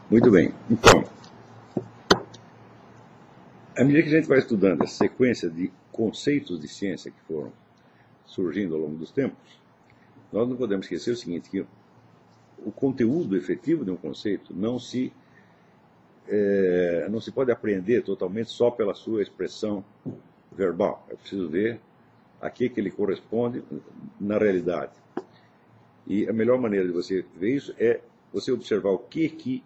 Muito bem. Então, à medida que a gente vai estudando a sequência de conceitos de ciência que foram surgindo ao longo dos tempos, nós não podemos esquecer o seguinte, que o conteúdo efetivo de um conceito não se pode apreender totalmente só pela sua expressão verbal. É preciso ver a que ele corresponde na realidade. E a melhor maneira de você ver isso é você observar o que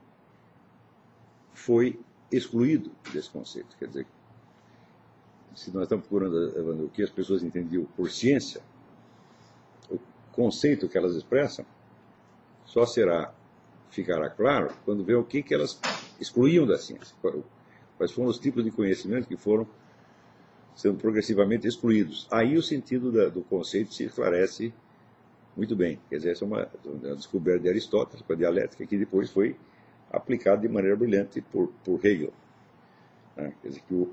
foi excluído desse conceito. Quer dizer, se nós estamos procurando o que as pessoas entendiam por ciência, o conceito que elas expressam só ficará claro quando vê o que elas excluíam da ciência. Quais foram os tipos de conhecimento que foram sendo progressivamente excluídos. Aí o sentido do conceito se esclarece muito bem. Quer dizer, essa é uma descoberta de Aristóteles com a dialética, que depois foi aplicada de maneira brilhante por Hegel. Quer dizer, que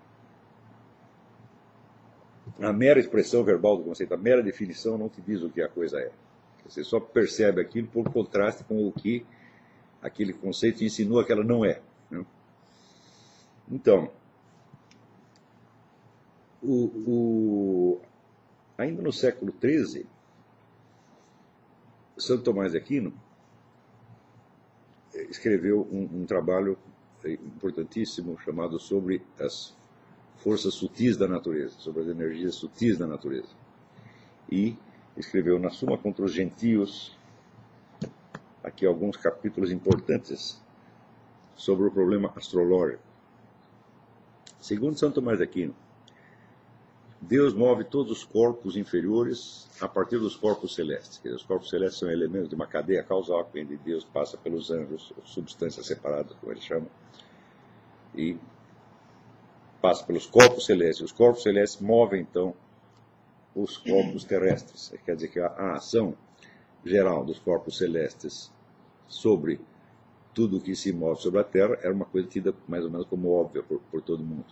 a mera expressão verbal do conceito, a mera definição não te diz o que a coisa é. Você só percebe aquilo por contraste com o que aquele conceito insinua que ela não é. Então, ainda no século XIII, Santo Tomás de Aquino escreveu um trabalho importantíssimo chamado Sobre as Forças Sutis da Natureza, sobre as energias sutis da natureza. E escreveu na Suma contra os Gentios, aqui alguns capítulos importantes sobre o problema astrológico. Segundo Santo Tomás de Aquino, Deus move todos os corpos inferiores a partir dos corpos celestes. Quer dizer, os corpos celestes são elementos de uma cadeia causal, onde Deus passa pelos anjos, substâncias separadas, como ele chama, e passa pelos corpos celestes. Os corpos celestes movem, então, os corpos terrestres. Quer dizer que a ação geral dos corpos celestes sobre tudo o que se move sobre a Terra era uma coisa tida mais ou menos como óbvia por todo mundo.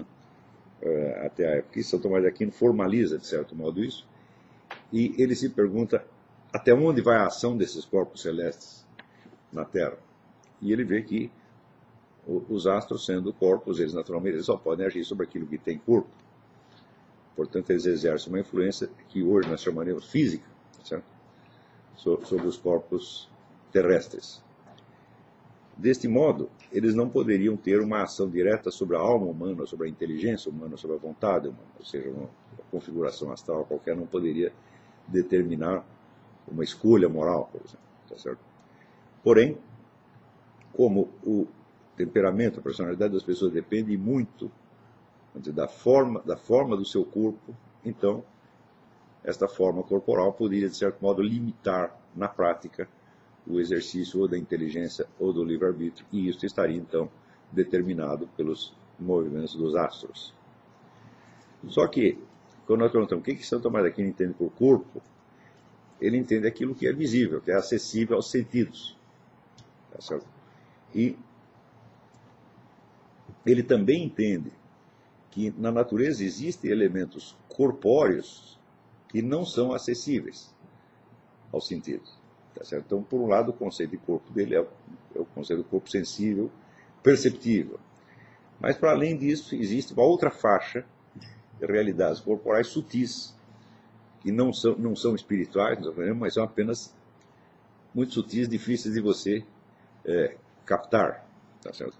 Até a época que São Tomás de Aquino formaliza, de certo modo, isso, e ele se pergunta até onde vai a ação desses corpos celestes na Terra. E ele vê que os astros, sendo corpos, eles naturalmente só podem agir sobre aquilo que tem corpo. Portanto, eles exercem uma influência que hoje nós chamaremos física, certo? Sobre os corpos terrestres. Deste modo, eles não poderiam ter uma ação direta sobre a alma humana, sobre a inteligência humana, sobre a vontade humana. Ou seja, uma configuração astral qualquer não poderia determinar uma escolha moral, por exemplo. Tá certo? Porém, como o temperamento, a personalidade das pessoas depende muito da forma do seu corpo, então, esta forma corporal poderia, de certo modo, limitar na prática o exercício ou da inteligência ou do livre-arbítrio, e isso estaria, então, determinado pelos movimentos dos astros. Só que, quando nós perguntamos o que Santo Tomás de Aquino entende por corpo, ele entende aquilo que é visível, que é acessível aos sentidos. Tá certo? E ele também entende que na natureza existem elementos corpóreos que não são acessíveis aos sentidos. Tá certo? Então, por um lado, o conceito de corpo dele é o conceito do corpo sensível, perceptível. Mas, para além disso, existe uma outra faixa de realidades corporais sutis, que não são espirituais, mas são apenas muito sutis, difíceis de você captar. Tá certo?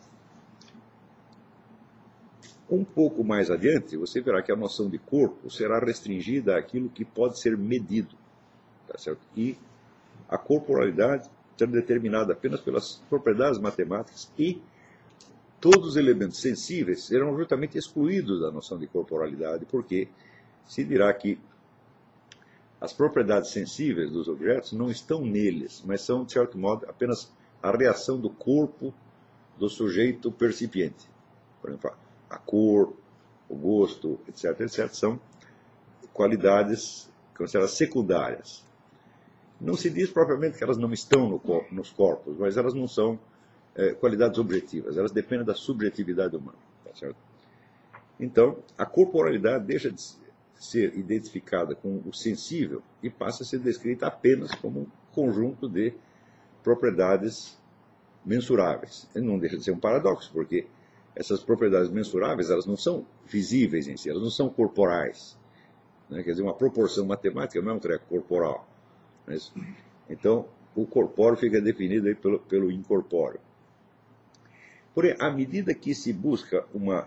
Um pouco mais adiante, você verá que a noção de corpo será restringida àquilo que pode ser medido. Tá certo? E a corporalidade será determinada apenas pelas propriedades matemáticas, e todos os elementos sensíveis serão justamente excluídos da noção de corporalidade, porque se dirá que as propriedades sensíveis dos objetos não estão neles, mas são, de certo modo, apenas a reação do corpo do sujeito percipiente. Por exemplo, a cor, o gosto, etc., são qualidades consideradas secundárias. Não se diz propriamente que elas não estão nos corpos, mas elas não são qualidades objetivas, elas dependem da subjetividade humana. Tá certo? Então, a corporalidade deixa de ser identificada com o sensível e passa a ser descrita apenas como um conjunto de propriedades mensuráveis. E não deixa de ser um paradoxo, porque essas propriedades mensuráveis, elas não são visíveis em si, elas não são corporais. Né? Quer dizer, uma proporção matemática não é um treco corporal. Não é isso? Então, o corpóreo fica definido aí pelo incorpóreo. Porém, à medida que se busca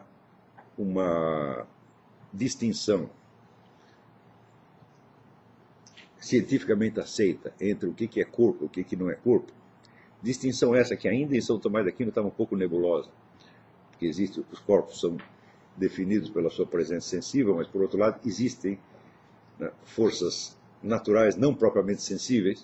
uma distinção cientificamente aceita entre o que é corpo e o que não é corpo, distinção essa que ainda em São Tomás de Aquino estava um pouco nebulosa, porque os corpos são definidos pela sua presença sensível, mas por outro lado existem, né, forças naturais não propriamente sensíveis.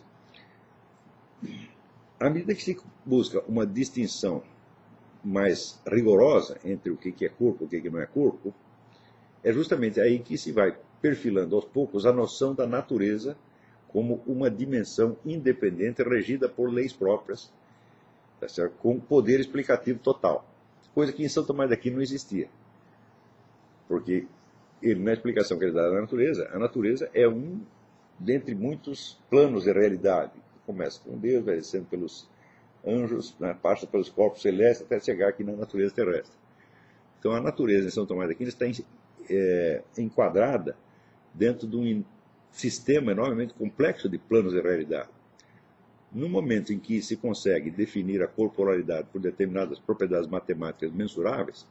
À medida que se busca uma distinção mais rigorosa entre o que é corpo e o que não é corpo, é justamente aí que se vai perfilando aos poucos a noção da natureza como uma dimensão independente regida por leis próprias, tá certo? Com poder explicativo total, coisa que em São Tomás de Aquino não existia. Porque ele, na explicação que ele dá da natureza, a natureza é um dentre muitos planos de realidade. Começa com Deus, vai descendo pelos anjos, né, passa pelos corpos celestes até chegar aqui na natureza terrestre. Então a natureza em São Tomás de Aquino está enquadrada dentro de um sistema enormemente complexo de planos de realidade. No momento em que se consegue definir a corporalidade por determinadas propriedades matemáticas mensuráveis,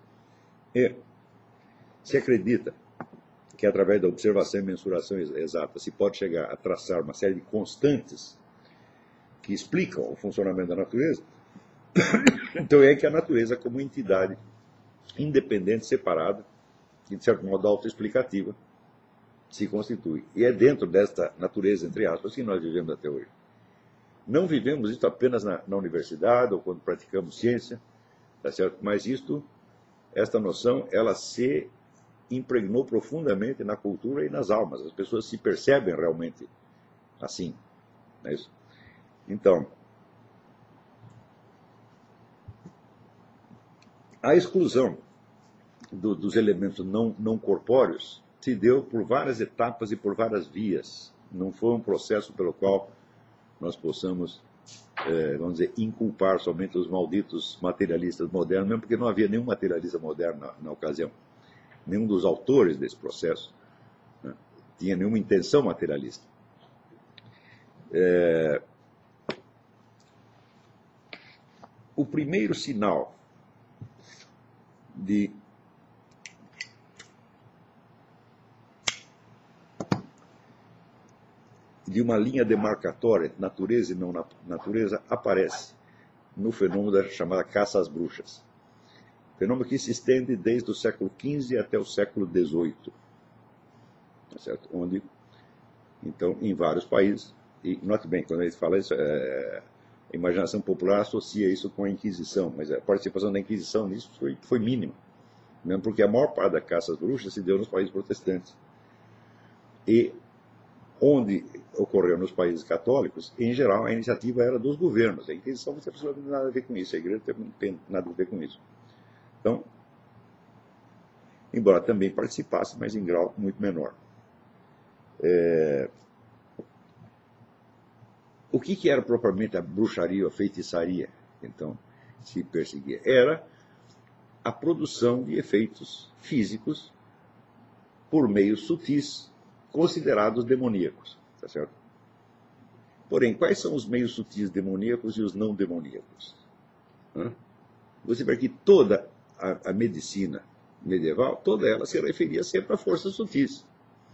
se acredita que através da observação e mensuração exata se pode chegar a traçar uma série de constantes que explicam o funcionamento da natureza. Então é que a natureza, como entidade independente, separada, e de certo modo autoexplicativa, se constitui. E é dentro desta natureza, entre aspas, que nós vivemos até hoje. Não vivemos isso apenas na universidade ou quando praticamos ciência, tá certo? Mas esta noção, ela se impregnou profundamente na cultura e nas almas. As pessoas se percebem realmente assim. Não é isso? Então, a exclusão dos elementos não corpóreos se deu por várias etapas e por várias vias. Não foi um processo pelo qual nós possamos, vamos dizer, inculpar somente os malditos materialistas modernos, mesmo porque não havia nenhum materialista moderno na ocasião. Nenhum dos autores desse processo, né, tinha nenhuma intenção materialista. O primeiro sinal de uma linha demarcatória entre natureza e não natureza aparece no fenômeno da chamada caça às bruxas. Fenômeno que se estende desde o século XV até o século XVIII. Tá certo? Onde, então, em vários países, e note bem, quando a gente fala isso, a imaginação popular associa isso com a Inquisição, mas a participação da Inquisição nisso foi mínima, mesmo porque a maior parte da caça às bruxas se deu nos países protestantes. E onde ocorreu nos países católicos, em geral, a iniciativa era dos governos. A Inquisição não tem absolutamente nada a ver com isso, a Igreja não tem nada a ver com isso. Então, embora também participasse, mas em grau muito menor. O que era propriamente a bruxaria ou a feitiçaria? Então, se perseguia. Era a produção de efeitos físicos por meios sutis, considerados demoníacos. Tá certo? Porém, quais são os meios sutis demoníacos e os não demoníacos? Você vê que toda a medicina medieval, toda ela se referia sempre a forças sutis.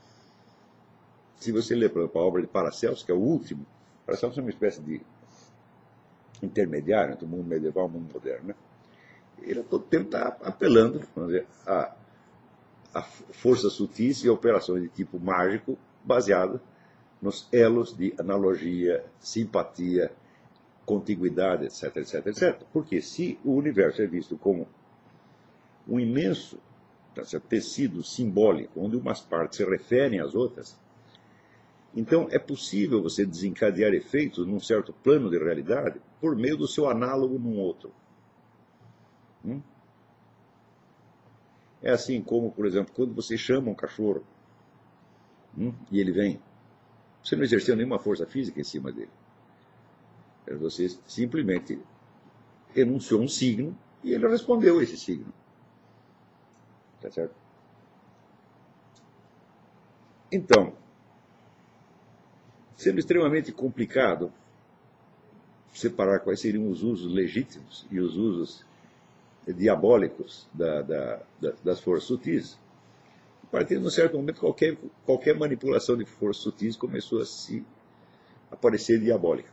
Se você ler, por exemplo, a obra de Paracelso, que é o último, Paracelso é uma espécie de intermediário entre o mundo medieval e o mundo moderno, né? Ele a todo tempo está apelando, vamos dizer, a forças sutis e operações de tipo mágico baseadas nos elos de analogia, simpatia, contiguidade, etc, etc, etc. Porque se o universo é visto como um imenso tecido simbólico, onde umas partes se referem às outras, então é possível você desencadear efeitos num certo plano de realidade por meio do seu análogo num outro. É assim como, por exemplo, quando você chama um cachorro e ele vem, você não exerceu nenhuma força física em cima dele. Você simplesmente enunciou um signo e ele respondeu esse signo. Tá certo? Então, sendo extremamente complicado separar quais seriam os usos legítimos e os usos diabólicos das forças sutis, a partir de um certo momento, qualquer manipulação de forças sutis começou a se aparecer diabólica.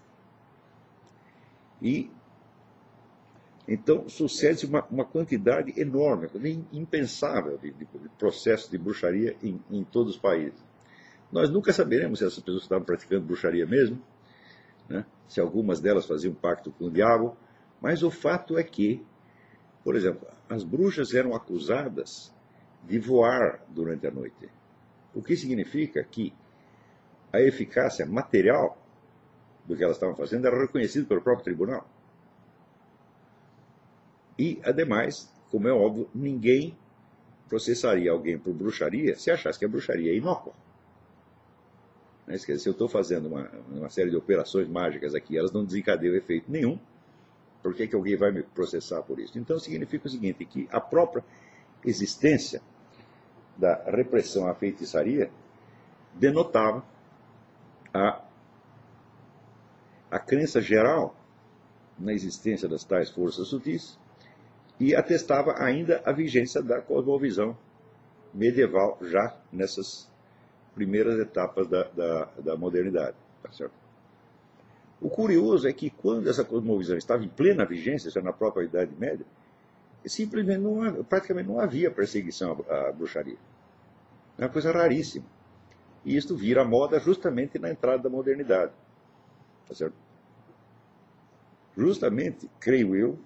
E então sucede uma quantidade enorme, impensável de processos de bruxaria em todos os países. Nós nunca saberemos se essas pessoas estavam praticando bruxaria mesmo, né? Se algumas delas faziam pacto com o diabo, mas o fato é que, por exemplo, as bruxas eram acusadas de voar durante a noite, o que significa que a eficácia material do que elas estavam fazendo era reconhecida pelo próprio tribunal. E, ademais, como é óbvio, ninguém processaria alguém por bruxaria se achasse que a bruxaria é inócua. Quer dizer, se eu estou fazendo uma série de operações mágicas aqui, elas não desencadeiam efeito nenhum, por que alguém vai me processar por isso? Então significa o seguinte, que a própria existência da repressão à feitiçaria denotava a crença geral na existência das tais forças sutis e atestava ainda a vigência da cosmovisão medieval já nessas primeiras etapas da modernidade. Tá certo? O curioso é que quando essa cosmovisão estava em plena vigência, já na própria Idade Média, simplesmente praticamente não havia perseguição à bruxaria. É uma coisa raríssima. E isto vira moda justamente na entrada da modernidade. Tá certo? Justamente, creio eu,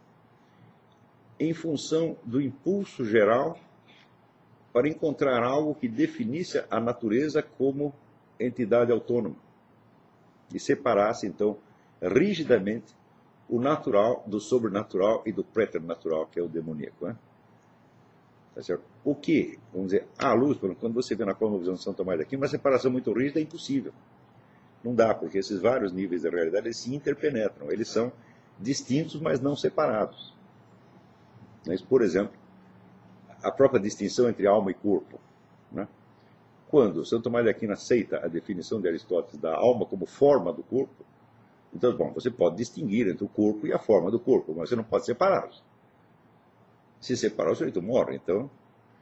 em função do impulso geral para encontrar algo que definisse a natureza como entidade autônoma e separasse, então, rigidamente o natural do sobrenatural e do preternatural, que é o demoníaco. Né? Tá certo? O que, vamos dizer, à luz, quando você vê na cosmovisão de São Tomás de Aquino, uma separação muito rígida é impossível. Não dá, porque esses vários níveis da realidade eles se interpenetram, eles são distintos, mas não separados. Mas, por exemplo, a própria distinção entre alma e corpo. Né? Quando São Tomás de Aquino aceita a definição de Aristóteles da alma como forma do corpo, então, bom, você pode distinguir entre o corpo e a forma do corpo, mas você não pode separá-los. Se separar, o sujeito morre, então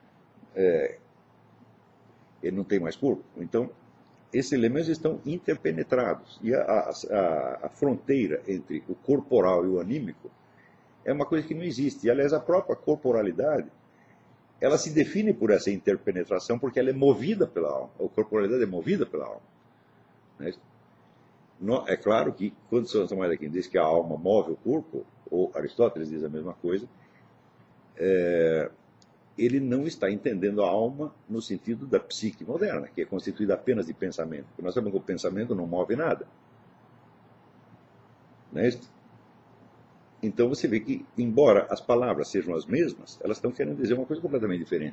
ele não tem mais corpo. Então, esses elementos estão interpenetrados. E a fronteira entre o corporal e o anímico é uma coisa que não existe. E, aliás, a própria corporalidade ela se define por essa interpenetração porque ela é movida pela alma. A corporalidade é movida pela alma. É claro que, quando São Tomás de Aquino diz que a alma move o corpo, ou Aristóteles diz a mesma coisa, ele não está entendendo a alma no sentido da psique moderna, que é constituída apenas de pensamento. Porque nós sabemos que o pensamento não move nada. Não é isso? Então você vê que, embora as palavras sejam as mesmas, elas estão querendo dizer uma coisa completamente diferente.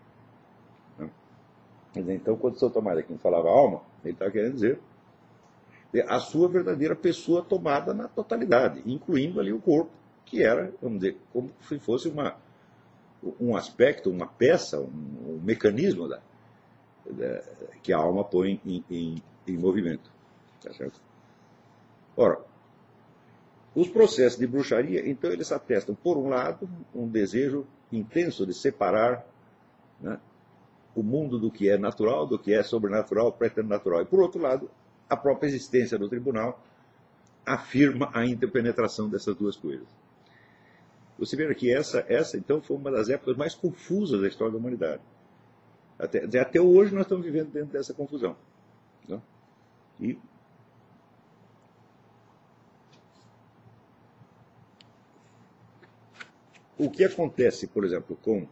Então, quando São Tomás de Aquino falava alma, ele estava querendo dizer a sua verdadeira pessoa tomada na totalidade, incluindo ali o corpo, que era, vamos dizer, como se fosse um aspecto, uma peça, um mecanismo que a alma põe em movimento. Tá certo? Ora, os processos de bruxaria, então, eles atestam, por um lado, um desejo intenso de separar, né, o mundo do que é natural, do que é sobrenatural, preternatural. E, por outro lado, a própria existência do tribunal afirma a interpenetração dessas duas coisas. Você vê que essa então, foi uma das épocas mais confusas da história da humanidade. Até hoje nós estamos vivendo dentro dessa confusão. Né? E o que acontece, por exemplo, com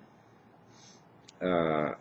a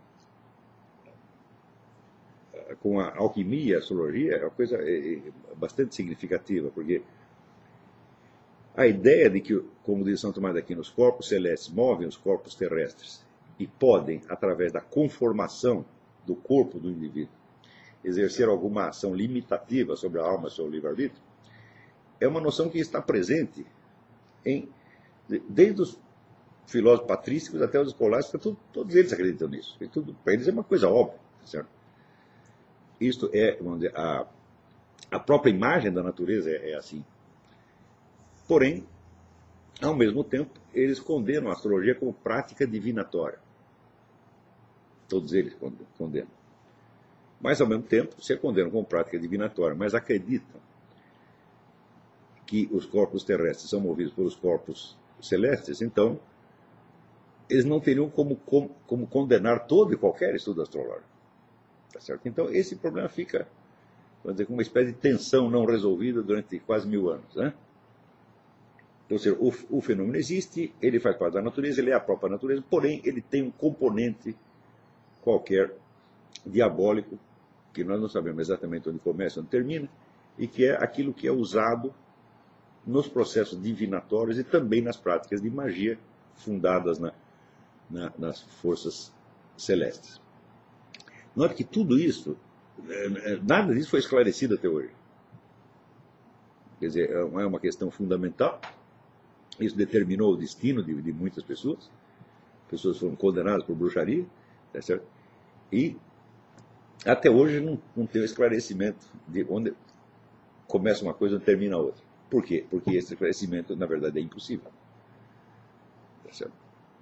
alquimia, a astrologia, é uma coisa bastante significativa, porque a ideia de que, como diz São Tomás de Aquino, os corpos celestes movem os corpos terrestres e podem, através da conformação do corpo do indivíduo, exercer alguma ação limitativa sobre a alma e sobre o livre-arbítrio, é uma noção que está presente desde os filósofos patrísticos até os escolásticos, todos eles acreditam nisso. E tudo para eles é uma coisa óbvia, certo? Isto é, vamos dizer, a própria imagem da natureza é assim. Porém, ao mesmo tempo, eles condenam a astrologia como prática divinatória. Todos eles condenam. Mas, ao mesmo tempo, se a condenam como prática divinatória, mas acreditam que os corpos terrestres são movidos pelos corpos celestes, então eles não teriam como condenar todo e qualquer estudo astrológico. Tá certo? Então, esse problema fica, vamos dizer, com uma espécie de tensão não resolvida durante quase 1000 anos. Né? Então, ou seja, o fenômeno existe, ele faz parte da natureza, ele é a própria natureza, porém, ele tem um componente qualquer diabólico, que nós não sabemos exatamente onde começa, onde termina, e que é aquilo que é usado nos processos divinatórios e também nas práticas de magia fundadas nas forças celestes. Note que tudo isso, nada disso foi esclarecido até hoje. Quer dizer, é uma questão fundamental. Isso determinou o destino de muitas pessoas. Pessoas foram condenadas por bruxaria, tá certo? E até hoje não tem o esclarecimento de onde começa uma coisa e termina a outra. Por quê? Porque esse esclarecimento, na verdade, é impossível. Tá certo?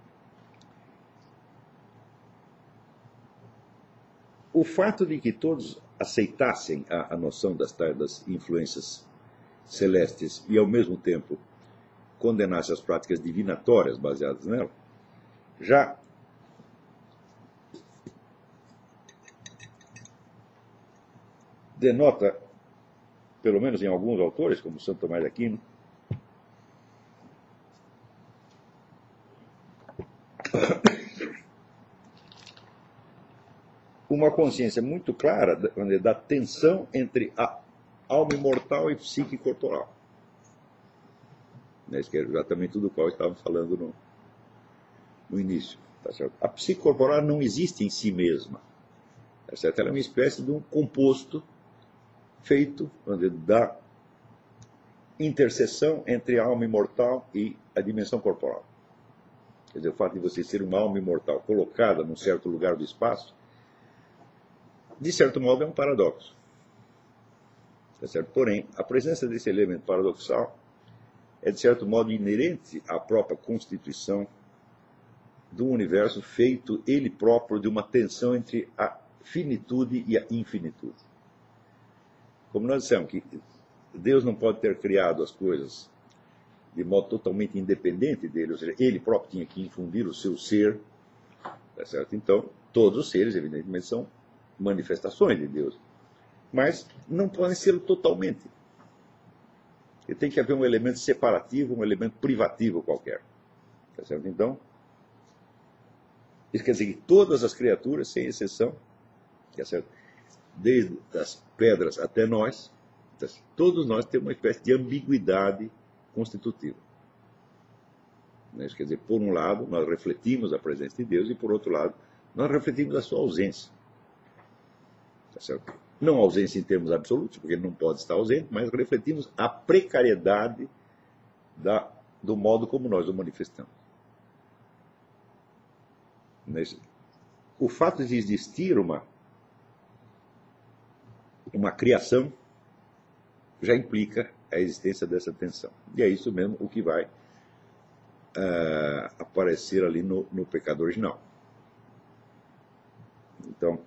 O fato de que todos aceitassem a noção das influências celestes e, ao mesmo tempo, condenassem as práticas divinatórias baseadas nela, já denota, pelo menos em alguns autores, como Santo Tomás de Aquino, uma consciência muito clara da tensão entre a alma imortal e psique corporal. Isso que é exatamente tudo o qual estávamos falando no início. Tá certo? A psique corporal não existe em si mesma. Tá certo? Ela é uma espécie de um composto feito da interseção entre a alma imortal e a dimensão corporal. Quer dizer, o fato de você ser uma alma imortal colocada num certo lugar do espaço, de certo modo, é um paradoxo. Tá certo? Porém, a presença desse elemento paradoxal é, de certo modo, inerente à própria constituição do universo, feito ele próprio de uma tensão entre a finitude e a infinitude. Como nós dissemos que Deus não pode ter criado as coisas de modo totalmente independente dele, ou seja, ele próprio tinha que infundir o seu ser, tá certo? Então, todos os seres, evidentemente, são manifestações de Deus, mas não podem ser totalmente. E tem que haver um elemento separativo, um elemento privativo qualquer. Tá certo? Então, isso quer dizer que todas as criaturas, sem exceção, tá certo? Desde as pedras até nós, tá certo? Todos nós temos uma espécie de ambiguidade constitutiva. Isso quer dizer, por um lado, nós refletimos a presença de Deus e, por outro lado, nós refletimos a sua ausência. Tá certo? Não ausência em termos absolutos, porque ele não pode estar ausente, mas refletimos a precariedade do modo como nós o manifestamos. O fato de existir uma criação já implica a existência dessa tensão. E é isso mesmo o que vai aparecer ali no pecado original. Então,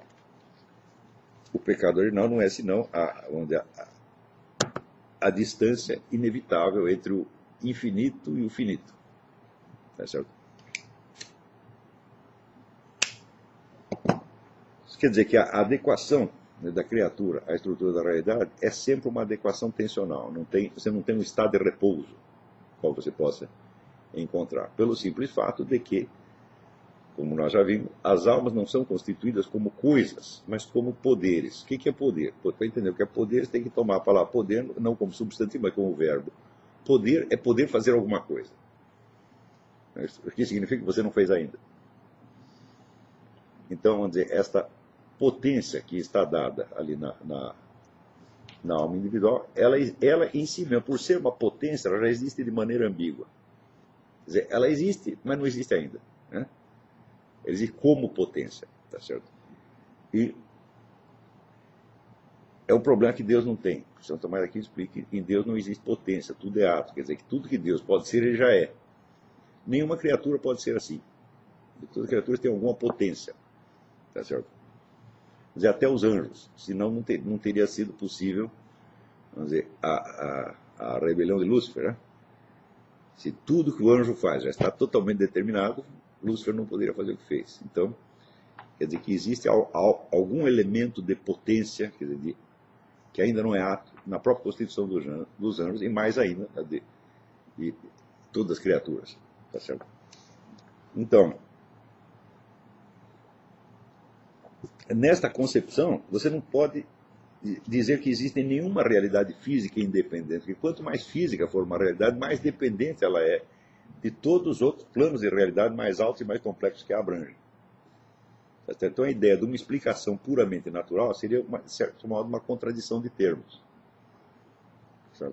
o pecado original não é senão a distância inevitável entre o infinito e o finito. Tá certo? Isso quer dizer que a adequação, né, da criatura à estrutura da realidade é sempre uma adequação tensional. Você não tem um estado de repouso qual você possa encontrar. Pelo simples fato de que, como nós já vimos, as almas não são constituídas como coisas, mas como poderes. O que é poder? Para entender o que é poder, você tem que tomar a palavra poder não como substantivo, mas como verbo. Poder é poder fazer alguma coisa. O que significa que você não fez ainda. Então, vamos dizer, esta potência que está dada ali na alma individual, ela em si mesma, por ser uma potência, ela já existe de maneira ambígua. Quer dizer, ela existe, mas não existe ainda. Né? Ela existe como potência, tá certo? E é um problema que Deus não tem. São Tomás aqui explica que em Deus não existe potência, tudo é ato. Quer dizer, que tudo que Deus pode ser, ele já é. Nenhuma criatura pode ser assim. Todas as criaturas têm alguma potência, tá certo? Quer dizer, até os anjos, senão não teria sido possível, vamos dizer, a rebelião de Lúcifer, né? Se tudo que o anjo faz já está totalmente determinado, Lúcifer não poderia fazer o que fez. Então, quer dizer que existe algum elemento de potência, quer dizer, que ainda não é ato na própria constituição dos anjos, e mais ainda de todas as criaturas. Tá certo? Então, nesta concepção, você não pode dizer que existe nenhuma realidade física independente, porque quanto mais física for uma realidade, mais dependente ela é de todos os outros planos de realidade mais altos e mais complexos que a abrangem. Então a ideia de uma explicação puramente natural seria, de certo modo, uma contradição de termos. Sabe?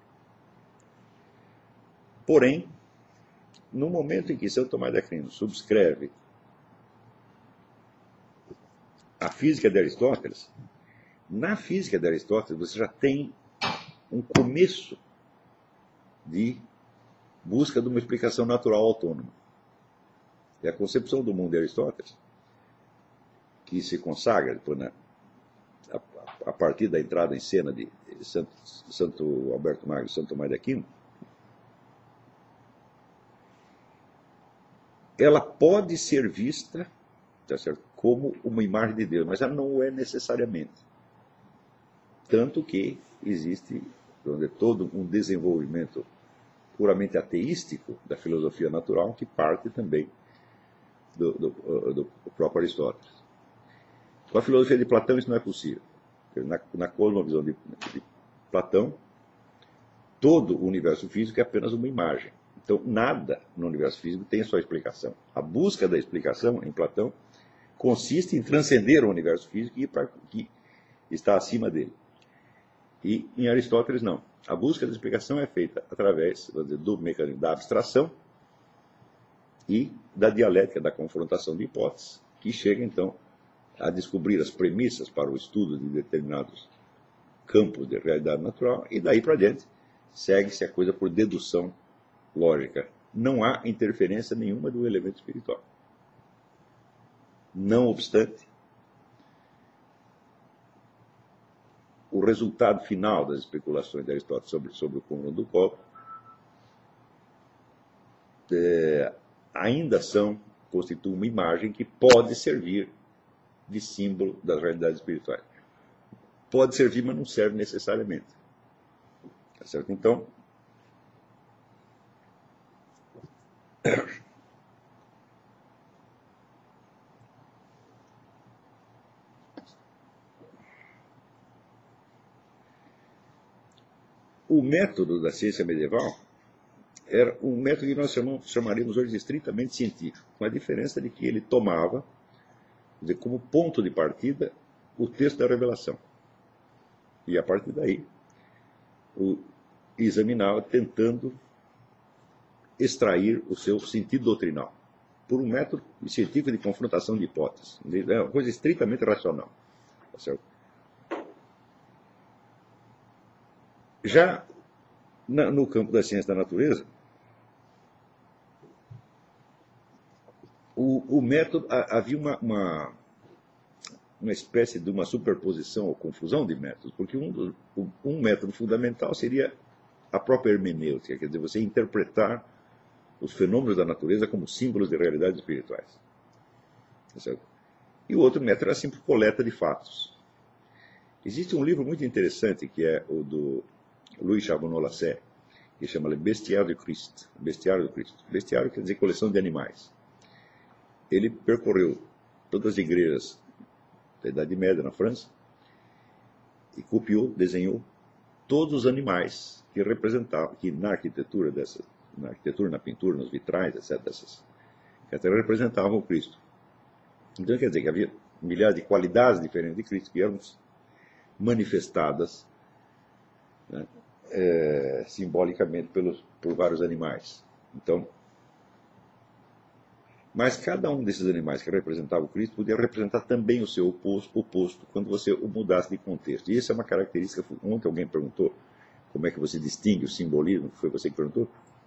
Porém, no momento em que São Tomás de Aquino subscreve a física de Aristóteles, na física de Aristóteles você já tem um começo de busca de uma explicação natural autônoma. E a concepção do mundo de Aristóteles, que se consagra depois, a partir da entrada em cena de Santo Alberto Magno e Santo Tomás de Aquino, ela pode ser vista, tá certo, como uma imagem de Deus, mas ela não é necessariamente. Tanto que existe todo um desenvolvimento puramente ateístico da filosofia natural que parte também do próprio Aristóteles. Com a filosofia de Platão isso não é possível. Na cosmovisão de Platão, todo o universo físico é apenas uma imagem. Então, nada no universo físico tem sua explicação. A busca da explicação, em Platão, consiste em transcender o universo físico e ir para o que está acima dele. E em Aristóteles, não. A busca da explicação é feita através, vamos dizer, do mecanismo da abstração e da dialética, da confrontação de hipóteses, que chega, então, a descobrir as premissas para o estudo de determinados campos de realidade natural, e daí para diante segue-se a coisa por dedução lógica. Não há interferência nenhuma do elemento espiritual. Não obstante, o resultado final das especulações de Aristóteles sobre o conjunto do corpo ainda constituem uma imagem que pode servir de símbolo das realidades espirituais. Pode servir, mas não serve necessariamente. Tá certo? Então, o método da ciência medieval era um método que nós chamaríamos hoje de estritamente científico, com a diferença de que ele tomava, como ponto de partida, o texto da revelação. E a partir daí, examinava tentando extrair o seu sentido doutrinal, por um método científico de confrontação de hipóteses. É uma coisa estritamente racional. Tá certo? Já no campo da ciência da natureza, o método, havia uma espécie de uma superposição ou confusão de métodos, porque um método fundamental seria a própria hermenêutica, quer dizer, você interpretar os fenômenos da natureza como símbolos de realidades espirituais. Tá certo? E o outro método era a simples coleta de fatos. Existe um livro muito interessante, que é o do Louis Charbonneau-Lassalle, que chama Bestiário de Christ. Bestiário do Cristo. Bestiário quer dizer coleção de animais. Ele percorreu todas as igrejas da Idade Média na França e copiou, desenhou todos os animais que representavam, que na arquitetura, na pintura, nos vitrais, etc., que representavam o Cristo. Então quer dizer que havia milhares de qualidades diferentes de Cristo que eram manifestadas né, simbolicamente por vários animais. Então, mas cada um desses animais que representava o Cristo podia representar também o seu oposto quando você o mudasse de contexto. E isso é uma característica. Ontem alguém perguntou como é que você distingue o simbolismo. Foi você que perguntou?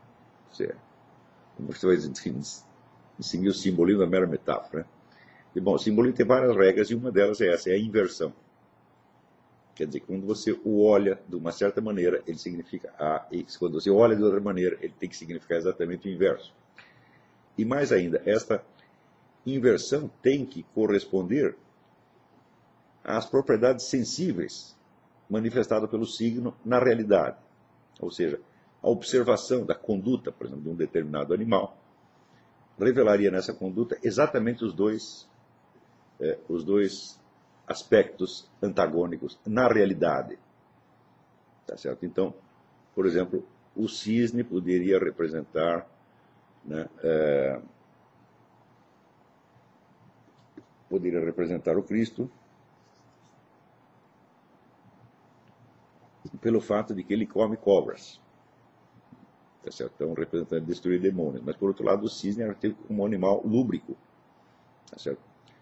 Como você vai distinguir o simbolismo da mera metáfora? Né? E, bom, o simbolismo tem várias regras e uma delas é essa, é a inversão. Quer dizer, quando você o olha de uma certa maneira, ele significa A, e quando você olha de outra maneira, ele tem que significar exatamente o inverso. E mais ainda, esta inversão tem que corresponder às propriedades sensíveis manifestadas pelo signo na realidade. Ou seja, a observação da conduta, por exemplo, de um determinado animal, revelaria nessa conduta exatamente os dois aspectos antagônicos na realidade. Tá certo? Então, por exemplo, o cisne poderia representar, né, o Cristo pelo fato de que ele come cobras. Tá certo? Então, representando destruir demônios. Mas, por outro lado, o cisne era tido como um animal lúbrico. Tá certo?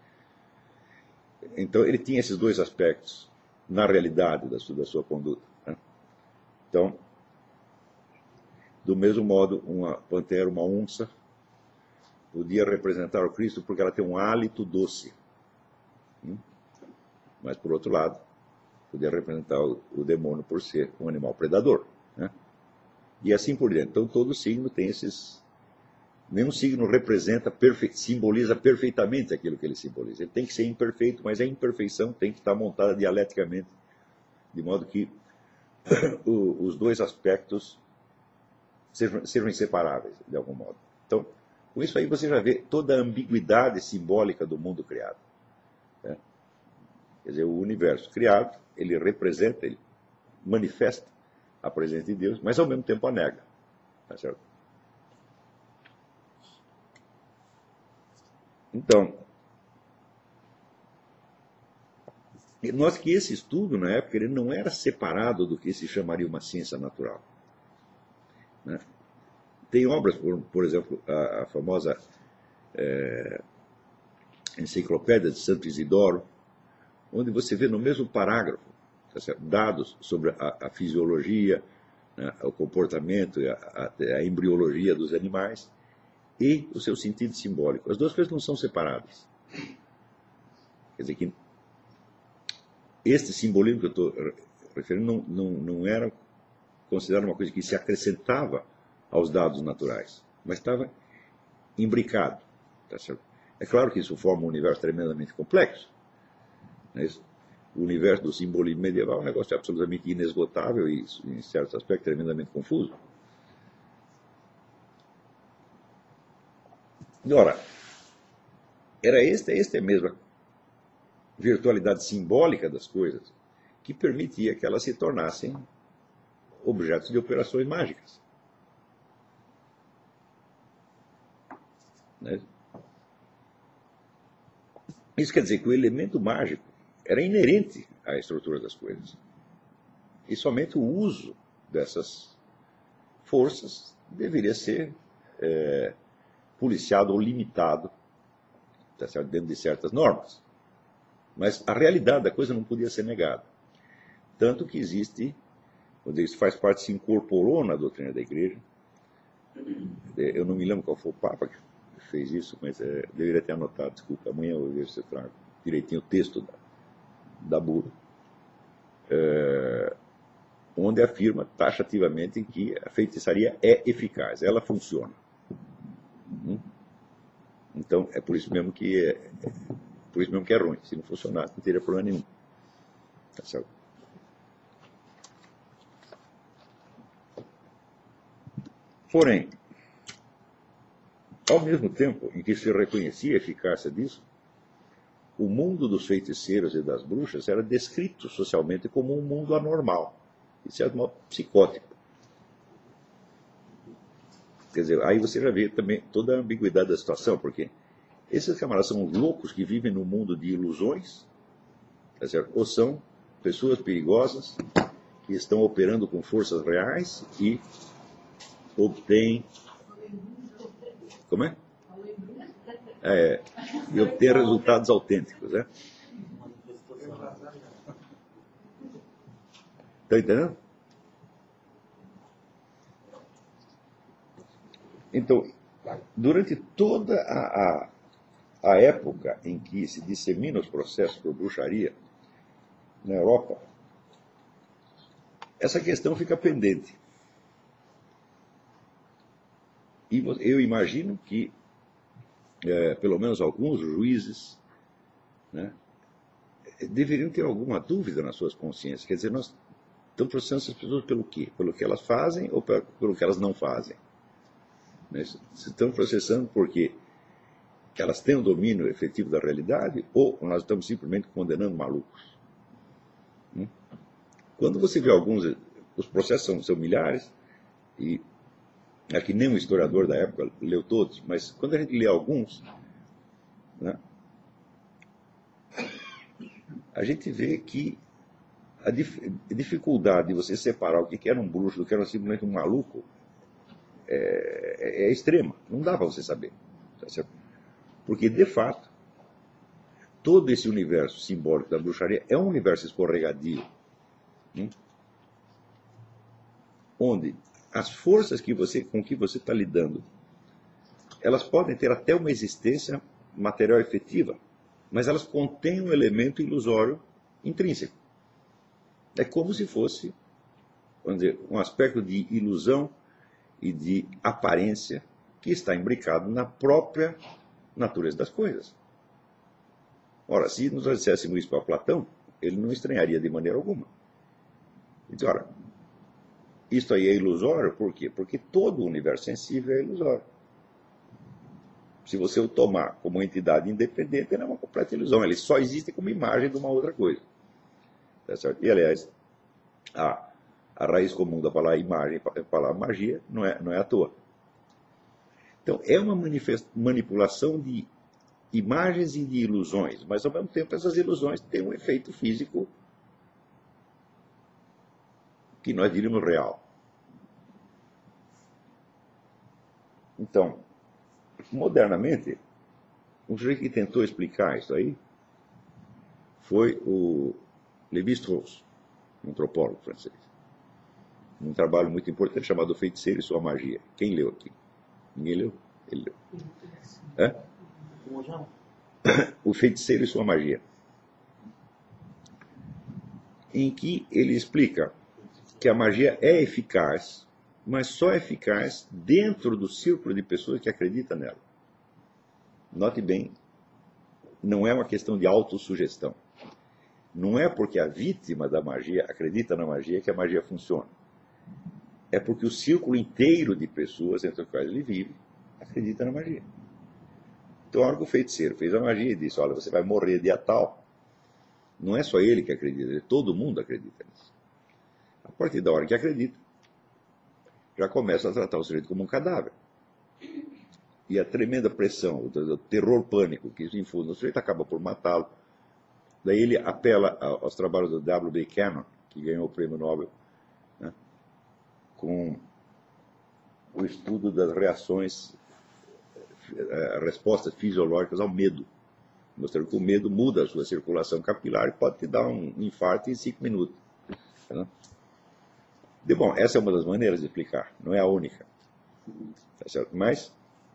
Então, ele tinha esses dois aspectos na realidade da sua conduta. Né? Então, do mesmo modo, uma pantera, uma onça, podia representar o Cristo porque ela tem um hálito doce. Mas, por outro lado, podia representar o demônio por ser um animal predador. Né? E assim por diante. Então, todo signo tem esses... Nenhum signo simboliza perfeitamente aquilo que ele simboliza. Ele tem que ser imperfeito, mas a imperfeição tem que estar montada dialeticamente, de modo que os dois aspectos sejam inseparáveis, de algum modo. Então, com isso aí você já vê toda a ambiguidade simbólica do mundo criado. Né? Quer dizer, o universo criado, ele representa, ele manifesta a presença de Deus, mas ao mesmo tempo a nega. Tá certo? Então, nós que esse estudo, na época, ele não era separado do que se chamaria uma ciência natural. Né? Tem obras, por exemplo, a famosa Enciclopédia de Santo Isidoro, onde você vê no mesmo parágrafo, tá certo, dados sobre a fisiologia, né, o comportamento, a embriologia dos animais e o seu sentido simbólico. As duas coisas não são separadas. Quer dizer que este simbolismo que eu estou referindo não era considerado uma coisa que se acrescentava aos dados naturais, mas estava imbricado. Tá certo? É claro que isso forma um universo tremendamente complexo. Né? O universo do simbolismo medieval é um negócio absolutamente inesgotável e, em certos aspectos, tremendamente confuso. Ora, era esta mesma virtualidade simbólica das coisas que permitia que elas se tornassem objetos de operações mágicas. Né? Isso quer dizer que o elemento mágico era inerente à estrutura das coisas. E somente o uso dessas forças deveria ser policiado ou limitado, tá certo, dentro de certas normas. Mas a realidade da coisa não podia ser negada. Tanto que existe, quando isso faz parte, se incorporou na doutrina da igreja. Eu não me lembro qual foi o Papa que fez isso, mas deveria ter anotado, desculpa, amanhã eu vejo se eu trago direitinho o texto da bula, onde afirma taxativamente que a feitiçaria é eficaz, ela funciona. Então, é por isso mesmo que é ruim. Se não funcionasse, não teria problema nenhum. Tá certo? Porém, ao mesmo tempo em que se reconhecia a eficácia disso, o mundo dos feiticeiros e das bruxas era descrito socialmente como um mundo anormal, de certo modo psicótico. Quer dizer, aí você já vê também toda a ambiguidade da situação, porque esses camaradas são loucos que vivem num mundo de ilusões, tá certo? Ou são pessoas perigosas que estão operando com forças reais e obtêm... Como é? E obter resultados autênticos, né? Está entendendo? Então, durante toda a época em que se dissemina os processos por bruxaria na Europa, essa questão fica pendente. E eu imagino que, pelo menos alguns juízes, né, deveriam ter alguma dúvida nas suas consciências. Quer dizer, nós estamos processando essas pessoas pelo quê? Pelo que elas fazem ou pelo que elas não fazem? Né? Estamos processando porque elas têm o domínio efetivo da realidade ou nós estamos simplesmente condenando malucos? Quando você vê alguns, os processos são milhares, e aqui nem um historiador da época leu todos, mas quando a gente lê alguns, né, a gente vê que a dificuldade de você separar o que era um bruxo do que era simplesmente um maluco é extrema. Não dá para você saber. Tá certo? Porque, de fato, todo esse universo simbólico da bruxaria é um universo escorregadio, onde as forças com que você está lidando, elas podem ter até uma existência material efetiva, mas elas contêm um elemento ilusório intrínseco. É como se fosse, vamos dizer, um aspecto de ilusão e de aparência que está imbricado na própria natureza das coisas. Ora, se nós disséssemos isso para Platão, ele não estranharia de maneira alguma. Ele diz, ora, isso aí é ilusório, por quê? Porque todo o universo sensível é ilusório. Se você o tomar como entidade independente, ele é uma completa ilusão. Ele só existe como imagem de uma outra coisa. Tá certo? E, aliás, a raiz comum da palavra imagem, a palavra magia, não é à toa. Então, é uma manipulação de imagens e de ilusões, mas, ao mesmo tempo, essas ilusões têm um efeito físico que nós diríamos real. Então, modernamente, um sujeito que tentou explicar isso aí foi o Lévi-Strauss, um antropólogo francês. Um trabalho muito importante chamado O Feiticeiro e Sua Magia. Quem leu aqui? Ninguém leu? Ele leu. É? O Feiticeiro e Sua Magia. Em que ele explica que a magia é eficaz, mas só é eficaz dentro do círculo de pessoas que acreditam nela. Note bem, não é uma questão de autossugestão. Não é porque a vítima da magia acredita na magia que a magia funciona. É porque o círculo inteiro de pessoas entre as quais ele vive acredita na magia. Então, a hora que o feiticeiro fez a magia e disse, olha, você vai morrer dia tal, não é só ele que acredita, todo mundo acredita nisso. A partir da hora que acredita, já começa a tratar o sujeito como um cadáver. E a tremenda pressão, o terror pânico que isso infunde no sujeito acaba por matá-lo. Daí ele apela aos trabalhos do W.B. Cannon, que ganhou o prêmio Nobel, né, com o estudo das reações, respostas fisiológicas ao medo. Mostrando que o medo muda a sua circulação capilar e pode te dar um infarto em 5 minutos. Né? Bom, essa é uma das maneiras de explicar, não é a única. Tá certo? Mas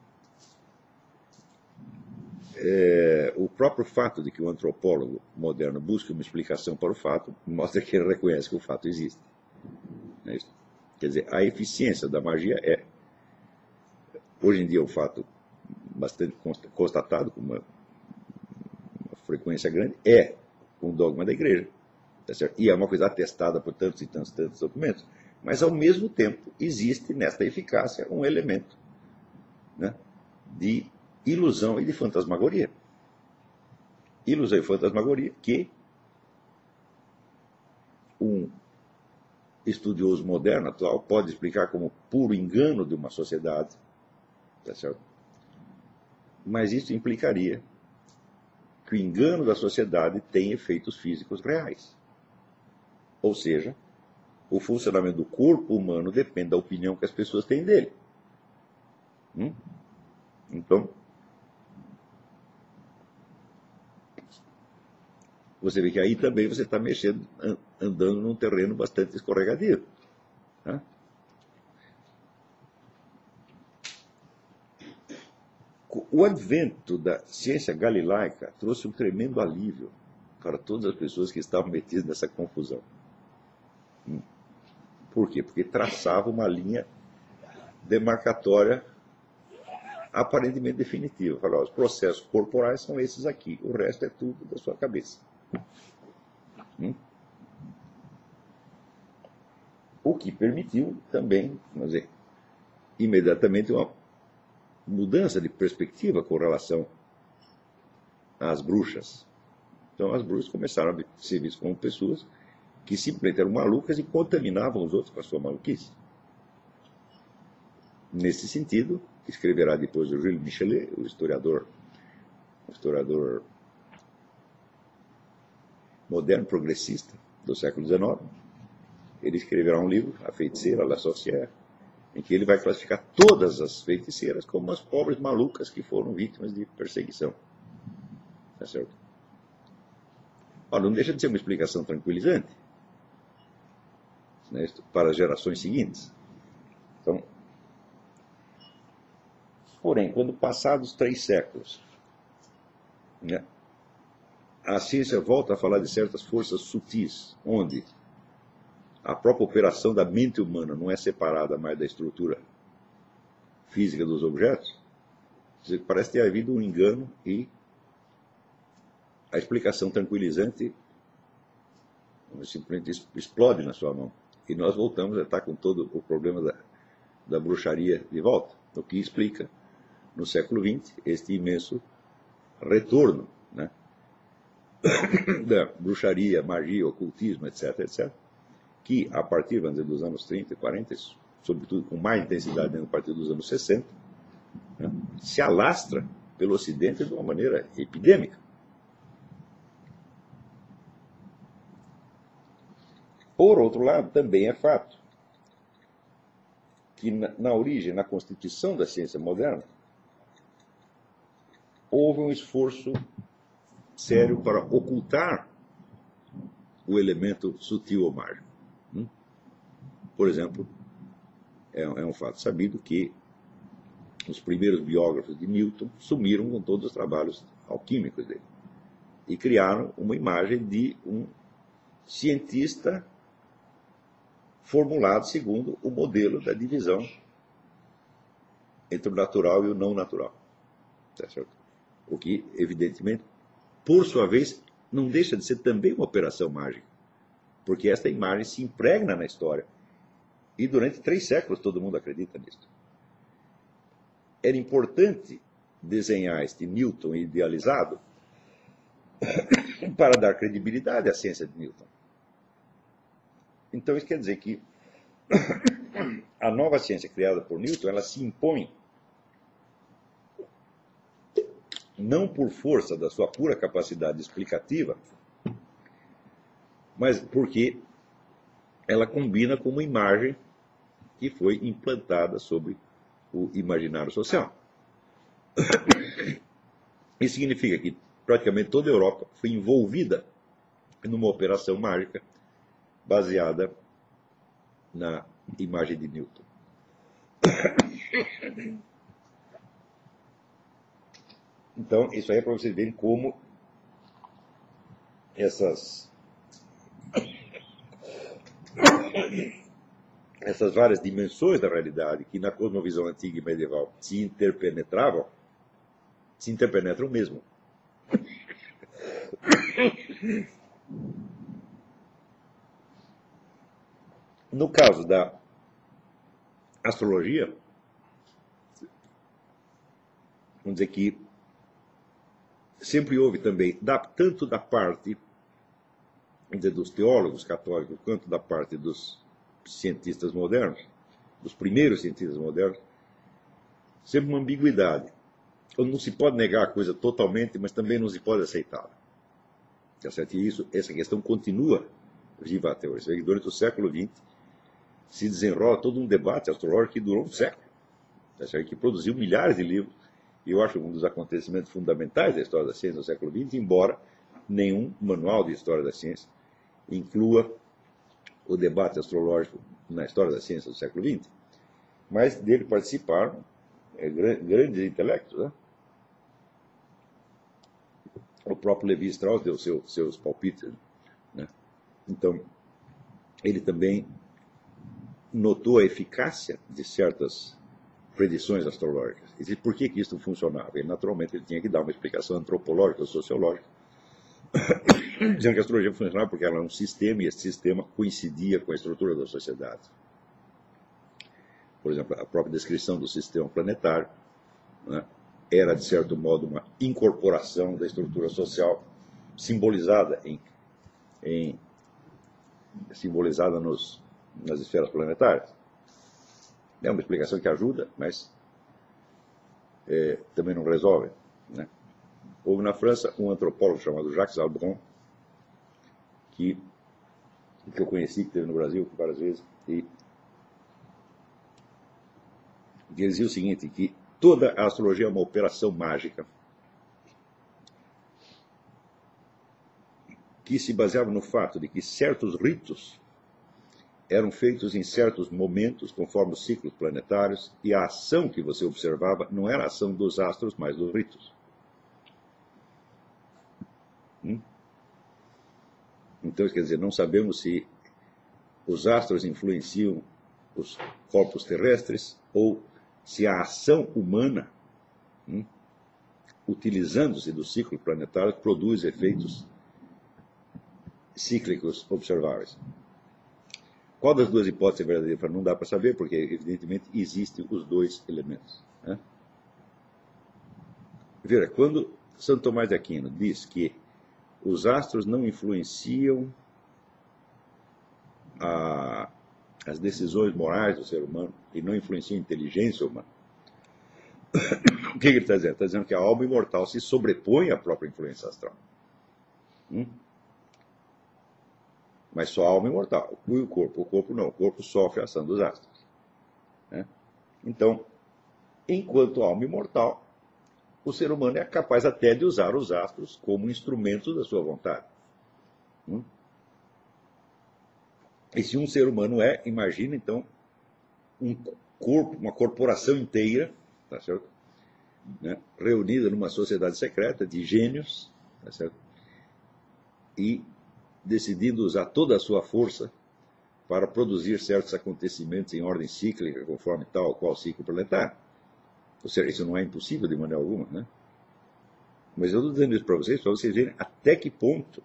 o próprio fato de que o antropólogo moderno busque uma explicação para o fato mostra que ele reconhece que o fato existe. É isso? Quer dizer, a eficiência da magia hoje em dia, um fato bastante constatado com uma frequência grande, é um dogma da igreja. Tá certo? E é uma coisa atestada por tantos e tantos documentos. Mas, ao mesmo tempo, existe nesta eficácia um elemento, né, de ilusão e de fantasmagoria. Ilusão e fantasmagoria que um estudioso moderno atual pode explicar como puro engano de uma sociedade. Tá certo? Mas isso implicaria que o engano da sociedade tem efeitos físicos reais. Ou seja, o funcionamento do corpo humano depende da opinião que as pessoas têm dele. Então, você vê que aí também você está mexendo, andando num terreno bastante escorregadio. Tá? O advento da ciência galilaica trouxe um tremendo alívio para todas as pessoas que estavam metidas nessa confusão. Por quê? Porque traçava uma linha demarcatória aparentemente definitiva. Falava, os processos corporais são esses aqui, o resto é tudo da sua cabeça. O que permitiu também, vamos dizer, imediatamente uma mudança de perspectiva com relação às bruxas. Então as bruxas começaram a ser vistas como pessoas que simplesmente eram malucas e contaminavam os outros com a sua maluquice. Nesse sentido, escreverá depois o Gilles Michelet, o historiador moderno, progressista do século XIX. Ele escreverá um livro, A Feiticeira, La Sorcière, em que ele vai classificar todas as feiticeiras como as pobres malucas que foram vítimas de perseguição. Tá certo? Ora, não deixa de ser uma explicação tranquilizante, né, para as gerações seguintes. Então, porém, quando passados 3 séculos, né, a ciência volta a falar de certas forças sutis, onde a própria operação da mente humana não é separada mais da estrutura física dos objetos, parece ter havido um engano e a explicação tranquilizante simplesmente explode na sua mão. E nós voltamos a estar com todo o problema da bruxaria de volta, o que explica, no século XX, este imenso retorno, né, da bruxaria, magia, ocultismo, etc., etc., que, a partir, vamos dizer, dos anos 30 e 40, sobretudo com mais intensidade a partir dos anos 60, né, se alastra pelo Ocidente de uma maneira epidêmica. Por outro lado, também é fato que, na origem, na constituição da ciência moderna, houve um esforço sério para ocultar o elemento sutil ou mágico. Por exemplo, é um fato sabido que os primeiros biógrafos de Newton sumiram com todos os trabalhos alquímicos dele e criaram uma imagem de um cientista formulado segundo o modelo da divisão entre o natural e o não natural. Tá certo? O que, evidentemente, por sua vez, não deixa de ser também uma operação mágica, porque esta imagem se impregna na história e durante 3 séculos todo mundo acredita nisso. Era importante desenhar este Newton idealizado para dar credibilidade à ciência de Newton. Então isso quer dizer que a nova ciência criada por Newton, ela se impõe não por força da sua pura capacidade explicativa, mas porque ela combina com uma imagem que foi implantada sobre o imaginário social. Isso significa que praticamente toda a Europa foi envolvida numa operação mágica baseada na imagem de Newton. Então, isso aí é para vocês verem como essas várias dimensões da realidade que na cosmovisão antiga e medieval se interpenetram mesmo. No caso da astrologia, vamos dizer que sempre houve também, tanto da parte dos teólogos católicos, quanto da parte dos cientistas modernos, dos primeiros cientistas modernos, sempre uma ambiguidade. Onde não se pode negar a coisa totalmente, mas também não se pode aceitá-la. Tá certo? E essa questão continua viva até hoje. Durante o século XX, se desenrola todo um debate astrológico que durou um século, que produziu milhares de livros, e eu acho um dos acontecimentos fundamentais da história da ciência no século XX, embora nenhum manual de história da ciência inclua o debate astrológico na história da ciência do século XX, mas dele participaram grandes intelectos, né? O próprio Levi Strauss deu seus palpites, né? Então, ele também notou a eficácia de certas predições astrológicas. E disse, por que isso funcionava? Ele, naturalmente, ele tinha que dar uma explicação antropológica ou sociológica, dizendo que a astrologia funcionava porque ela era um sistema e esse sistema coincidia com a estrutura da sociedade. Por exemplo, a própria descrição do sistema planetário, né, era, de certo modo, uma incorporação da estrutura social simbolizada simbolizada nas esferas planetárias. É uma explicação que ajuda, mas também não resolve, né? Houve na França um antropólogo chamado Jacques Albron, que eu conheci, que esteve no Brasil várias vezes, e que dizia o seguinte, que toda a astrologia é uma operação mágica que se baseava no fato de que certos ritos eram feitos em certos momentos, conforme os ciclos planetários, e a ação que você observava não era a ação dos astros, mas dos ritos. Então, quer dizer, não sabemos se os astros influenciam os corpos terrestres ou se a ação humana, utilizando-se do ciclo planetário, produz efeitos cíclicos observáveis. Qual das duas hipóteses é verdadeira? Não dá para saber, porque, evidentemente, existem os dois elementos, né? Veja, quando Santo Tomás de Aquino diz que os astros não influenciam as decisões morais do ser humano e não influenciam a inteligência humana, o que ele está dizendo? Está dizendo que a alma imortal se sobrepõe à própria influência astral. Mas só a alma imortal, e o corpo não, o corpo sofre a ação dos astros, né? Então, enquanto alma imortal, o ser humano é capaz até de usar os astros como instrumentos da sua vontade. E se um ser humano imagina então um corpo, uma corporação inteira, tá certo? Né? Reunida numa sociedade secreta de gênios, tá certo? E decidindo usar toda a sua força para produzir certos acontecimentos em ordem cíclica, conforme tal ou qual ciclo planetário. Ou seja, isso não é impossível de maneira alguma, né? Mas eu estou dizendo isso para vocês verem até que ponto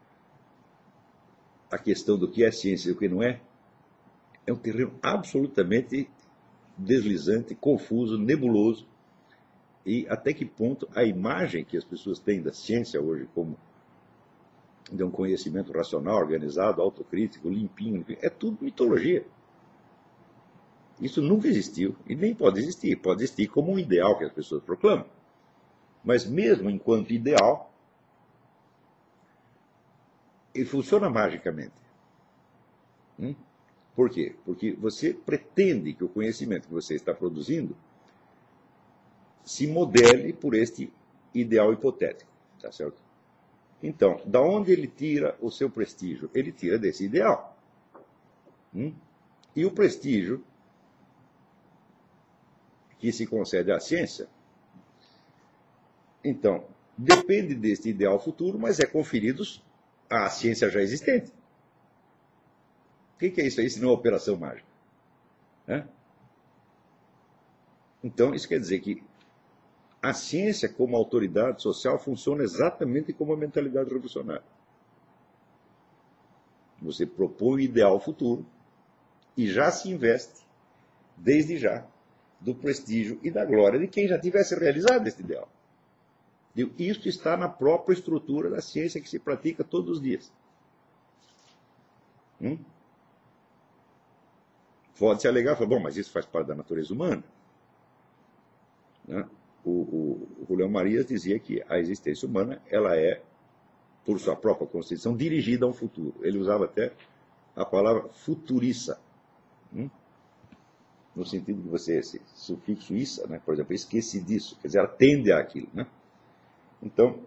a questão do que é ciência e o que não é um terreno absolutamente deslizante, confuso, nebuloso, e até que ponto a imagem que as pessoas têm da ciência hoje como de um conhecimento racional, organizado, autocrítico, limpinho, é tudo mitologia. Isso nunca existiu e nem pode existir. Pode existir como um ideal que as pessoas proclamam. Mas mesmo enquanto ideal, ele funciona magicamente. Por quê? Porque você pretende que o conhecimento que você está produzindo se modele por este ideal hipotético, tá certo? Então, da onde ele tira o seu prestígio? Ele tira desse ideal. E o prestígio que se concede à ciência, então, depende deste ideal futuro, mas é conferido à ciência já existente. O que é isso aí, se não é operação mágica? Então, isso quer dizer que a ciência, como autoridade social, funciona exatamente como a mentalidade revolucionária. Você propõe o ideal futuro e já se investe, desde já, do prestígio e da glória de quem já tivesse realizado esse ideal. Isso está na própria estrutura da ciência que se pratica todos os dias. Pode-se alegar, bom, mas isso faz parte da natureza humana. O Julião Marias dizia que a existência humana ela é, por sua própria constituição, dirigida a um futuro. Ele usava até a palavra futuriça. No sentido que você, esse sufixo issa, né? Por exemplo, esqueci disso, quer dizer, ela tende àquilo. Né? Então,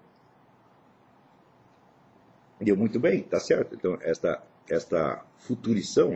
deu muito bem, está certo. Então, esta futurição,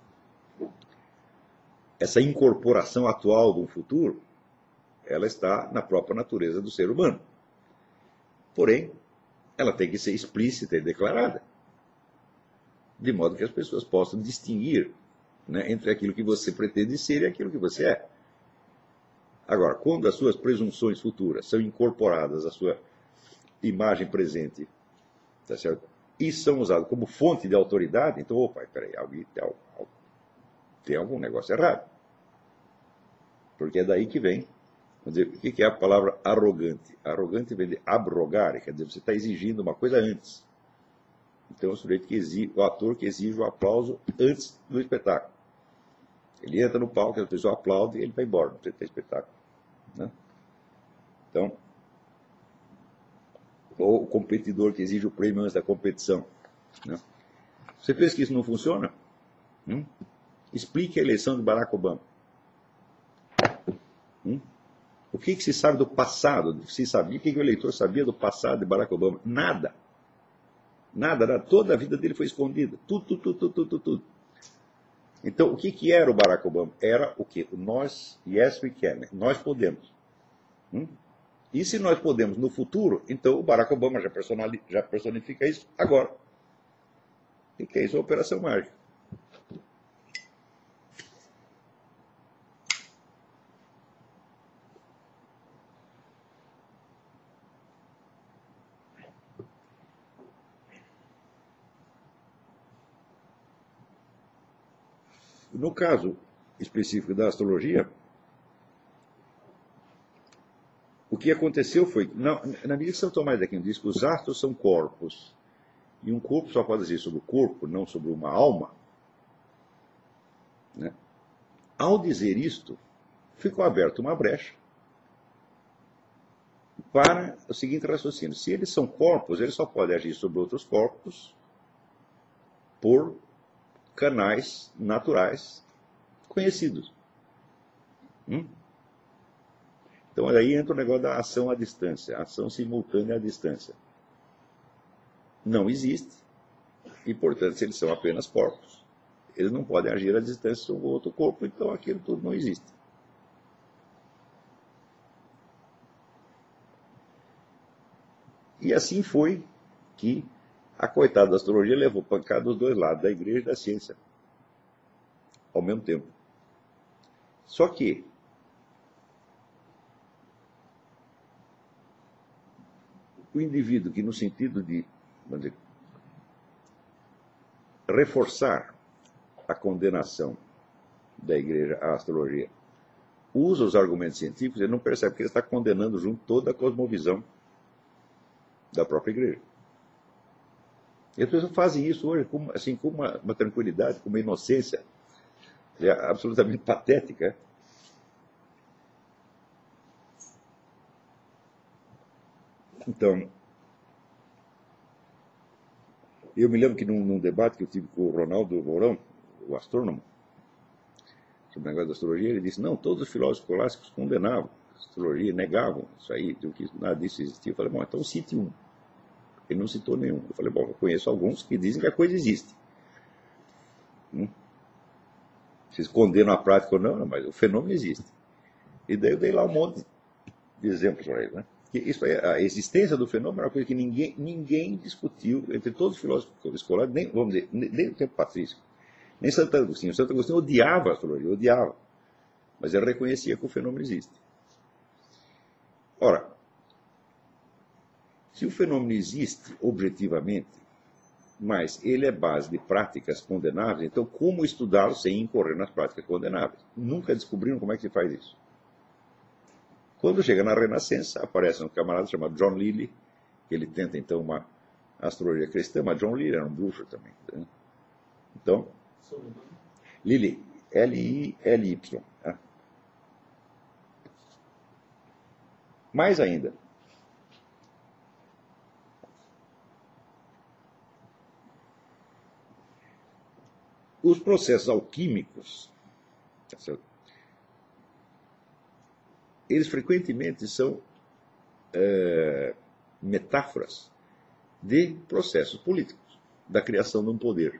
essa incorporação atual do futuro, ela está na própria natureza do ser humano. Porém, ela tem que ser explícita e declarada, de modo que as pessoas possam distinguir, né, entre aquilo que você pretende ser e aquilo que você é. Agora, quando as suas presunções futuras são incorporadas à sua imagem presente, tá certo? E são usadas como fonte de autoridade, então, opa, peraí, tem algum negócio errado. Porque é daí que vem, vamos dizer, o que é a palavra arrogante? Arrogante vem de abrogare, quer dizer, você está exigindo uma coisa antes. Então, o ator que exige o aplauso antes do espetáculo. Ele entra no palco, a pessoa aplaude e ele vai embora, não precisa ter espetáculo. Né? Então, ou o competidor que exige o prêmio antes da competição. Né? Você pensa que isso não funciona? Explique a eleição de Barack Obama. O que se sabe do passado? O que o eleitor sabia do passado de Barack Obama? Nada. Nada. Toda a vida dele foi escondida. Tudo. Então, o que era o Barack Obama? Era o quê? O nós, yes we can. Nós podemos. E se nós podemos no futuro, então o Barack Obama já personifica isso agora. E que é isso? A operação mágica. No caso específico da astrologia, o que aconteceu foi, na medida que São Tomás de Aquino diz que os astros são corpos, e um corpo só pode agir sobre o corpo, não sobre uma alma, né? Ao dizer isto, ficou aberta uma brecha para o seguinte raciocínio: se eles são corpos, eles só podem agir sobre outros corpos por canais naturais conhecidos. Então aí entra o negócio da ação à distância, ação simultânea à distância. Não existe, e portanto, se eles são apenas corpos, eles não podem agir à distância sobre outro corpo, então aquilo tudo não existe. E assim foi que a coitada da astrologia levou pancada dos dois lados, da igreja e da ciência, ao mesmo tempo. Só que o indivíduo que, no sentido de, vamos dizer, reforçar a condenação da igreja à astrologia, usa os argumentos científicos, ele não percebe que ele está condenando junto toda a cosmovisão da própria igreja. E as pessoas fazem isso hoje com uma tranquilidade, com uma inocência absolutamente patética. Então, eu me lembro que num debate que eu tive com o Ronaldo Mourão, o astrônomo, sobre o negócio da astrologia, ele disse, não, todos os filósofos clássicos condenavam a astrologia, negavam isso aí, que nada disso existia. Eu falei, bom, então cite um. Ele não citou nenhum. Eu falei, bom, eu conheço alguns que dizem que a coisa existe. Se condenam a prática ou não, mas o fenômeno existe. E daí eu dei lá um monte de exemplos para ele, né? Que isso aí, a existência do fenômeno é uma coisa que ninguém discutiu entre todos os filósofos escolares, nem, vamos dizer, nem o tempo patrício, nem Santo Agostinho. Santo Agostinho odiava a astrologia, odiava. Mas ele reconhecia que o fenômeno existe. Ora, se o fenômeno existe objetivamente, mas ele é base de práticas condenáveis, então como estudá-lo sem incorrer nas práticas condenáveis? Nunca descobriram como é que se faz isso. Quando chega na Renascença, aparece um camarada chamado John Lilly, que ele tenta então uma astrologia cristã, mas John Lilly era um bruxo também. Né? Então, Lilly, L-I-L-Y. Tá? Mais ainda, os processos alquímicos, tá certo? Eles frequentemente são metáforas de processos políticos, da criação de um poder.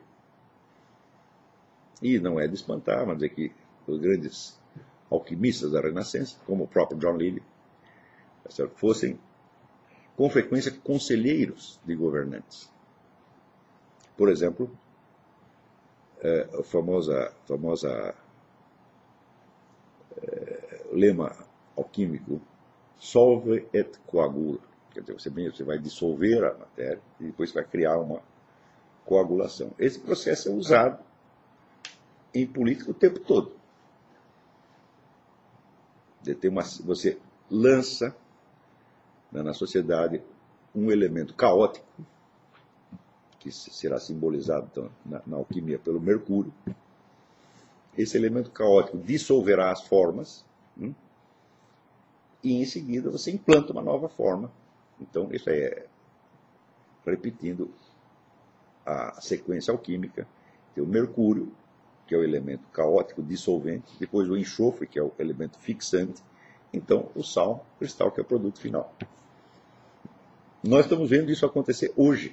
E não é de espantar, mas é que os grandes alquimistas da Renascença, como o próprio John Lilly, tá certo? Fossem, com frequência, conselheiros de governantes. Por exemplo, o famosa lema alquímico, solve et coagula. Quer dizer, você vai dissolver a matéria e depois vai criar uma coagulação. Esse processo é usado em política o tempo todo. Você lança, né, na sociedade um elemento caótico, que será simbolizado então, na alquimia pelo mercúrio. Esse elemento caótico dissolverá as formas, e em seguida você implanta uma nova forma. Então, isso é, repetindo a sequência alquímica, tem o mercúrio, que é o elemento caótico dissolvente, depois o enxofre, que é o elemento fixante, então o sal cristal, que é o produto final. Nós estamos vendo isso acontecer hoje,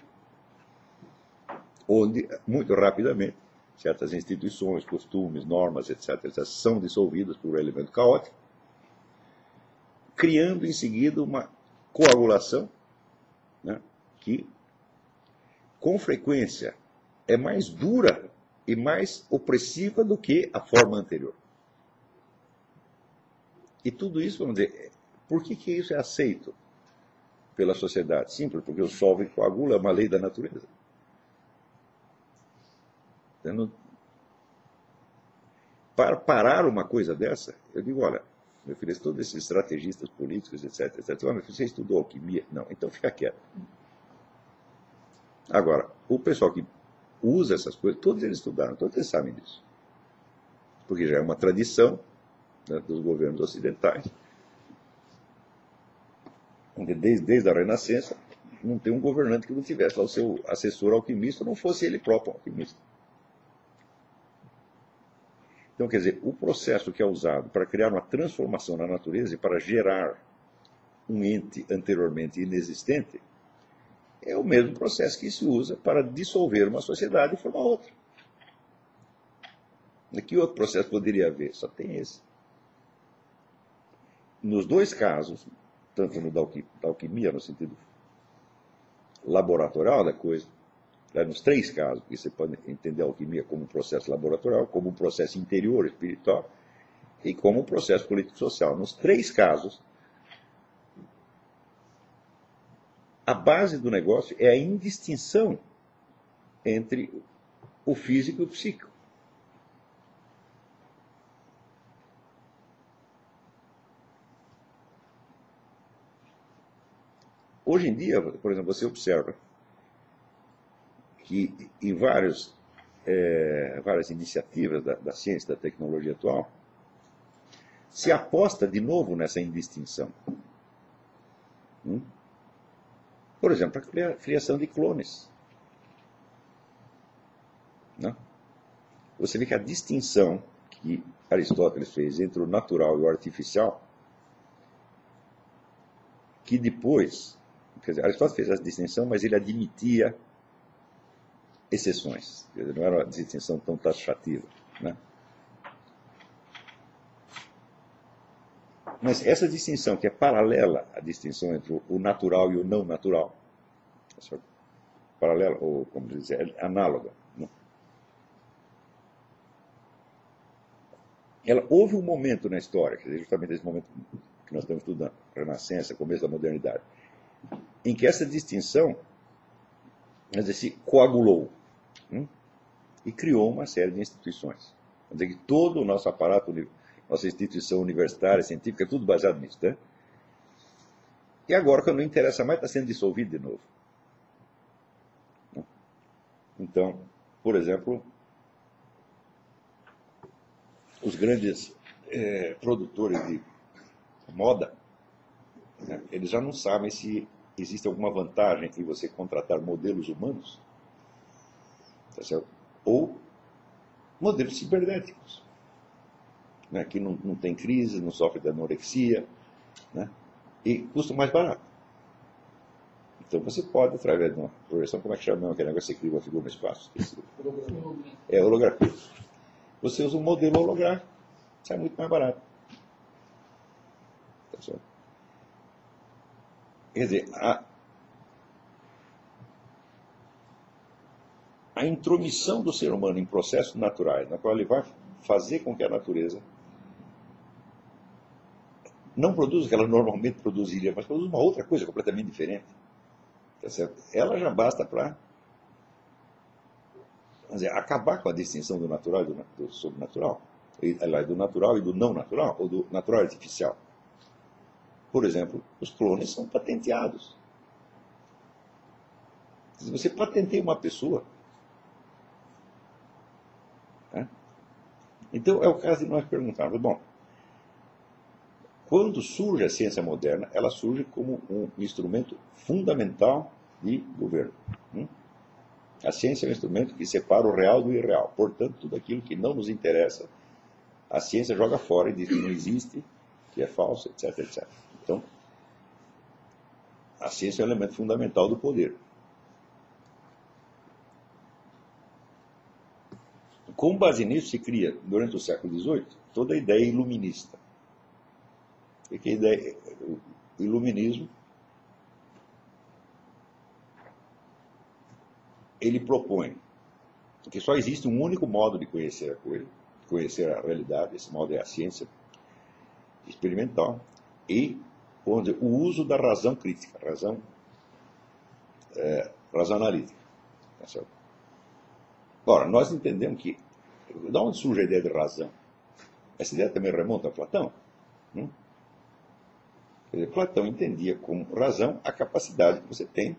onde, muito rapidamente, certas instituições, costumes, normas, etc., são dissolvidas por um elemento caótico, criando em seguida uma coagulação, né, que, com frequência, é mais dura e mais opressiva do que a forma anterior. E tudo isso, vamos dizer, por que isso é aceito pela sociedade? Simples, porque o solve coagula é uma lei da natureza. Para parar uma coisa dessa, eu digo, olha, meu filho, todos esses estrategistas políticos, etc., você estudou alquimia? Não, então fica quieto. Agora, o pessoal que usa essas coisas, todos eles estudaram, todos eles sabem disso. Porque já é uma tradição, né, dos governos ocidentais. Desde a Renascença, não tem um governante que não tivesse lá o seu assessor alquimista, não fosse ele próprio alquimista. Então, quer dizer, o processo que é usado para criar uma transformação na natureza e para gerar um ente anteriormente inexistente é o mesmo processo que se usa para dissolver uma sociedade e formar outra. Que outro processo poderia haver? Só tem esse. Nos dois casos, tanto no da alquimia, no sentido laboratorial da coisa, nos três casos, porque você pode entender a alquimia como um processo laboratorial, como um processo interior espiritual e como um processo político-social. Nos três casos, a base do negócio é a indistinção entre o físico e o psíquico. Hoje em dia, por exemplo, você observa que em várias iniciativas da ciência e da tecnologia atual, se aposta de novo nessa indistinção. Por exemplo, a criação de clones. Não? Você vê que a distinção que Aristóteles fez entre o natural e o artificial, que depois, quer dizer, Aristóteles fez essa distinção, mas ele admitia exceções. Quer dizer, não era uma distinção tão taxativa. Né? Mas essa distinção, que é paralela à distinção entre o natural e o não natural, paralela, ou como dizer, análoga, né? Houve um momento na história, quer dizer, justamente esse momento que nós estamos estudando, Renascença, começo da modernidade, em que essa distinção, quer dizer, se coagulou, e criou uma série de instituições. Quer dizer que todo o nosso aparato, nossa instituição universitária, científica, é tudo baseado nisso. Né? E agora, quando não interessa mais, está sendo dissolvido de novo. Então, por exemplo, os grandes produtores de moda, né, eles já não sabem se existe alguma vantagem em você contratar modelos humanos, tá certo? Ou modelos cibernéticos, né, que não tem crise, não sofre de anorexia, né, e custam mais barato. Então você pode, através de uma projeção, como é que chama aquele negócio que você cria uma figura no espaço? É holografia. Você usa um modelo holográfico, sai muito mais barato. Tá certo? Quer dizer, a intromissão do ser humano em processos naturais, na qual ele vai fazer com que a natureza não produza o que ela normalmente produziria, mas produza uma outra coisa completamente diferente. Tá certo? Ela já basta para acabar com a distinção do natural e do sobrenatural. Do natural e do não natural, ou do natural artificial. Por exemplo, os clones são patenteados. Se você patenteia uma pessoa, né? Então é o caso de nós perguntarmos, bom, quando surge a ciência moderna, ela surge como um instrumento fundamental de governo. A ciência é um instrumento que separa o real do irreal. Portanto, tudo aquilo que não nos interessa, a ciência joga fora e diz que não existe, que é falso, etc, etc. Então, a ciência é um elemento fundamental do poder. Com base nisso, se cria, durante o século XVIII, toda a ideia iluminista. E que a ideia, o iluminismo, ele propõe que só existe um único modo de conhecer a coisa, conhecer a realidade, esse modo é a ciência experimental, e onde o uso da razão crítica, razão analítica. Tá certo? Ora, nós entendemos que, de onde surge a ideia de razão? Essa ideia também remonta a Platão. Quer dizer, Platão entendia como razão a capacidade que você tem,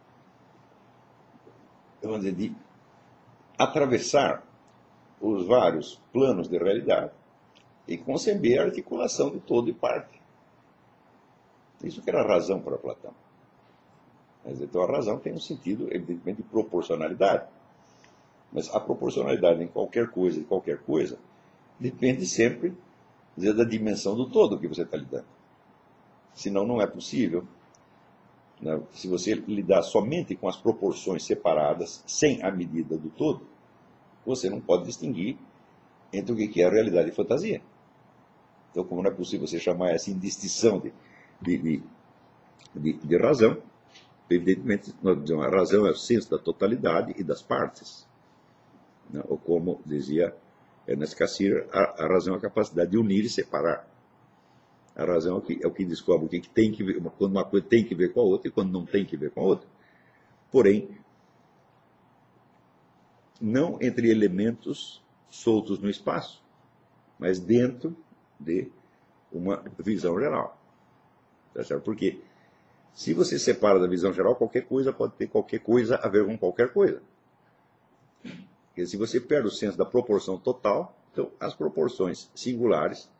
vamos dizer, de atravessar os vários planos de realidade e conceber a articulação de todo e parte. Isso que era a razão para Platão. Então a razão tem um sentido, evidentemente, de proporcionalidade. Mas a proporcionalidade em qualquer coisa, depende sempre da dimensão do todo que você está lidando. Senão não é possível. Né? Se você lidar somente com as proporções separadas, sem a medida do todo, você não pode distinguir entre o que é a realidade e fantasia. Então, como não é possível você chamar essa indistinção de razão, evidentemente, nós dizemos, a razão é o senso da totalidade e das partes. Né? Ou como dizia Ernest Cassirer, a razão é a capacidade de unir e separar. A razão é o que descobre o que tem que ver, quando uma coisa tem que ver com a outra e quando não tem que ver com a outra. Porém, não entre elementos soltos no espaço, mas dentro de uma visão geral. Tá certo? Porque se você separa da visão geral, qualquer coisa pode ter qualquer coisa a ver com qualquer coisa. Porque se você perde o senso da proporção total, então as proporções singulares,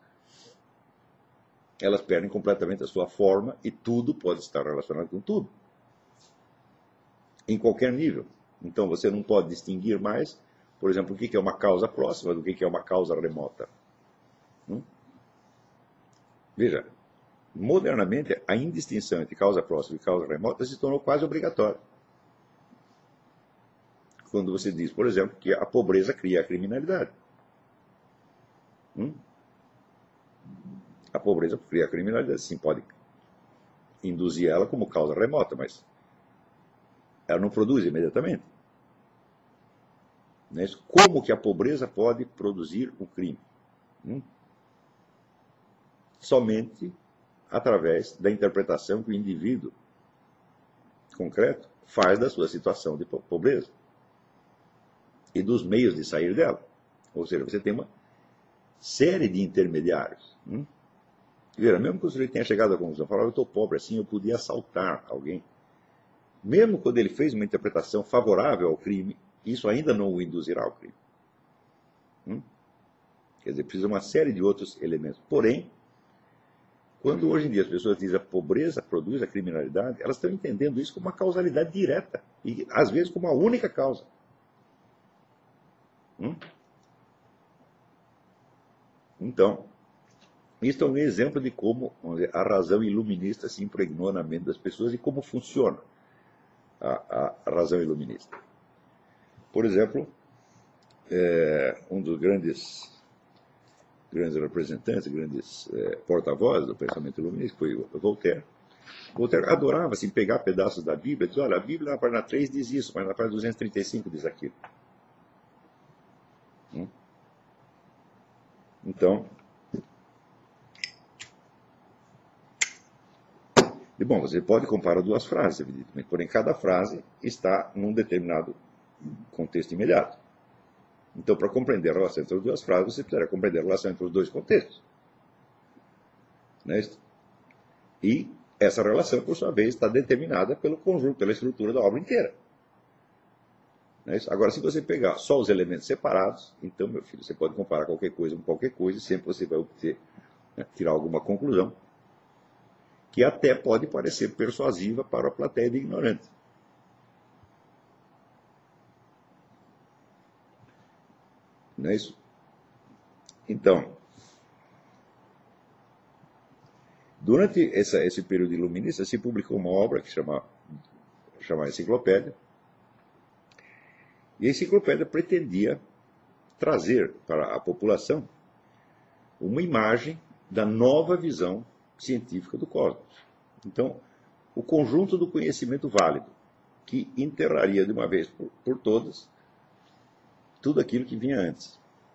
elas perdem completamente a sua forma e tudo pode estar relacionado com tudo. Em qualquer nível. Então você não pode distinguir mais, por exemplo, o que é uma causa próxima do que é uma causa remota. Veja, modernamente a indistinção entre causa próxima e causa remota se tornou quase obrigatória. Quando você diz, por exemplo, que a pobreza cria a criminalidade. A pobreza cria a criminalidade, sim, pode induzir ela como causa remota, mas ela não produz imediatamente. Como que a pobreza pode produzir um crime? Somente através da interpretação que o indivíduo concreto faz da sua situação de pobreza e dos meios de sair dela. Ou seja, você tem uma série de intermediários. Veja, mesmo que o sujeito tenha chegado à conclusão, falar, eu estou pobre assim, eu podia assaltar alguém. Mesmo quando ele fez uma interpretação favorável ao crime, isso ainda não o induzirá ao crime. Quer dizer, precisa de uma série de outros elementos. Porém, quando hoje em dia as pessoas dizem a pobreza produz a criminalidade, elas estão entendendo isso como uma causalidade direta. E, às vezes, como a única causa. Então, isso é um exemplo de como, vamos dizer, a razão iluminista se impregnou na mente das pessoas e como funciona a razão iluminista. Por exemplo, um dos grandes representantes, grandes porta-vozes do pensamento iluminista foi o Voltaire. Voltaire adorava assim, pegar pedaços da Bíblia e dizer, olha, a Bíblia na página 3 diz isso, mas na página 235 diz aquilo. Então, e bom, você pode comparar duas frases, evidentemente, porém cada frase está num determinado contexto imediato. Então, para compreender a relação entre as duas frases, você precisa compreender a relação entre os dois contextos. Não é isso? E essa relação, por sua vez, está determinada pelo conjunto, pela estrutura da obra inteira. Não é isso? Agora, se você pegar só os elementos separados, então, meu filho, você pode comparar qualquer coisa com qualquer coisa e sempre você vai obter, tirar alguma conclusão que até pode parecer persuasiva para a plateia de ignorantes. Não é isso? Então, durante esse período iluminista, se publicou uma obra que chama Enciclopédia. E a enciclopédia pretendia trazer para a população uma imagem da nova visão científica do cosmos. Então, o conjunto do conhecimento válido, que enterraria de uma vez por todas tudo aquilo que vinha antes.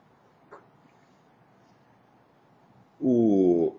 O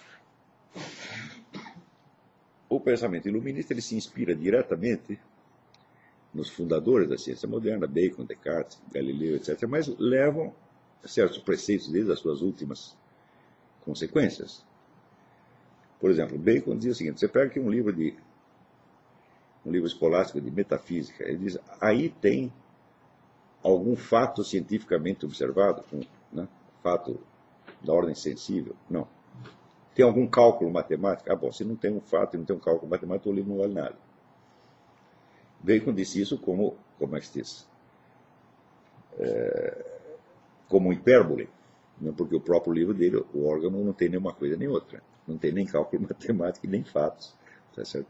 pensamento iluminista ele se inspira diretamente nos fundadores da ciência moderna, Bacon, Descartes, Galileu, etc., mas levam certos preceitos desde as suas últimas consequências. Por exemplo, Bacon dizia o seguinte, você pega aqui um livro escolástico de metafísica, ele diz, aí tem algum fato cientificamente observado, fato da ordem sensível? Não. Tem algum cálculo matemático? Ah, bom, se não tem um fato e não tem um cálculo matemático, o livro não vale nada. Bacon disse isso como é que se diz? Como hipérbole, né? Porque o próprio livro dele, o órgão, não tem nenhuma coisa nem outra. Não tem nem cálculo matemático e nem fatos. Tá certo?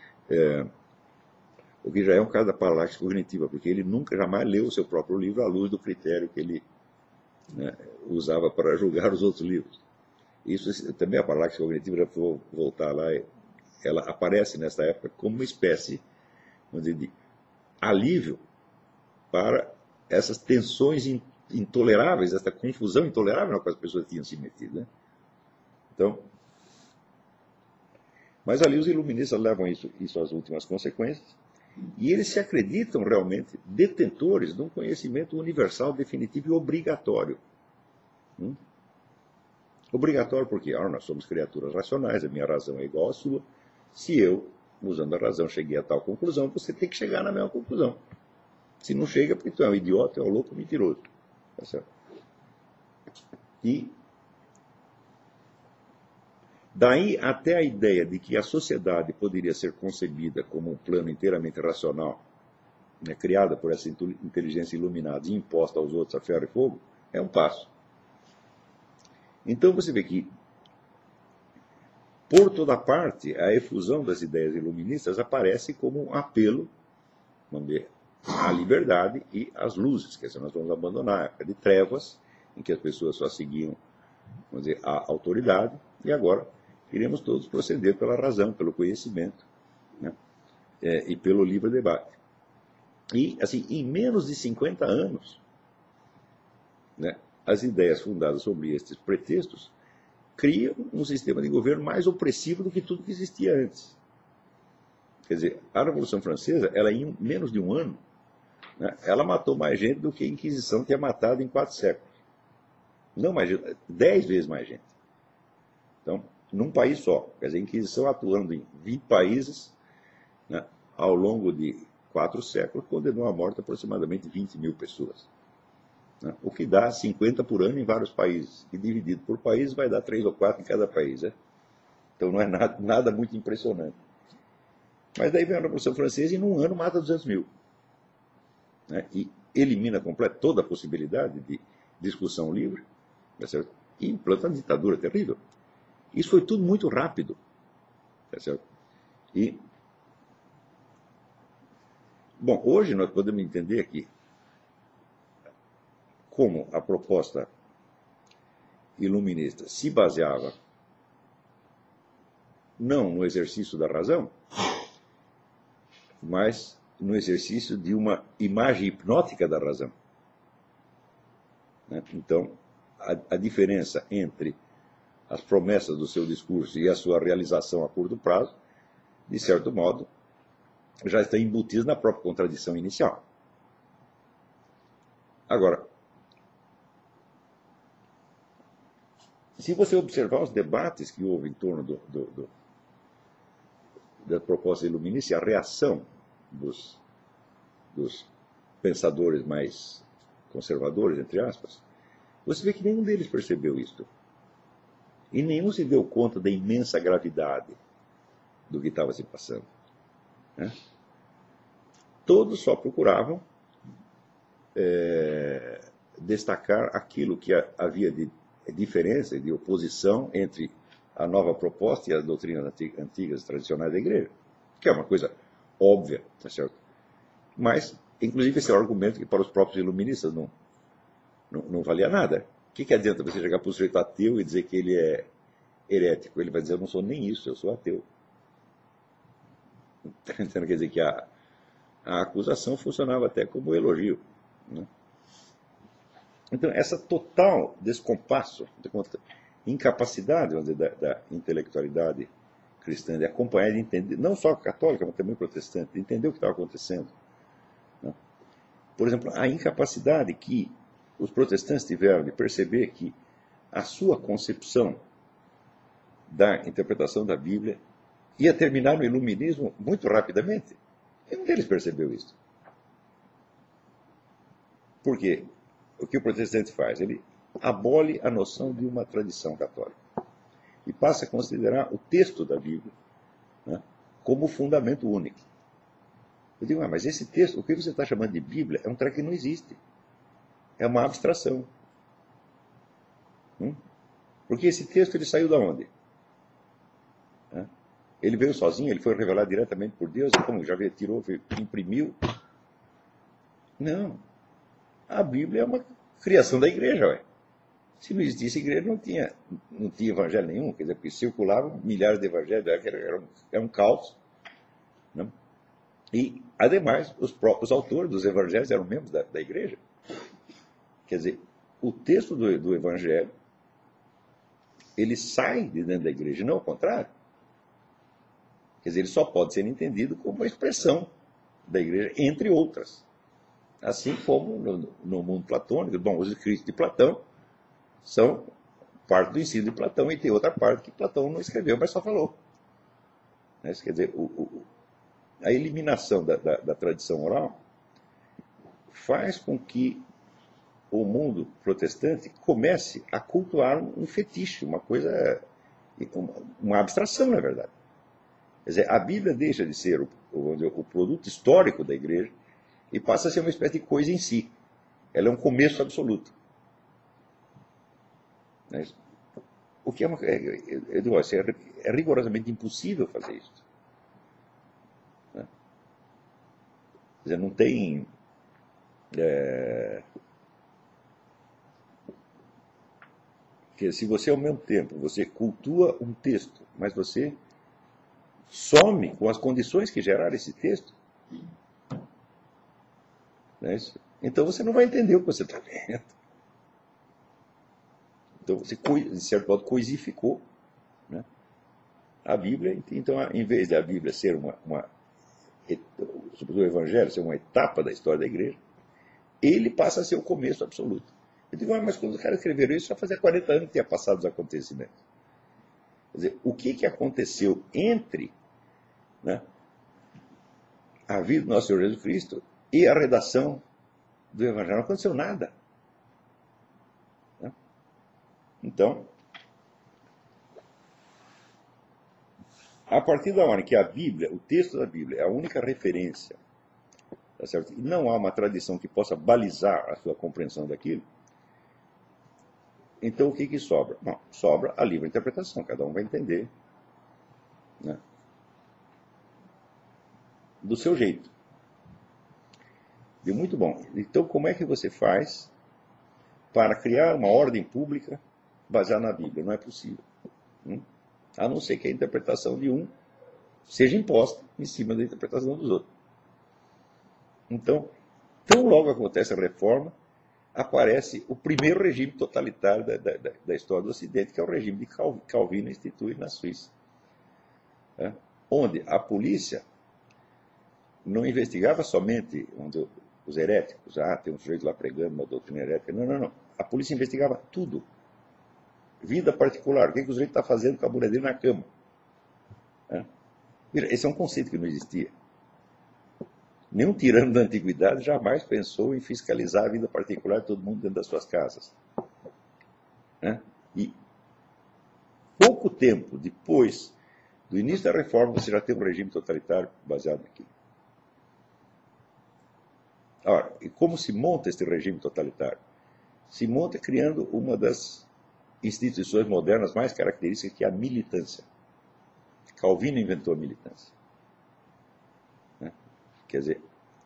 O que já é um caso da paralaxe cognitiva, porque ele nunca, jamais leu o seu próprio livro à luz do critério que ele usava para julgar os outros livros. Isso também a paralaxe cognitiva, já vou voltar lá, ela aparece nessa época como uma espécie, vamos dizer, de alívio para essas tensões intoleráveis, essa confusão intolerável na qual as pessoas tinham se metido. Né? Então, mas ali os iluministas levam isso às últimas consequências, e eles se acreditam realmente detentores de um conhecimento universal, definitivo e obrigatório. Obrigatório porque nós somos criaturas racionais, a minha razão é igual à sua. Se eu, usando a razão, cheguei a tal conclusão, você tem que chegar na mesma conclusão. Se não chega, porque tu é um idiota, é um louco mentiroso. Tá certo? E daí até a ideia de que a sociedade poderia ser concebida como um plano inteiramente racional, criada por essa inteligência iluminada e imposta aos outros a ferro e fogo, é um passo. Então você vê que, por toda parte, a efusão das ideias iluministas aparece como um apelo, vamos ver, à liberdade e às luzes. Quer dizer, nós vamos abandonar a época de trevas, em que as pessoas só seguiam, vamos dizer, a autoridade, e agora iremos todos proceder pela razão, pelo conhecimento, né? E pelo livre debate. E, assim, em menos de 50 anos, né, as ideias fundadas sobre estes pretextos criam um sistema de governo mais opressivo do que tudo que existia antes. Quer dizer, a Revolução Francesa, ela em menos de um ano, né, ela matou mais gente do que a Inquisição tinha matado em 4 séculos. Não mais gente, 10 vezes mais gente. Então, num país só. Quer dizer, a Inquisição atuando em 20 países, né, ao longo de 4 séculos, condenou à morte aproximadamente 20 mil pessoas. Né, o que dá 50 por ano em vários países. E dividido por país vai dar 3 ou 4 em cada país. Né? Então não é nada muito impressionante. Mas daí vem a Revolução Francesa e num ano mata 200 mil. Né? E elimina toda a possibilidade de discussão livre. Tá certo? e implanta uma ditadura terrível. Isso foi tudo muito rápido. Tá certo? E, bom, hoje nós podemos entender que como a proposta iluminista se baseava não no exercício da razão, mas no exercício de uma imagem hipnótica da razão. Então, a diferença entre as promessas do seu discurso e a sua realização a curto prazo, de certo modo, já está embutida na própria contradição inicial. Agora, se você observar os debates que houve em torno da proposta iluminista, a reação dos pensadores mais conservadores, entre aspas, você vê que nenhum deles percebeu isto. E nenhum se deu conta da imensa gravidade do que estava se passando. Né? Todos só procuravam destacar aquilo que havia de diferença, de oposição entre a nova proposta e as doutrinas antigas, tradicionais da igreja, que é uma coisa óbvia, tá certo? Mas, inclusive, esse é um argumento que para os próprios iluministas não valia nada. O que adianta você chegar para o sujeito ateu e dizer que ele é herético? Ele vai dizer, eu não sou nem isso, eu sou ateu. Então, quer dizer que a acusação funcionava até como elogio. Né? Então, essa total descompasso, incapacidade, vamos dizer, da intelectualidade cristã de acompanhar, de entender, não só católica, mas também protestante, de entender o que estava acontecendo. Né? Por exemplo, a incapacidade que os protestantes tiveram de perceber que a sua concepção da interpretação da Bíblia ia terminar no iluminismo muito rapidamente. Nenhum deles percebeu isso. Por quê? O que o protestante faz? Ele abole a noção de uma tradição católica e passa a considerar o texto da Bíblia, né, como fundamento único. Eu digo, mas esse texto, o que você está chamando de Bíblia, é um treco que não existe. É uma abstração. Porque esse texto ele saiu de onde? Ele veio sozinho, ele foi revelado diretamente por Deus, como já tirou, imprimiu. Não. A Bíblia é uma criação da igreja, ué. Se não existisse igreja, não tinha evangelho nenhum, quer dizer, porque circulavam milhares de evangelhos, era um caos. Né? E, ademais, os próprios autores dos evangelhos eram membros da igreja. Quer dizer, o texto do evangelho, ele sai de dentro da igreja, não ao contrário. Quer dizer, ele só pode ser entendido como uma expressão da igreja, entre outras. Assim como no mundo platônico, bom, os escritos de Platão são parte do ensino de Platão, e tem outra parte que Platão não escreveu, mas só falou. Isso quer dizer, a eliminação da tradição oral faz com que o mundo protestante comece a cultuar um fetiche, uma coisa, uma abstração, na verdade. Quer dizer, a Bíblia deixa de ser o produto histórico da igreja e passa a ser uma espécie de coisa em si. Ela é um começo absoluto. O que é rigorosamente impossível fazer isso. Quer dizer, não tem... que se você, ao mesmo tempo, você cultua um texto, mas você some com as condições que geraram esse texto, então você não vai entender o que você está lendo. Então você, de certo modo, coisificou, né, a Bíblia. Então, em vez da Bíblia ser sobretudo o Evangelho, ser uma etapa da história da igreja, ele passa a ser o começo absoluto. Eu digo, mas quando os caras escreveram isso, já fazia 40 anos que tinha passado os acontecimentos. Quer dizer, o que aconteceu entre, né, a vida do nosso Senhor Jesus Cristo e a redação do Evangelho? Não aconteceu nada. Né? Então, a partir da hora que a Bíblia, o texto da Bíblia, é a única referência, tá certo? E não há uma tradição que possa balizar a sua compreensão daquilo, Então, o que sobra? Bom, sobra a livre interpretação, cada um vai entender, né, do seu jeito. E muito bom. Então, como é que você faz para criar uma ordem pública baseada na Bíblia? Não é possível. A não ser que a interpretação de um seja imposta em cima da interpretação dos outros. Então, tão logo acontece a reforma, aparece o primeiro regime totalitário da história do Ocidente, que é o regime de Calvino instituído na Suíça, né, onde a polícia não investigava somente os heréticos, tem um sujeito lá pregando uma doutrina herética. Não. A polícia investigava tudo. Vida particular, o que o sujeito está fazendo com a mulher dele na cama. Esse é um conceito que não existia. Nenhum tirano da antiguidade jamais pensou em fiscalizar a vida particular de todo mundo dentro das suas casas. E pouco tempo depois do início da reforma, você já tem um regime totalitário baseado aqui. Ora, e como se monta este regime totalitário? Se monta criando uma das instituições modernas mais características, que é a militância. Calvino inventou a militância. Quer dizer,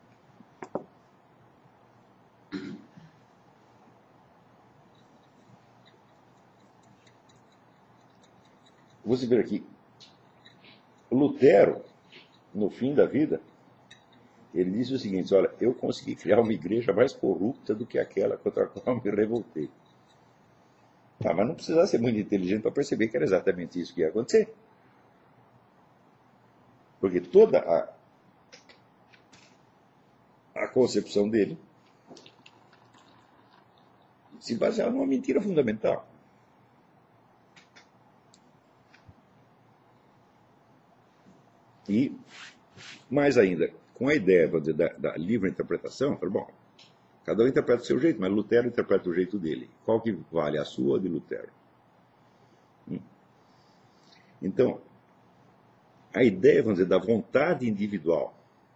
você vê aqui, Lutero, no fim da vida, ele disse o seguinte: olha, eu consegui criar uma igreja mais corrupta do que aquela contra a qual me revoltei. Mas não precisava ser muito inteligente para perceber que era exatamente isso que ia acontecer. Porque toda a concepção dele se baseava numa mentira fundamental. E, mais ainda, com a ideia da livre interpretação, bom, cada um interpreta do seu jeito, mas Lutero interpreta do jeito dele. Qual que vale, a sua ou de Lutero? Então, a ideia, vamos dizer, da vontade individual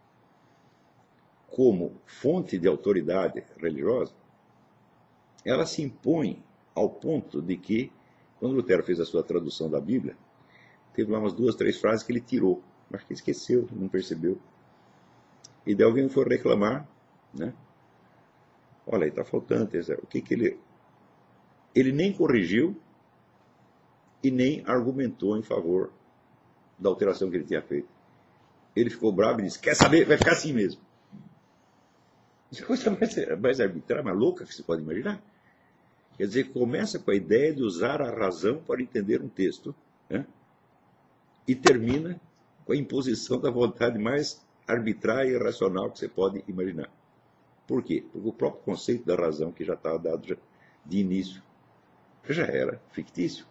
como fonte de autoridade religiosa, ela se impõe ao ponto de que, quando Lutero fez a sua tradução da Bíblia, teve lá umas 2, 3 frases que ele tirou, mas que esqueceu, não percebeu. E daí alguém foi reclamar, né? Olha, aí está faltando. O que ele... Ele nem corrigiu e nem argumentou em favor da alteração que ele tinha feito. Ele ficou bravo e disse: quer saber? Vai ficar assim mesmo. Isso é a coisa mais arbitrária, mais louca que se pode imaginar. Quer dizer, começa com a ideia de usar a razão para entender um texto, né? E termina com a imposição da vontade mais arbitrária e irracional que você pode imaginar. Por quê? Porque o próprio conceito da razão, que já estava dado de início, já era fictício.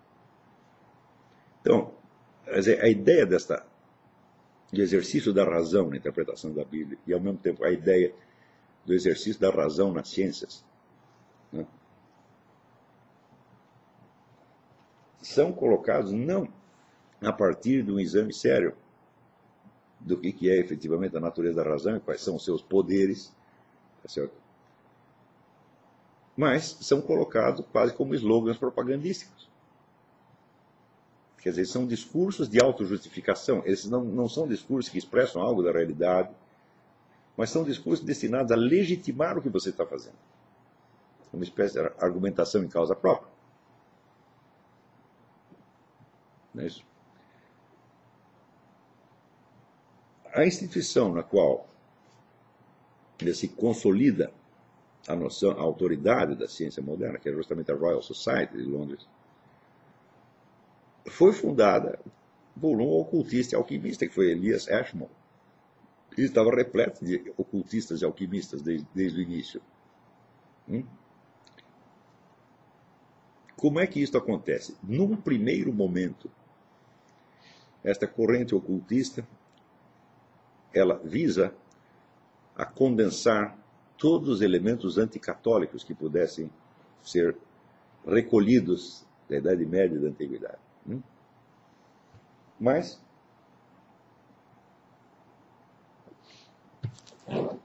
Então, a ideia de exercício da razão na interpretação da Bíblia, e ao mesmo tempo a ideia do exercício da razão nas ciências, né, são colocados não a partir de um exame sério do que é efetivamente a natureza da razão e quais são os seus poderes, tá certo? Mas são colocados quase como slogans propagandísticos. Quer dizer, são discursos de autojustificação. Esses não são discursos que expressam algo da realidade, mas são discursos destinados a legitimar o que você está fazendo. Uma espécie de argumentação em causa própria. Não é isso? A instituição na qual se consolida a noção, a autoridade da ciência moderna, que é justamente a Royal Society de Londres, foi fundada por um ocultista e alquimista, que foi Elias Ashmole. Ele estava repleto de ocultistas e alquimistas desde o início. Como é que isso acontece? Num primeiro momento, esta corrente ocultista, ela visa a condensar todos os elementos anticatólicos que pudessem ser recolhidos da Idade Média e da Antiguidade. Mas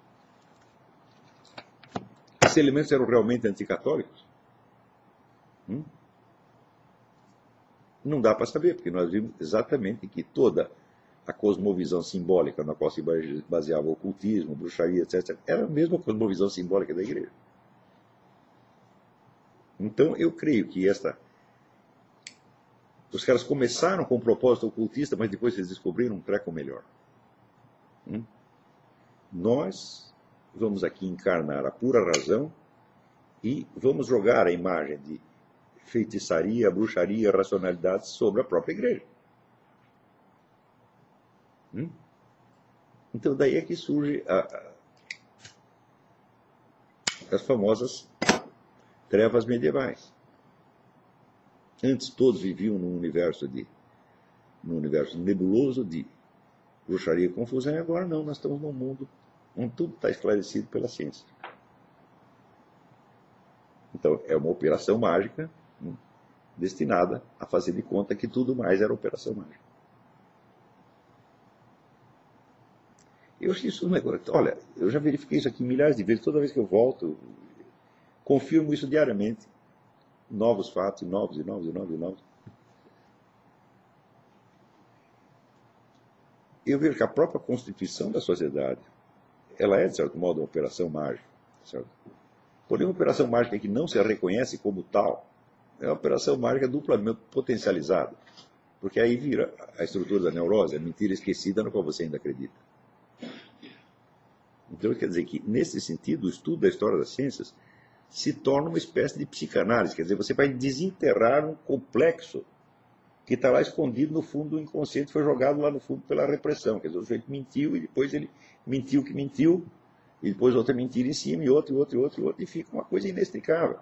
esses elementos eram realmente anticatólicos? Hum? Não dá para saber, porque nós vimos exatamente que toda a cosmovisão simbólica na qual se baseava o ocultismo, bruxaria, etc., era a mesma cosmovisão simbólica da igreja. Então, eu creio que os caras começaram com um propósito ocultista, mas depois eles descobriram um treco melhor. Nós vamos aqui encarnar a pura razão e vamos jogar a imagem de feitiçaria, bruxaria, racionalidade sobre a própria igreja. Então daí é que surge as famosas trevas medievais. Antes todos viviam num universo nebuloso de bruxaria e confusão, e agora não, nós estamos num mundo onde tudo está esclarecido pela ciência. Então é uma operação mágica destinada a fazer de conta que tudo mais era operação mágica. Eu acho isso um negócio. Olha, eu já verifiquei isso aqui milhares de vezes, toda vez que eu volto, confirmo isso diariamente. Novos fatos, novos. Eu vejo que a própria constituição da sociedade, ela é, de certo modo, uma operação mágica. Certo? Porém, uma operação mágica que não se reconhece como tal, é uma operação mágica duplamente potencializada. Porque aí vira a estrutura da neurose, a mentira esquecida na qual você ainda acredita. Então, quer dizer que, nesse sentido, o estudo da história das ciências se torna uma espécie de psicanálise. Quer dizer, você vai desenterrar um complexo que está lá escondido no fundo do inconsciente, foi jogado lá no fundo pela repressão. Quer dizer, o sujeito mentiu e depois ele mentiu que mentiu, e depois outra mentira em cima, e outra, e fica uma coisa inextricável.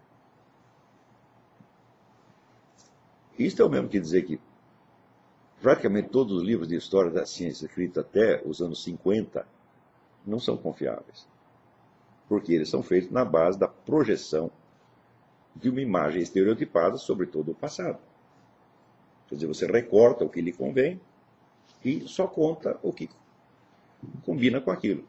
Isso é o mesmo que dizer que praticamente todos os livros de história da ciência escritos até os anos 50 não são confiáveis. Porque eles são feitos na base da projeção de uma imagem estereotipada sobre todo o passado. Quer dizer, você recorta o que lhe convém e só conta o que combina com aquilo.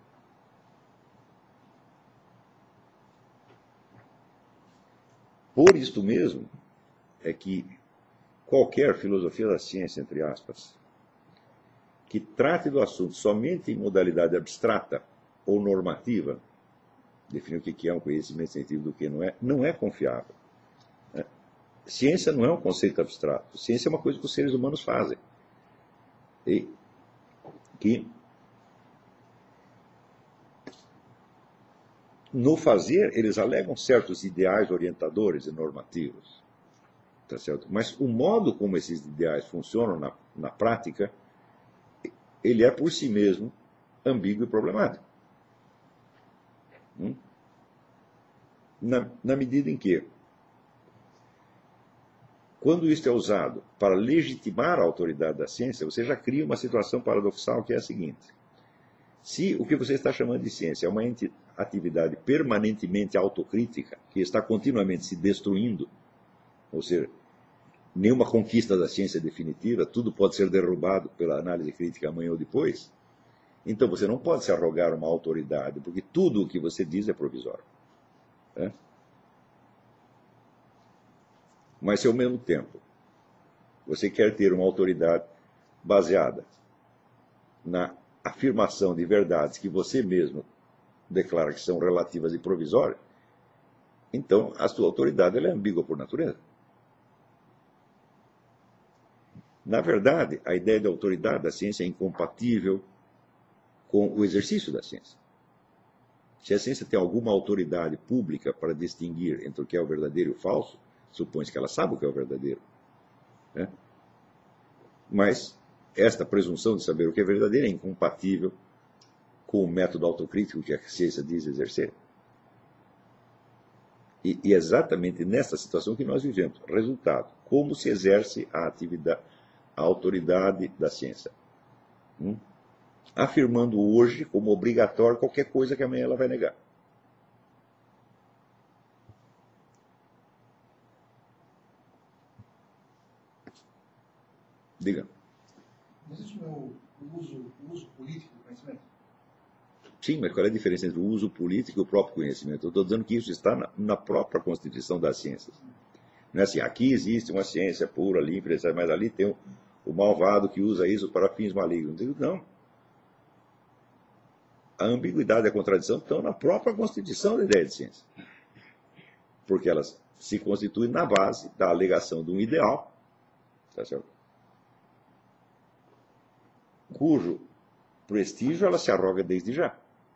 Por isto mesmo é que qualquer filosofia da ciência, entre aspas, que trate do assunto somente em modalidade abstrata ou normativa, definir o que é um conhecimento científico do que não é confiável. Ciência não é um conceito abstrato. Ciência é uma coisa que os seres humanos fazem. E que, no fazer, eles alegam certos ideais orientadores e normativos. Tá certo? Mas o modo como esses ideais funcionam na prática, ele é por si mesmo ambíguo e problemático. Na medida em que, quando isso é usado para legitimar a autoridade da ciência, você já cria uma situação paradoxal que é a seguinte. Se o que você está chamando de ciência é uma atividade permanentemente autocrítica, que está continuamente se destruindo, ou seja, nenhuma conquista da ciência é definitiva, tudo pode ser derrubado pela análise crítica amanhã ou depois, então você não pode se arrogar uma autoridade, porque tudo o que você diz é provisório. Mas, se ao mesmo tempo você quer ter uma autoridade baseada na afirmação de verdades que você mesmo declara que são relativas e provisórias, então a sua autoridade ela é ambígua por natureza. Na verdade, a ideia de autoridade da ciência é incompatível com o exercício da ciência. Se a ciência tem alguma autoridade pública para distinguir entre o que é o verdadeiro e o falso, supõe-se que ela sabe o que é o verdadeiro. Mas esta presunção de saber o que é verdadeiro é incompatível com o método autocrítico que a ciência diz exercer. E é exatamente nessa situação que nós vivemos. Resultado, como se exerce a autoridade da ciência. Afirmando hoje como obrigatório qualquer coisa que amanhã ela vai negar. Diga. Mas isso não é o uso político do conhecimento? Sim, mas qual é a diferença entre o uso político e o próprio conhecimento? Eu estou dizendo que isso está na própria Constituição das Ciências. Não é assim, aqui existe uma ciência pura, limpa, etc., mas ali tem o malvado que usa isso para fins malignos. Não. A ambiguidade e a contradição estão na própria constituição da ideia de ciência. Porque elas se constituem na base da alegação de um ideal, tá certo? Cujo prestígio ela se arroga desde já.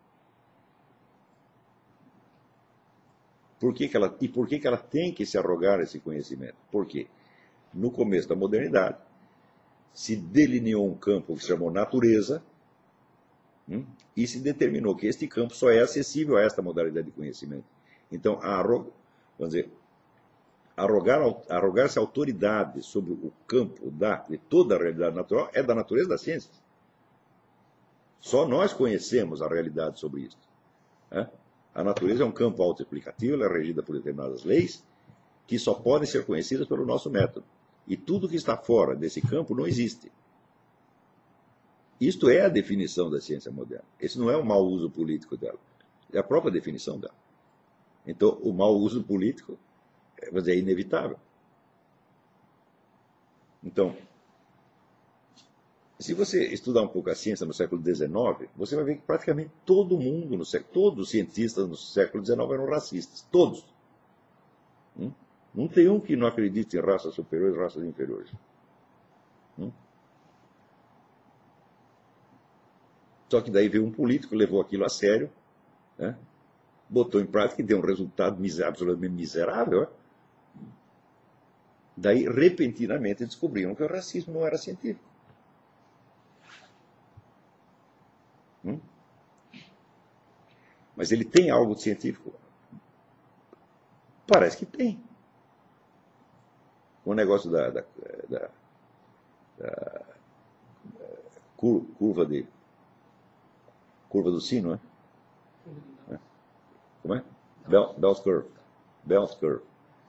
Por que que ela tem que se arrogar esse conhecimento? Porque no começo da modernidade se delineou um campo que se chamou natureza, e se determinou que este campo só é acessível a esta modalidade de conhecimento. Então, vamos dizer, arrogar-se autoridade sobre o campo de toda a realidade natural é da natureza das ciências. Só nós conhecemos a realidade sobre isso. A natureza é um campo autoexplicativo, ela é regida por determinadas leis que só podem ser conhecidas pelo nosso método. E tudo que está fora desse campo não existe. Isto é a definição da ciência moderna. Esse não é o mau uso político dela. É a própria definição dela. Então, o mau uso político é inevitável. Então, se você estudar um pouco a ciência no século XIX, você vai ver que praticamente todo mundo, todos os cientistas no século XIX eram racistas. Todos. Não tem um que não acredite em raças superiores e raças inferiores. Só que daí veio um político, levou aquilo a sério, botou em prática e deu um resultado absolutamente miserável. Daí, repentinamente, descobriram que o racismo não era científico. Mas ele tem algo de científico? Parece que tem. O negócio da curva do sino, né? Como é? Bell curve. Bell curve.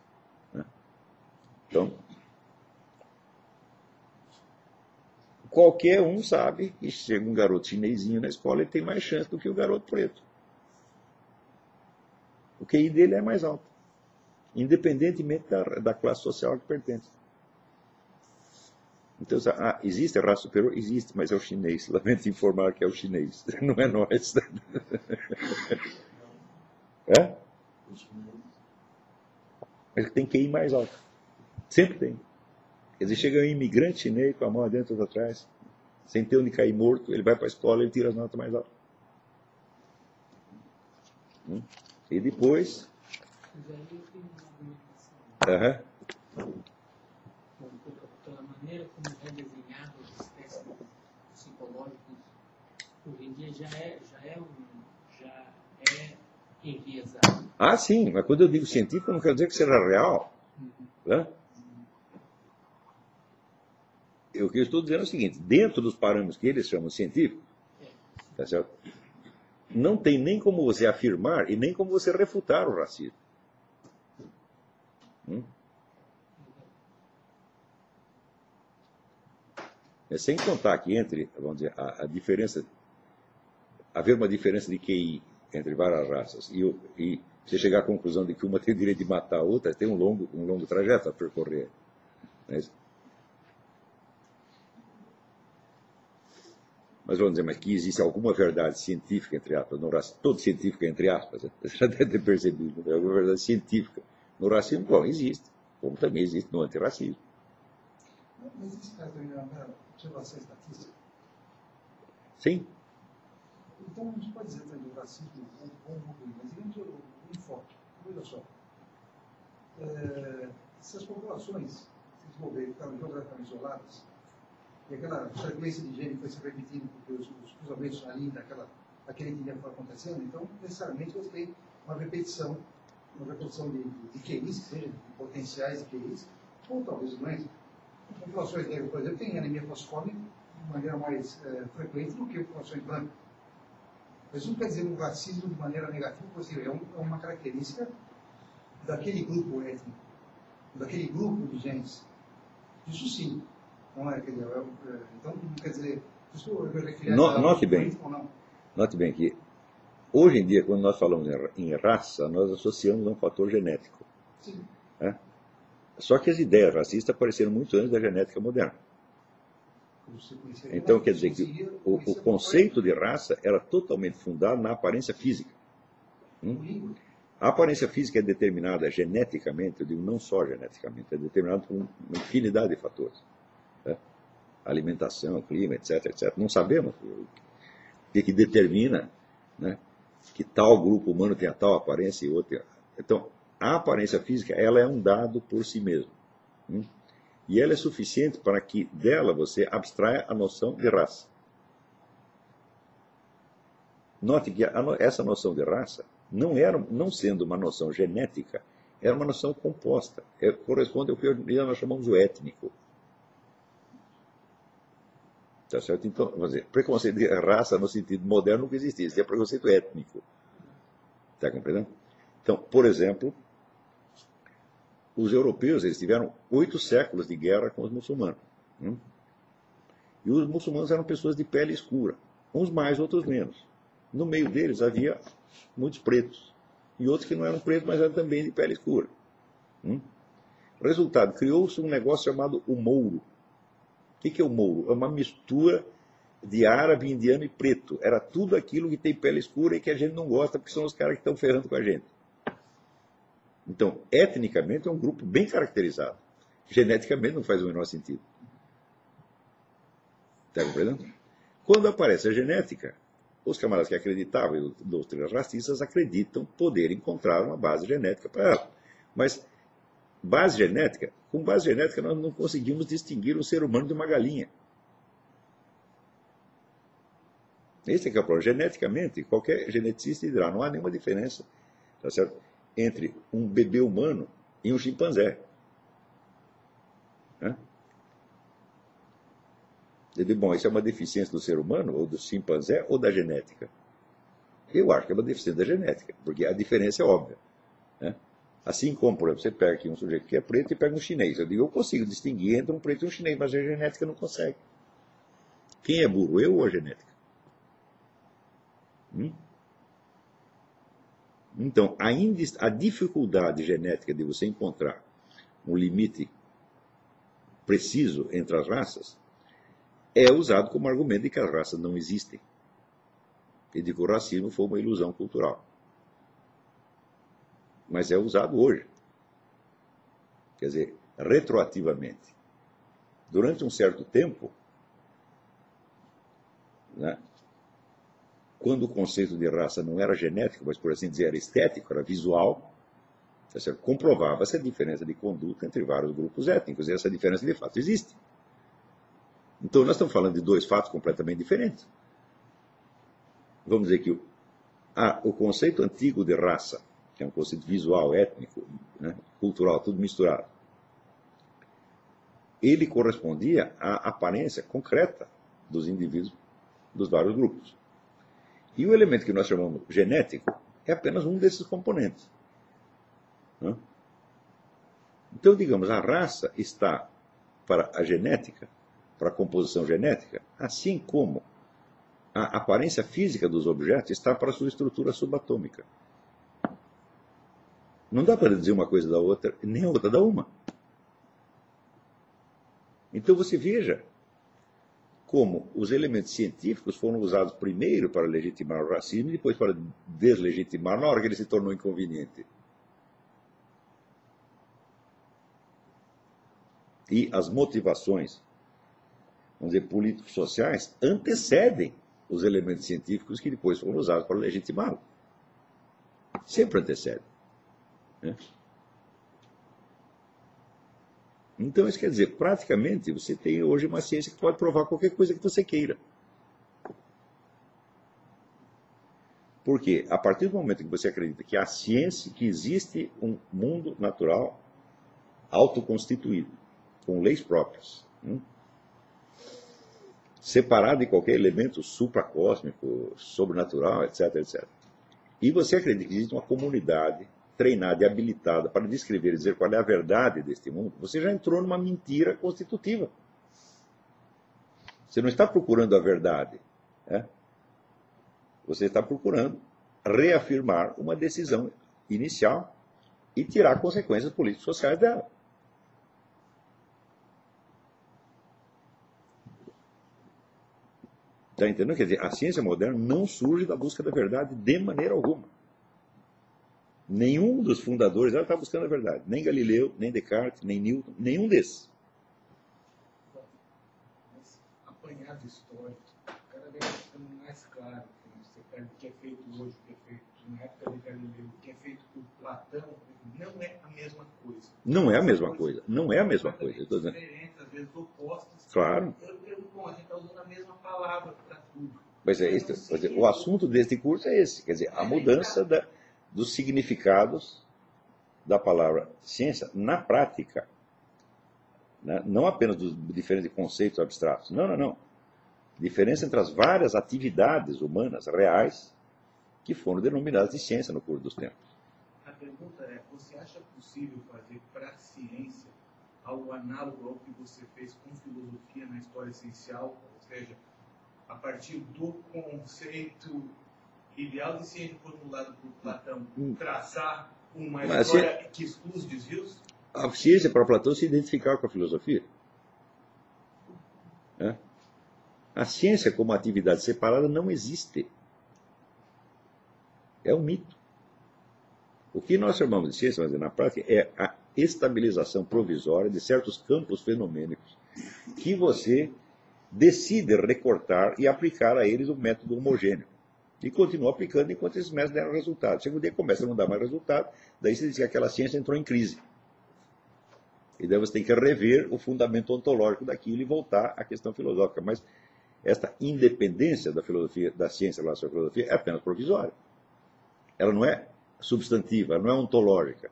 Então, qualquer um sabe que chega um garoto chinesinho na escola, ele tem mais chance do que o garoto preto. O QI dele é mais alto, independentemente da classe social que pertence. Então, existe a raça superior? Existe, mas é o chinês. Lamento informar que é o chinês, não é nós. Ele tem QI mais alto. Sempre tem. Quer dizer, chega um imigrante chinês com a mão adentro ou atrás, sem ter onde cair morto, ele vai para a escola e tira as notas mais altas. E depois... Pela maneira como é desenhado os testes psicológicos, hoje em dia já é enviesado. Ah, sim, mas quando eu digo científico, não quero dizer que seja real. O que eu estou dizendo é o seguinte: dentro dos parâmetros que eles chamam de científicos, tá certo? Não tem nem como você afirmar e nem como você refutar o racismo. Sem contar que vamos dizer, a diferença, haver uma diferença de QI entre várias raças e você chegar à conclusão de que uma tem o direito de matar a outra, tem um longo trajeto a percorrer. Mas vamos dizer, mas que existe alguma verdade científica, entre aspas, no racismo, todo científico entre aspas, você já deve ter percebido, é alguma verdade científica no racismo? Bom, existe, como também existe no antirracismo. Mas esse caso também é uma observação estatística? Sim. Então, a gente pode dizer também o racismo ou ruim, mas digamos o enfoque. Veja só. Se as populações se desenvolverem, ficaram geograficamente isoladas, e aquela frequência de gene foi se repetindo, porque os cruzamentos ali daquele entendimento foram acontecendo, então, necessariamente, você tem uma reprodução de QIs, que seja de potenciais de QIs, ou talvez doenças. Populações negras, por exemplo, têm anemia falciforme de maneira mais frequente do que populações brancas. Mas isso não quer dizer um racismo de maneira negativa, porque é uma característica daquele grupo étnico, daquele grupo de genes. Isso sim. Não é, quer dizer, então, não quer dizer... Note bem que, hoje em dia, quando nós falamos em raça, nós associamos a um fator genético. Sim. Só que as ideias racistas apareceram muito antes da genética moderna. Então, quer dizer que o conceito de raça era totalmente fundado na aparência física. A aparência física é determinada geneticamente, eu digo não só geneticamente, é determinada por uma infinidade de fatores. Né? Alimentação, clima, etc, etc. Não sabemos o que determina, né, que tal grupo humano tenha tal aparência e outro. Então, a aparência física ela é um dado por si mesmo. E ela é suficiente para que dela você abstraia a noção de raça. Note que essa noção de raça não sendo uma noção genética, era uma noção composta. Corresponde ao que hoje em dia nós chamamos de étnico. Tá certo? Então, vamos dizer, preconceito de raça no sentido moderno nunca existia, existia preconceito étnico. Está compreendendo? Então, por exemplo, os europeus eles tiveram 8 séculos de guerra com os muçulmanos. E os muçulmanos eram pessoas de pele escura, uns mais, outros menos. No meio deles havia muitos pretos, e outros que não eram pretos, mas eram também de pele escura. Resultado, criou-se um negócio chamado o mouro. O que é o mouro? É uma mistura de árabe, indiano e preto. Era tudo aquilo que tem pele escura e que a gente não gosta, porque são os caras que estão ferrando com a gente. Então, etnicamente, é um grupo bem caracterizado. Geneticamente, não faz o menor sentido. Está compreendendo? Quando aparece a genética, os camaradas que acreditavam em doutrinas racistas acreditam poder encontrar uma base genética para ela. Mas, com base genética, nós não conseguimos distinguir um ser humano de uma galinha. Esse é que é o problema. Geneticamente, qualquer geneticista dirá, não há nenhuma diferença, tá certo, entre um bebê humano e um chimpanzé. Eu digo, bom, isso é uma deficiência do ser humano, ou do chimpanzé, ou da genética? Eu acho que é uma deficiência da genética, porque a diferença é óbvia. Assim como, por exemplo, você pega aqui um sujeito que é preto e pega um chinês. Eu digo, eu consigo distinguir entre um preto e um chinês, mas a genética não consegue. Quem é burro, eu ou a genética? Então, a dificuldade genética de você encontrar um limite preciso entre as raças é usado como argumento de que as raças não existem e de que o racismo foi uma ilusão cultural. Mas é usado hoje. Quer dizer, retroativamente. Durante um certo tempo, né, quando o conceito de raça não era genético, mas por assim dizer era estético, era visual, comprovava-se a diferença de conduta entre vários grupos étnicos, e essa diferença de fato existe. Então nós estamos falando de 2 fatos completamente diferentes. Vamos dizer que o conceito antigo de raça, que é um conceito visual, étnico, né, cultural, tudo misturado, ele correspondia à aparência concreta dos indivíduos dos vários grupos. E o elemento que nós chamamos genético é apenas um desses componentes. Então, digamos, a raça está para a genética, para a composição genética, assim como a aparência física dos objetos está para a sua estrutura subatômica. Não dá para dizer uma coisa da outra, nem a outra da uma. Então você veja como os elementos científicos foram usados primeiro para legitimar o racismo e depois para deslegitimar na hora que ele se tornou inconveniente. E as motivações, vamos dizer, políticos sociais, antecedem os elementos científicos que depois foram usados para legitimá-lo. Sempre antecedem. Então, isso quer dizer, praticamente, você tem hoje uma ciência que pode provar qualquer coisa que você queira. Porque, a partir do momento que você acredita que a ciência, que existe um mundo natural autoconstituído, com leis próprias, separado de qualquer elemento supracósmico, sobrenatural, etc, etc. E você acredita que existe uma comunidade treinada e habilitada para descrever e dizer qual é a verdade deste mundo, você já entrou numa mentira constitutiva. Você não está procurando a verdade. Você está procurando reafirmar uma decisão inicial e tirar consequências políticas sociais dela. Está entendendo? Quer dizer, a ciência moderna não surge da busca da verdade de maneira alguma. Nenhum dos fundadores ela está buscando a verdade. Nem Galileu, nem Descartes, nem Newton, nenhum desses. Mas apanhado histórico, cada vez ficando mais claro que você pega o que é feito hoje, o que é feito na época de Galileu, o que é feito por Platão, não é a mesma coisa. Não é a mesma coisa. Não é a mesma coisa. Eu estou dizendo. Diferentes, às vezes opostas. Claro. Bom, a gente está usando a mesma palavra para tudo. Mas é isso. Quer dizer, o assunto deste curso é esse. Quer dizer, a mudança dos significados da palavra ciência na prática. Né? Não apenas dos diferentes conceitos abstratos. Não, não, não. Diferença entre as várias atividades humanas reais que foram denominadas de ciência no curso dos tempos. A pergunta é, você acha possível fazer para a ciência algo análogo ao que você fez com filosofia na história essencial? Ou seja, a partir do conceito ideal de ciência formulado por Platão, traçar uma história que exclui os desvios? A ciência, para Platão, se identificava com a filosofia. Né? A ciência como atividade separada não existe. É um mito. O que nós chamamos de ciência, mas na prática, é a estabilização provisória de certos campos fenomênicos que você decide recortar e aplicar a eles um método homogêneo. E continua aplicando enquanto esses métodos deram resultado. Chega um dia que começa a não dar mais resultado, daí você diz que aquela ciência entrou em crise. E daí você tem que rever o fundamento ontológico daquilo e voltar à questão filosófica. Mas esta independência da filosofia, da ciência em relação à filosofia é apenas provisória. Ela não é substantiva, ela não é ontológica.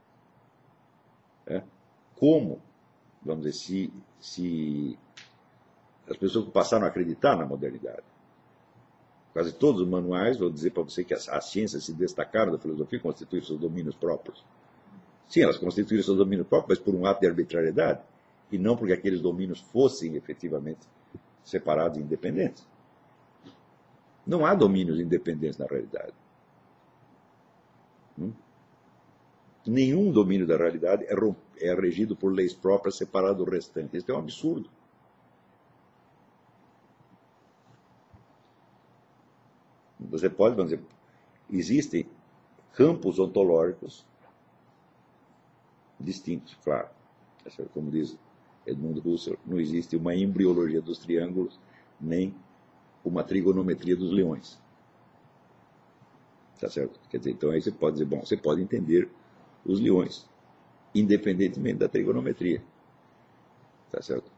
Como, vamos dizer, se as pessoas passaram a acreditar na modernidade. Quase todos os manuais vão dizer para você que as ciências se destacaram da filosofia e constituíram seus domínios próprios. Sim, elas constituíram seus domínios próprios, mas por um ato de arbitrariedade, e não porque aqueles domínios fossem efetivamente separados e independentes. Não há domínios independentes na realidade. Nenhum domínio da realidade é regido por leis próprias separadas do restante. Isso é um absurdo. Você pode, vamos dizer, existem campos ontológicos distintos, claro. Como diz Edmund Husserl, não existe uma embriologia dos triângulos, nem uma trigonometria dos leões. Tá certo? Quer dizer, então aí você pode dizer, bom, você pode entender os leões, independentemente da trigonometria. Tá certo?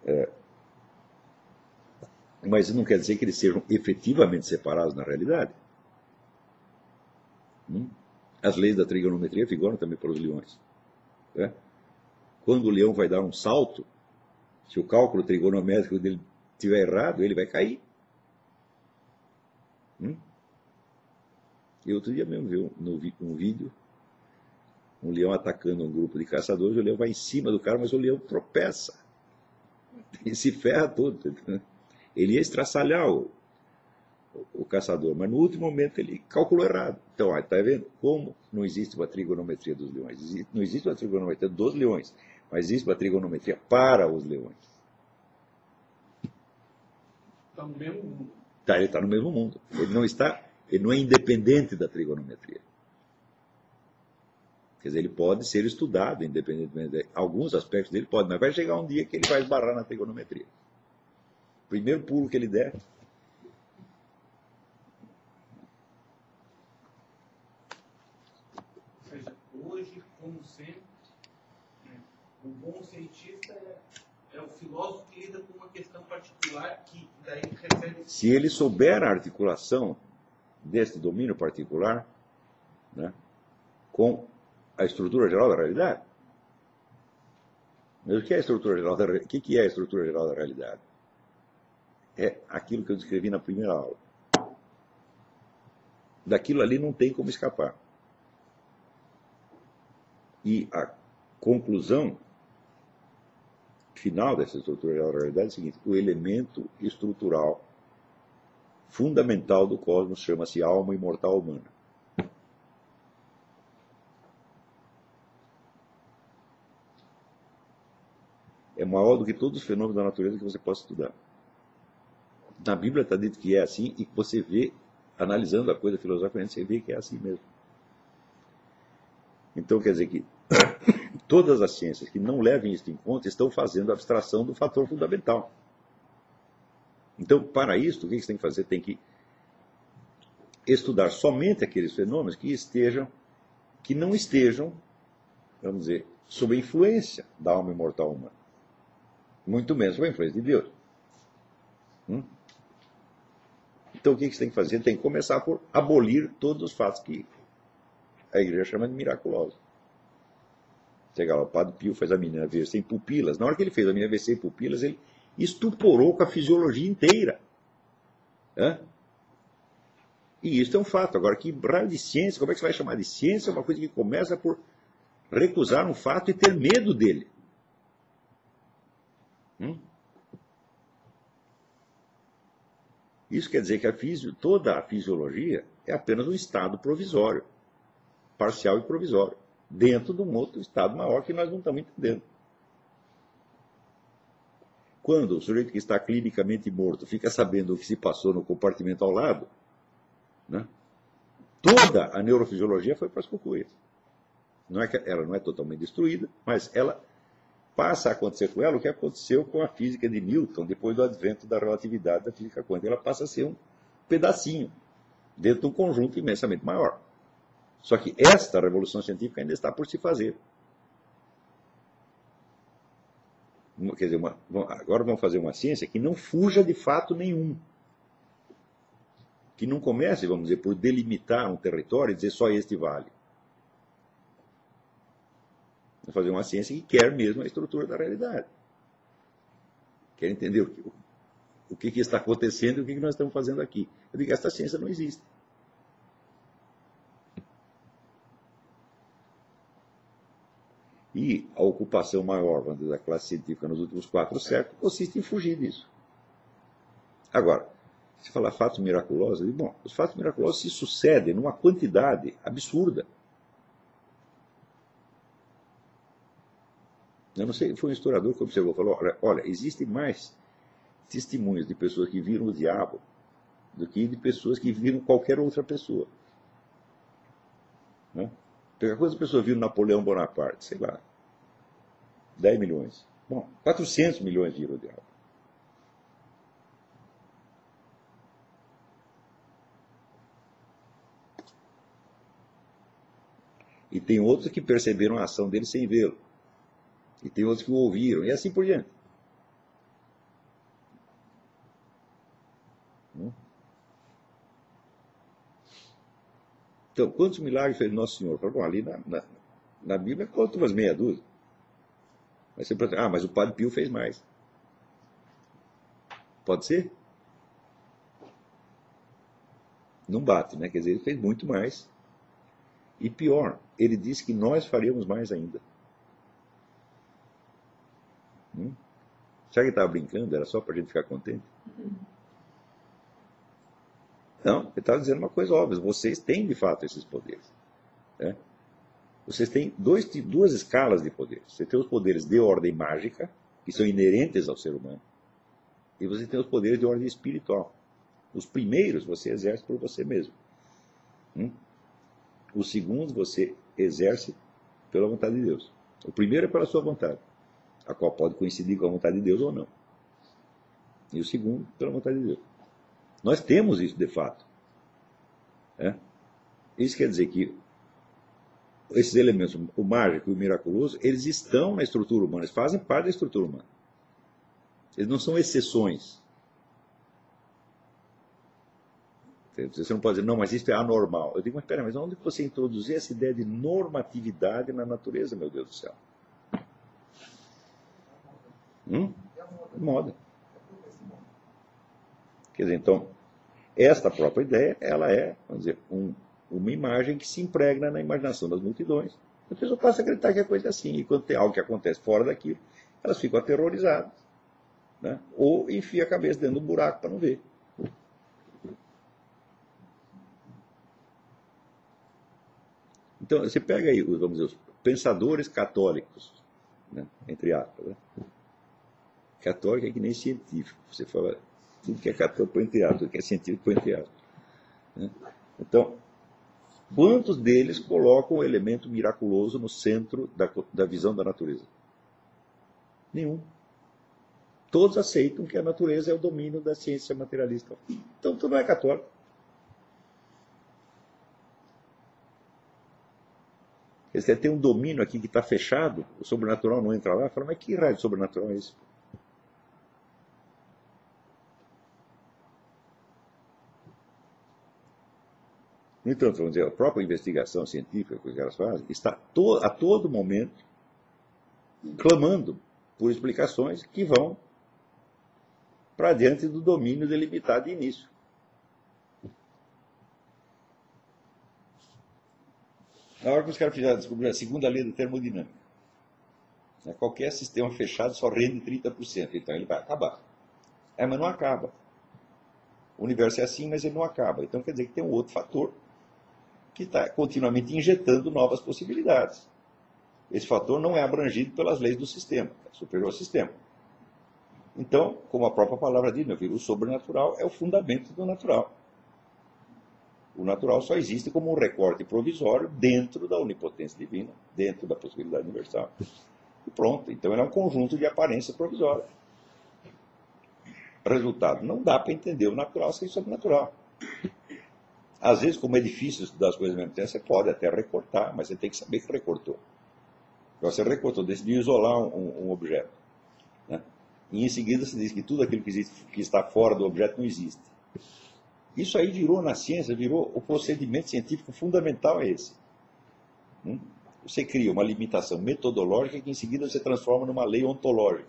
Mas isso não quer dizer que eles sejam efetivamente separados na realidade. As leis da trigonometria figuram também para os leões. Né? Quando o leão vai dar um salto, se o cálculo trigonométrico dele estiver errado, ele vai cair. E outro dia mesmo vi um vídeo, um leão atacando um grupo de caçadores, o leão vai em cima do cara, mas o leão tropeça. E se ferra todo. Entendeu? Ele ia estraçalhar o caçador, mas no último momento ele calculou errado. Então, está vendo como não existe uma trigonometria dos leões? Não existe uma trigonometria dos leões, mas existe uma trigonometria para os leões. Está no mesmo mundo. Ele está no mesmo mundo. Ele não é independente da trigonometria. Quer dizer, ele pode ser estudado independentemente. Alguns aspectos dele podem, mas vai chegar um dia que ele vai esbarrar na trigonometria. Primeiro pulo que ele der. Ou seja, hoje, como sempre, o bom cientista é o filósofo que lida com uma questão particular que daí recebe... Se ele souber a articulação deste domínio particular, né, com a estrutura geral da realidade. Mas o que é a estrutura geral da realidade? O que é a estrutura geral da realidade? É aquilo que eu descrevi na primeira aula. Daquilo ali não tem como escapar. E a conclusão final dessa estrutura geral da realidade é o seguinte: o elemento estrutural fundamental do cosmos chama-se alma imortal humana. É maior do que todos os fenômenos da natureza que você possa estudar. Na Bíblia está dito que é assim, e você vê, analisando a coisa filosoficamente, você vê que é assim mesmo. Então, quer dizer que todas as ciências que não levem isso em conta estão fazendo abstração do fator fundamental. Então, para isso, o que você tem que fazer? Tem que estudar somente aqueles fenômenos que não estejam, vamos dizer, sob a influência da alma imortal humana. Muito menos sob a influência de Deus. Então, o que você tem que fazer? Tem que começar por abolir todos os fatos que a igreja chama de miraculosos. Chega lá, o Padre Pio faz a menina ver sem pupilas. Na hora que ele fez a menina ver sem pupilas, ele estuporou com a fisiologia inteira. E isso é um fato. Agora, que raio de ciência, como é que você vai chamar de ciência? É uma coisa que começa por recusar um fato e ter medo dele. Isso quer dizer que toda a fisiologia é apenas um estado provisório, parcial e provisório, dentro de um outro estado maior que nós não estamos entendendo. Quando o sujeito que está clinicamente morto fica sabendo o que se passou no compartimento ao lado, né, toda a neurofisiologia foi para as cucuias. Ela não é totalmente destruída, mas ela passa a acontecer com ela o que aconteceu com a física de Newton depois do advento da relatividade da física quântica. Ela passa a ser um pedacinho dentro de um conjunto imensamente maior. Só que esta revolução científica ainda está por se fazer. Quer dizer, agora vamos fazer uma ciência que não fuja de fato nenhum. Que não comece, vamos dizer, por delimitar um território e dizer só este vale. Vamos fazer uma ciência que quer mesmo a estrutura da realidade. Quer entender o que está acontecendo e o que nós estamos fazendo aqui. Eu digo que esta ciência não existe. E a ocupação maior, vamos dizer, da classe científica nos últimos 4 séculos consiste em fugir disso. Agora, se falar fatos miraculosos, eu digo, bom, os fatos miraculosos se sucedem numa quantidade absurda. Eu não sei, foi um historiador que observou, falou, olha, existem mais testemunhos de pessoas que viram o diabo do que de pessoas que viram qualquer outra pessoa. Né? Quantas pessoas viram Napoleão Bonaparte? Sei lá, 10 milhões. Bom, 400 milhões viram o diabo. E tem outros que perceberam a ação dele sem vê-lo. E tem outros que o ouviram, e assim por diante. Então, quantos milagres fez Nosso Senhor? Bom, ali na Bíblia conta umas meia dúzia. Mas você pode dizer, mas o Padre Pio fez mais. Pode ser? Não bate, né? Quer dizer, ele fez muito mais. E pior, ele disse que nós faríamos mais ainda. Será que ele estava brincando? Era só para a gente ficar contente? Não, ele estava dizendo uma coisa óbvia. Vocês têm, de fato, esses poderes. Né? Vocês têm duas escalas de poderes. Você tem os poderes de ordem mágica, que são inerentes ao ser humano. E você tem os poderes de ordem espiritual. Os primeiros você exerce por você mesmo. Os segundos você exerce pela vontade de Deus. O primeiro é pela sua vontade, a qual pode coincidir com a vontade de Deus ou não. E o segundo, pela vontade de Deus. Nós temos isso de fato. Isso quer dizer que esses elementos, o mágico e o miraculoso, eles estão na estrutura humana, eles fazem parte da estrutura humana. Eles não são exceções. Você não pode dizer, não, mas isso é anormal. Eu digo, mas espera, mas onde você introduziu essa ideia de normatividade na natureza, meu Deus do céu? Moda. Quer dizer, então, esta própria ideia, ela é, vamos dizer, uma imagem que se impregna na imaginação das multidões. A pessoa passa a acreditar que a coisa é assim, e quando tem algo que acontece fora daquilo, elas ficam aterrorizadas. Né? Ou enfia a cabeça dentro do buraco para não ver. Então, você pega aí, vamos dizer, os pensadores católicos, né? Entre aspas. Né? Católico é que nem científico. Você fala, Tudo que é católico põe entre aspas, tudo que é científico põe entre aspas. Né? Então, quantos deles colocam o elemento miraculoso no centro da visão da natureza? Nenhum. Todos aceitam que a natureza é o domínio da ciência materialista. Então, tu não é católico. Você tem um domínio aqui que está fechado, o sobrenatural não entra lá, fala, mas que raio de sobrenatural é esse? No entanto, vamos dizer, a própria investigação científica que elas fazem está a todo momento clamando por explicações que vão para diante do domínio delimitado de início. Na hora que os caras fizeram descobrir a segunda lei da termodinâmica, né, qualquer sistema fechado só rende 30%, então ele vai acabar. Mas não acaba. O universo é assim, mas ele não acaba. Então quer dizer que tem um outro fator que está continuamente injetando novas possibilidades. Esse fator não é abrangido pelas leis do sistema, é superior ao sistema. Então, como a própria palavra diz, meu filho, o sobrenatural é o fundamento do natural. O natural só existe como um recorte provisório dentro da onipotência divina, dentro da possibilidade universal. E pronto. Então ele é um conjunto de aparência provisória. Resultado, não dá para entender o natural sem o sobrenatural. Às vezes, como é difícil estudar as coisas ao mesmo tempo, você pode até recortar, mas você tem que saber que recortou. Você recortou, decidiu isolar um objeto. Né? E em seguida você diz que tudo aquilo que está fora do objeto não existe. Isso aí virou, na ciência, virou o procedimento científico fundamental é esse. Você cria uma limitação metodológica que em seguida você transforma numa lei ontológica.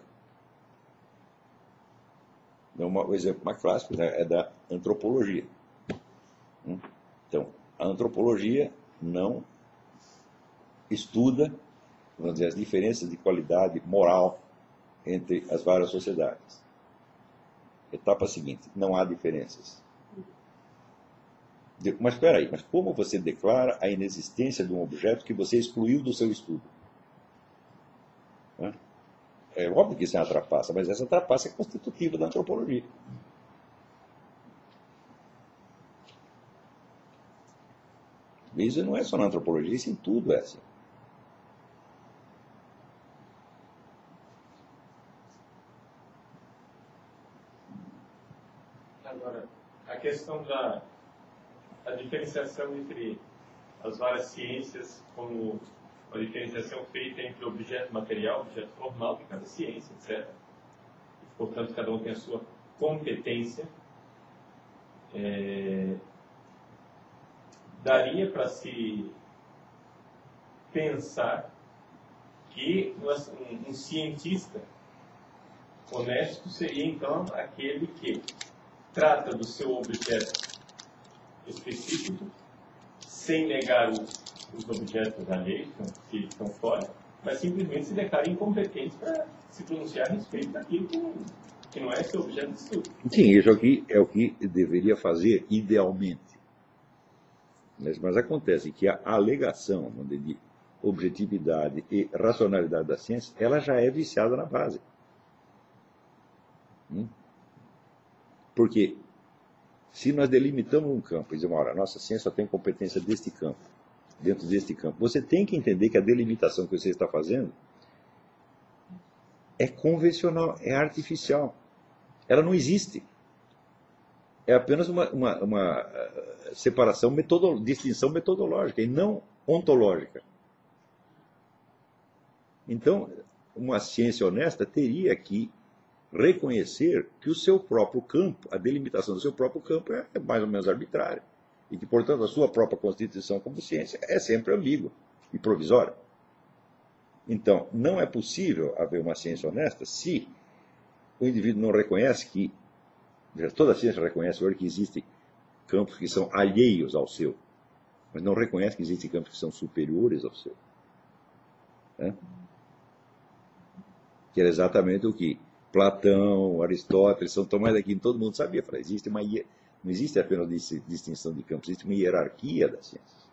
O exemplo mais clássico, né, é da antropologia. Então, a antropologia não estuda, vamos dizer, as diferenças de qualidade moral entre as várias sociedades. Etapa seguinte, não há diferenças. Mas espera aí, mas como você declara a inexistência de um objeto que você excluiu do seu estudo? É óbvio que isso é uma trapaça, mas essa trapaça é constitutiva da antropologia. Isso não é só na antropologia, isso em tudo é assim. Agora, a questão da diferenciação entre as várias ciências, como a diferenciação feita entre objeto material, objeto formal de cada ciência, etc. E, portanto, cada um tem a sua competência. Daria para se pensar que um cientista honesto seria, então, aquele que trata do seu objeto específico, sem negar os objetos alheios que estão fora, mas simplesmente se declara incompetente para se pronunciar a respeito daquilo que não é seu objeto de estudo. Sim, isso aqui é o que deveria fazer idealmente. Mas acontece que a alegação de objetividade e racionalidade da ciência, ela já é viciada na base. Porque se nós delimitamos um campo e dizemos, olha, a nossa ciência só tem competência deste campo, dentro deste campo, você tem que entender que a delimitação que você está fazendo é convencional, é artificial. Ela não existe. É apenas uma separação, distinção metodológica e não ontológica. Então, uma ciência honesta teria que reconhecer que o seu próprio campo, a delimitação do seu próprio campo é mais ou menos arbitrária. E que, portanto, a sua própria constituição como ciência é sempre ambígua e provisória. Então, não é possível haver uma ciência honesta se o indivíduo não reconhece que, toda a ciência reconhece hoje que existem campos que são alheios ao seu, mas não reconhece que existem campos que são superiores ao seu. Que era exatamente o que Platão, Aristóteles, São Tomás de Aquino, todo mundo sabia. Não existe apenas distinção de campos, existe uma hierarquia das ciências.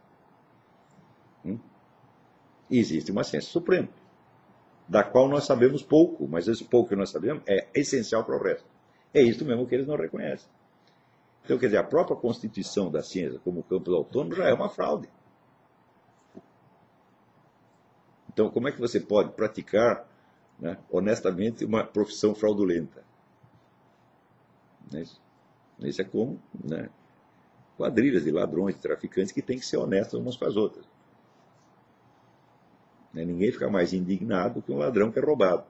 E existe uma ciência suprema, da qual nós sabemos pouco, mas esse pouco que nós sabemos é essencial para o resto. É isso mesmo que eles não reconhecem. Então, quer dizer, a própria constituição da ciência como campus autônomo já é uma fraude. Então, como é que você pode praticar, né, honestamente, uma profissão fraudulenta? Isso é como, né, quadrilhas de ladrões, de traficantes que têm que ser honestos umas com as outras. Ninguém fica mais indignado que um ladrão que é roubado.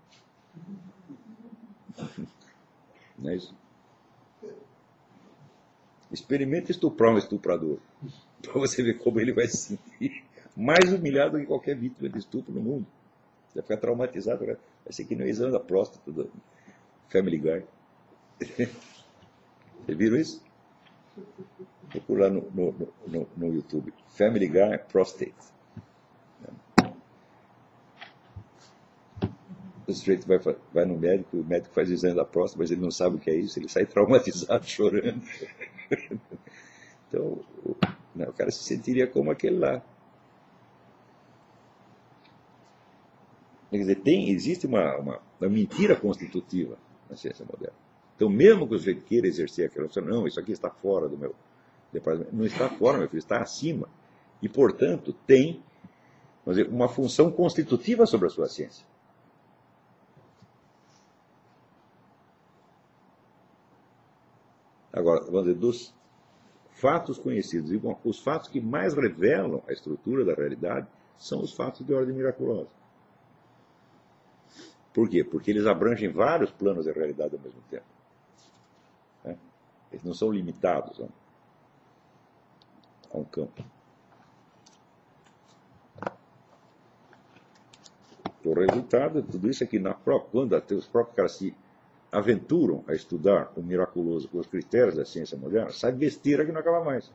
Não é isso? Experimente estuprar um estuprador, para você ver como ele vai se sentir mais humilhado que qualquer vítima de estupro no mundo. Você vai ficar traumatizado, vai ser que nem o exame da próstata do Family Guy. Você viram isso? Procura lá no YouTube. Family Guy Prostate. O sujeito vai no médico, o médico faz o exame da próstata, mas ele não sabe o que é isso, ele sai traumatizado, chorando. Então, o cara se sentiria como aquele lá. Quer dizer, existe uma mentira constitutiva na ciência moderna. Então, mesmo que o sujeito queira exercer aquela função, não, isso aqui está fora do meu departamento. Não está fora, meu filho, está acima. E, portanto, tem, vamos dizer, uma função constitutiva sobre a sua ciência. Agora, vamos dizer, dos fatos conhecidos, e os fatos que mais revelam a estrutura da realidade são os fatos de ordem miraculosa. Por quê? Porque eles abrangem vários planos de realidade ao mesmo tempo. Eles não são limitados a um campo. O resultado de tudo isso é que, quando os próprios caras se aventuram a estudar o miraculoso com os critérios da ciência moderna, sai besteira que não acaba mais.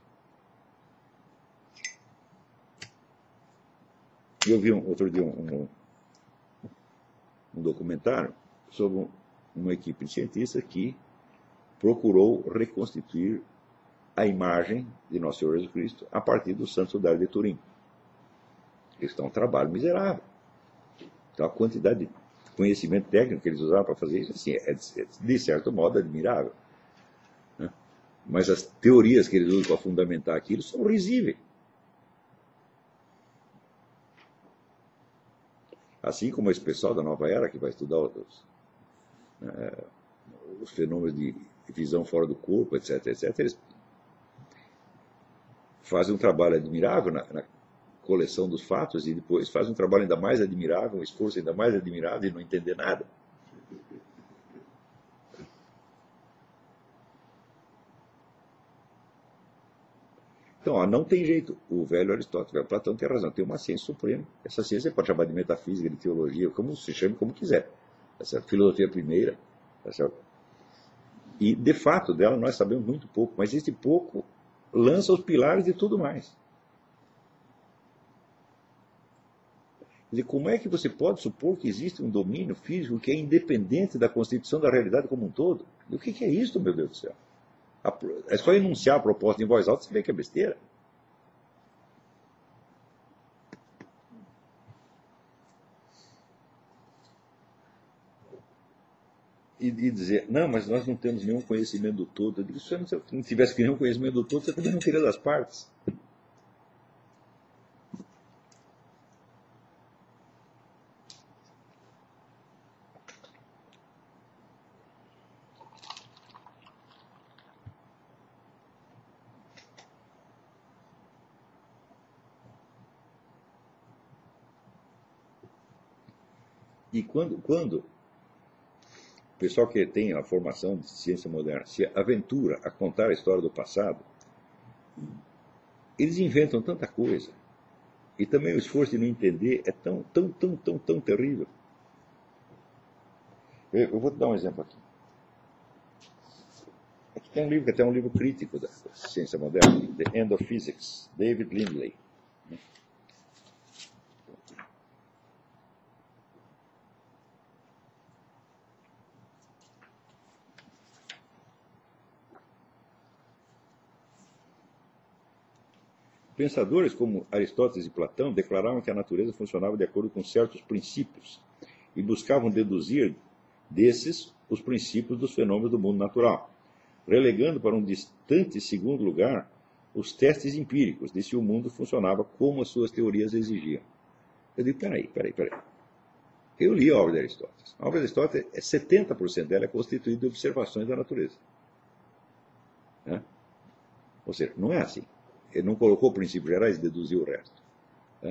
Eu vi outro dia um documentário sobre uma equipe de cientistas que procurou reconstituir a imagem de Nosso Senhor Jesus Cristo a partir do Santo Sudário de Turim. Isso é um trabalho miserável. Então, a quantidade de conhecimento técnico que eles usaram para fazer isso, assim, é de certo modo admirável. Né? Mas as teorias que eles usam para fundamentar aquilo são risíveis. Assim como esse pessoal da Nova Era, que vai estudar os fenômenos de visão fora do corpo, etc., eles fazem um trabalho admirável na coleção dos fatos e depois fazem um trabalho ainda mais admirável, um esforço ainda mais admirável de não entender nada. Então, não tem jeito. O velho Aristóteles, o velho Platão tem razão. Tem uma ciência suprema. Essa ciência você pode chamar de metafísica, de teologia, como se chame, como quiser. Essa filosofia primeira. E, de fato, dela nós sabemos muito pouco. Mas esse pouco lança os pilares de tudo mais. Quer dizer, como é que você pode supor que existe um domínio físico que é independente da constituição da realidade como um todo? E o que é isso, meu Deus do céu? É só enunciar a proposta em voz alta, você vê que é besteira. E dizer, não, mas nós não temos nenhum conhecimento do todo. Eu digo, se você não tivesse nenhum conhecimento do todo, você também não teria das partes. E quando o pessoal que tem a formação de ciência moderna se aventura a contar a história do passado, eles inventam tanta coisa. E também o esforço de não entender é tão terrível. Eu vou te dar um exemplo aqui. Aqui tem um livro que é até um livro crítico da ciência moderna, The End of Physics, David Lindley. Pensadores como Aristóteles e Platão declaravam que a natureza funcionava de acordo com certos princípios e buscavam deduzir desses os princípios dos fenômenos do mundo natural, relegando para um distante segundo lugar os testes empíricos de se o mundo funcionava como as suas teorias exigiam. Eu digo, peraí. Eu li a obra de Aristóteles. A obra de Aristóteles, 70% dela é constituída de observações da natureza. Né? Ou seja, não é assim. Ele não colocou princípios gerais e deduziu o resto. Né?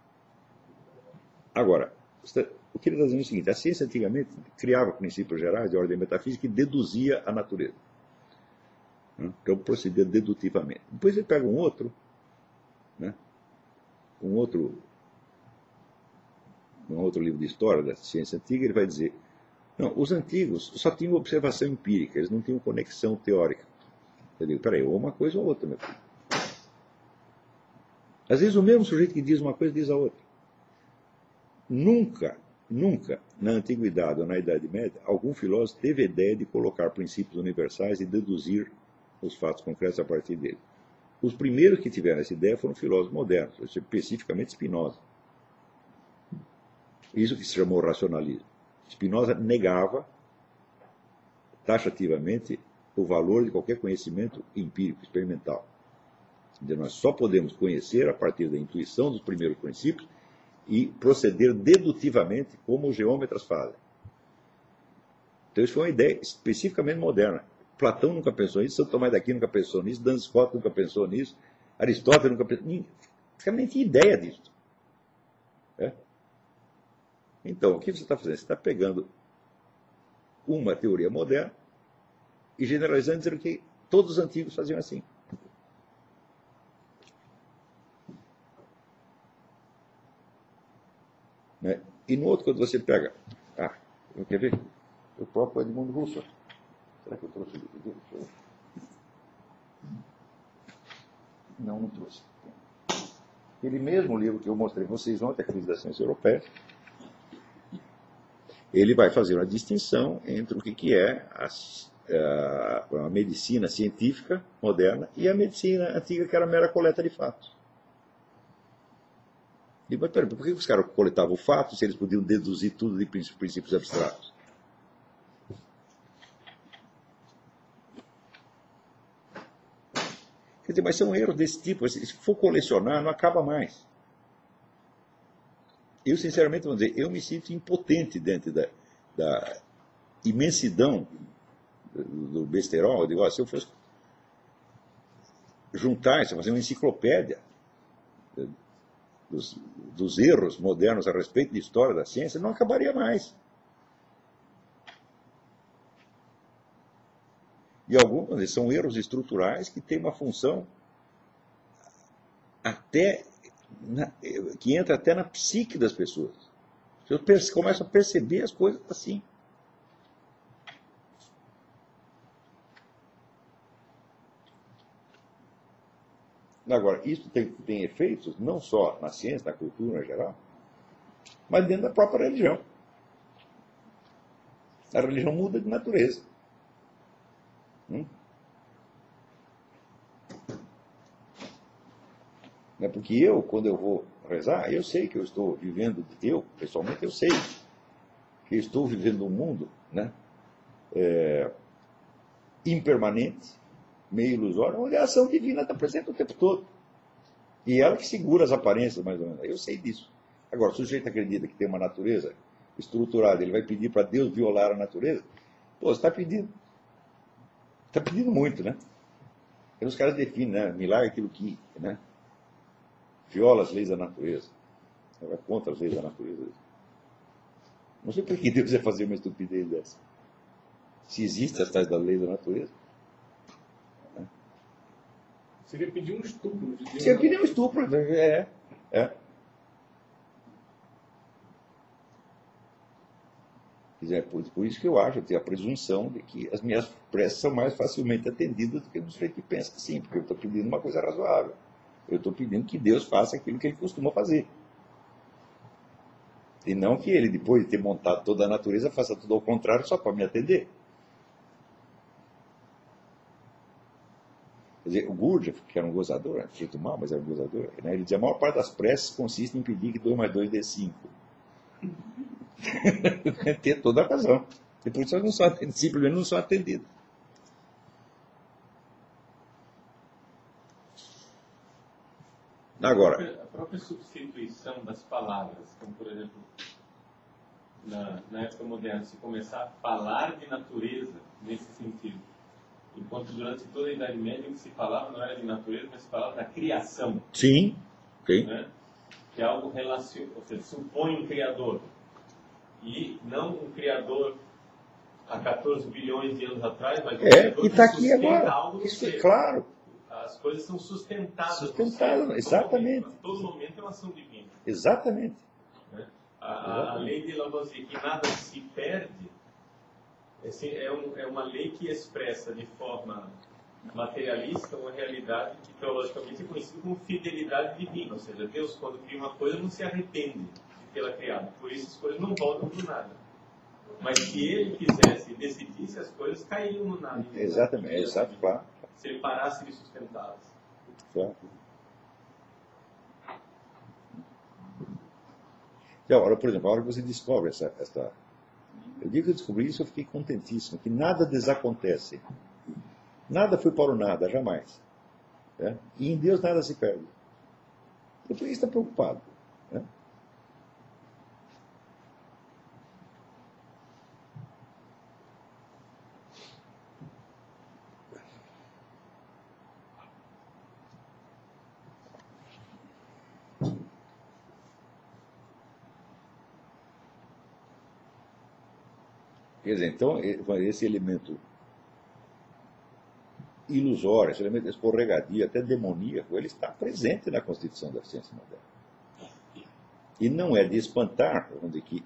Agora, o que ele está dizendo é o seguinte: a ciência antigamente criava princípios gerais de ordem metafísica e deduzia a natureza. Né? Então procedia dedutivamente. Depois ele pega um outro livro de história da ciência antiga, ele vai dizer, não, os antigos só tinham observação empírica, eles não tinham conexão teórica. Eu digo, peraí, ou uma coisa ou outra, meu filho. Às vezes o mesmo sujeito que diz uma coisa diz a outra. Nunca, na Antiguidade ou na Idade Média, algum filósofo teve a ideia de colocar princípios universais e deduzir os fatos concretos a partir dele. Os primeiros que tiveram essa ideia foram filósofos modernos, especificamente Spinoza. Isso que se chamou racionalismo. Spinoza negava taxativamente o valor de qualquer conhecimento empírico, experimental. Nós só podemos conhecer a partir da intuição dos primeiros princípios e proceder dedutivamente como os geômetras fazem. Então isso foi uma ideia especificamente moderna. Platão nunca pensou nisso, Santo Tomás d'Aquino nunca pensou nisso, Duns Scotus nunca pensou nisso, Aristóteles nunca pensou nisso. Nem tinha ideia disso. É? Então, o que você está fazendo? Você está pegando uma teoria moderna e generalizando, dizendo que todos os antigos faziam assim. Né? E no outro, quando você pega... quer ver? O próprio Edmundo Husserl. Será que eu trouxe o livro dele? Não trouxe. Aquele mesmo livro que eu mostrei para vocês ontem, A Crise da Ciência Europeia, ele vai fazer uma distinção entre o que é a medicina científica moderna e a medicina antiga, que era mera coleta de fatos. E, mas peraí, por que os caras coletavam fatos se eles podiam deduzir tudo de princípios abstratos? Quer dizer, mas são erros desse tipo. Se for colecionar, não acaba mais. Eu, sinceramente, vou dizer, eu me sinto impotente diante da imensidão do besterol. Eu digo, se eu fosse juntar isso, fazer uma enciclopédia dos erros modernos a respeito de história da ciência, não acabaria mais. E alguns são erros estruturais que têm uma função que entra até na psique das pessoas. As pessoas começam a perceber as coisas assim. Agora, isso tem efeitos não só na ciência, na cultura em geral, mas dentro da própria religião. A religião muda de natureza. Porque eu, quando eu vou rezar, eu sei que eu estou vivendo, pessoalmente, eu sei que eu estou vivendo um mundo, né, impermanente, meio ilusório, onde a ação divina está presente o tempo todo. E ela que segura as aparências, mais ou menos. Eu sei disso. Agora, se o sujeito acredita que tem uma natureza estruturada, ele vai pedir para Deus violar a natureza, você está pedindo. Está pedindo muito, né? Aí os caras definem, né? Milagre é aquilo que, né, viola as leis da natureza. Vai contra as leis da natureza. Não sei por que Deus ia fazer uma estupidez dessa. Se existe as tais das leis da natureza. Né? Seria pedir um estupro de Deus. Seria pedir um estupro, é. Por isso que eu acho, eu tenho a presunção de que as minhas preces são mais facilmente atendidas do que do sujeito que pensa assim, porque eu estou pedindo uma coisa razoável. Eu estou pedindo que Deus faça aquilo que ele costuma fazer. E não que ele, depois de ter montado toda a natureza, faça tudo ao contrário só para me atender. Quer dizer, o Gurdjieff, que era um gozador, era um sujeito mau, mas era um gozador, né, ele dizia, a maior parte das preces consiste em pedir que 2 mais 2 dê 5. Tem toda a razão. E por isso elas não são atendidas, simplesmente não são atendidas. Agora, A própria substituição das palavras, como por exemplo, na época moderna, se começar a falar de natureza nesse sentido, enquanto durante toda a Idade Média o que se falava não era de natureza, mas se falava da criação. sim, sim. Né? Que é algo relacionado, ou seja, supõe um criador. E não um criador há 14 bilhões de anos atrás, mas um criador e que está aqui sustenta agora. algo no Isso é ser. claro. As coisas são sustentadas. Sustentadas, no ser. exatamente. A todo momento é uma ação divina. Exatamente. Né? A lei de Lavoisier, que nada se perde, é uma lei que expressa de forma materialista uma realidade que teologicamente é conhecida como fidelidade divina. Ou seja, Deus, quando cria uma coisa, não se arrepende de tê-la criado. Por isso as coisas não voltam do nada. Mas se ele quisesse e decidisse, as coisas caíam no nada. Exatamente, exato, claro. Se ele parasse de sustentá-las. Claro. E agora, por exemplo, a hora que você descobre essa... O dia que eu descobri isso, eu fiquei contentíssimo, que nada desacontece. Nada foi para o nada, jamais. Né? E em Deus nada se perde. Eu por isso estou preocupado. Né? Quer dizer, então, esse elemento ilusório, esse elemento escorregadio, até demoníaco, ele está presente na constituição da ciência moderna. E não é de espantar, onde que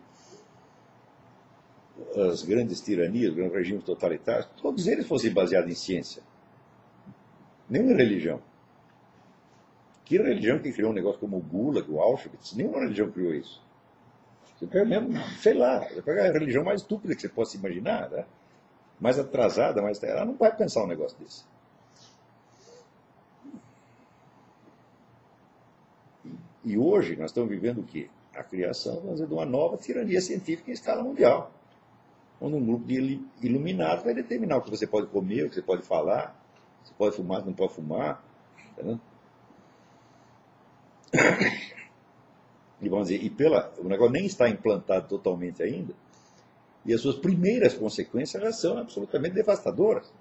as grandes tiranias, os grandes regimes totalitários, todos eles fossem baseados em ciência. Nenhuma religião. Que religião que criou um negócio como o Gulag, o Auschwitz? Nenhuma religião criou isso. Você pega mesmo, sei lá, você pega a religião mais estúpida que você possa imaginar, né? Mais atrasada, ela não vai pensar um negócio desse. E hoje nós estamos vivendo o quê? A criação, vamos dizer, de uma nova tirania científica em escala mundial. Onde um grupo de iluminados vai determinar o que você pode comer, o que você pode falar, se pode fumar, se não pode fumar. Entendeu? E vamos dizer, o negócio nem está implantado totalmente ainda, e as suas primeiras consequências já são absolutamente devastadoras.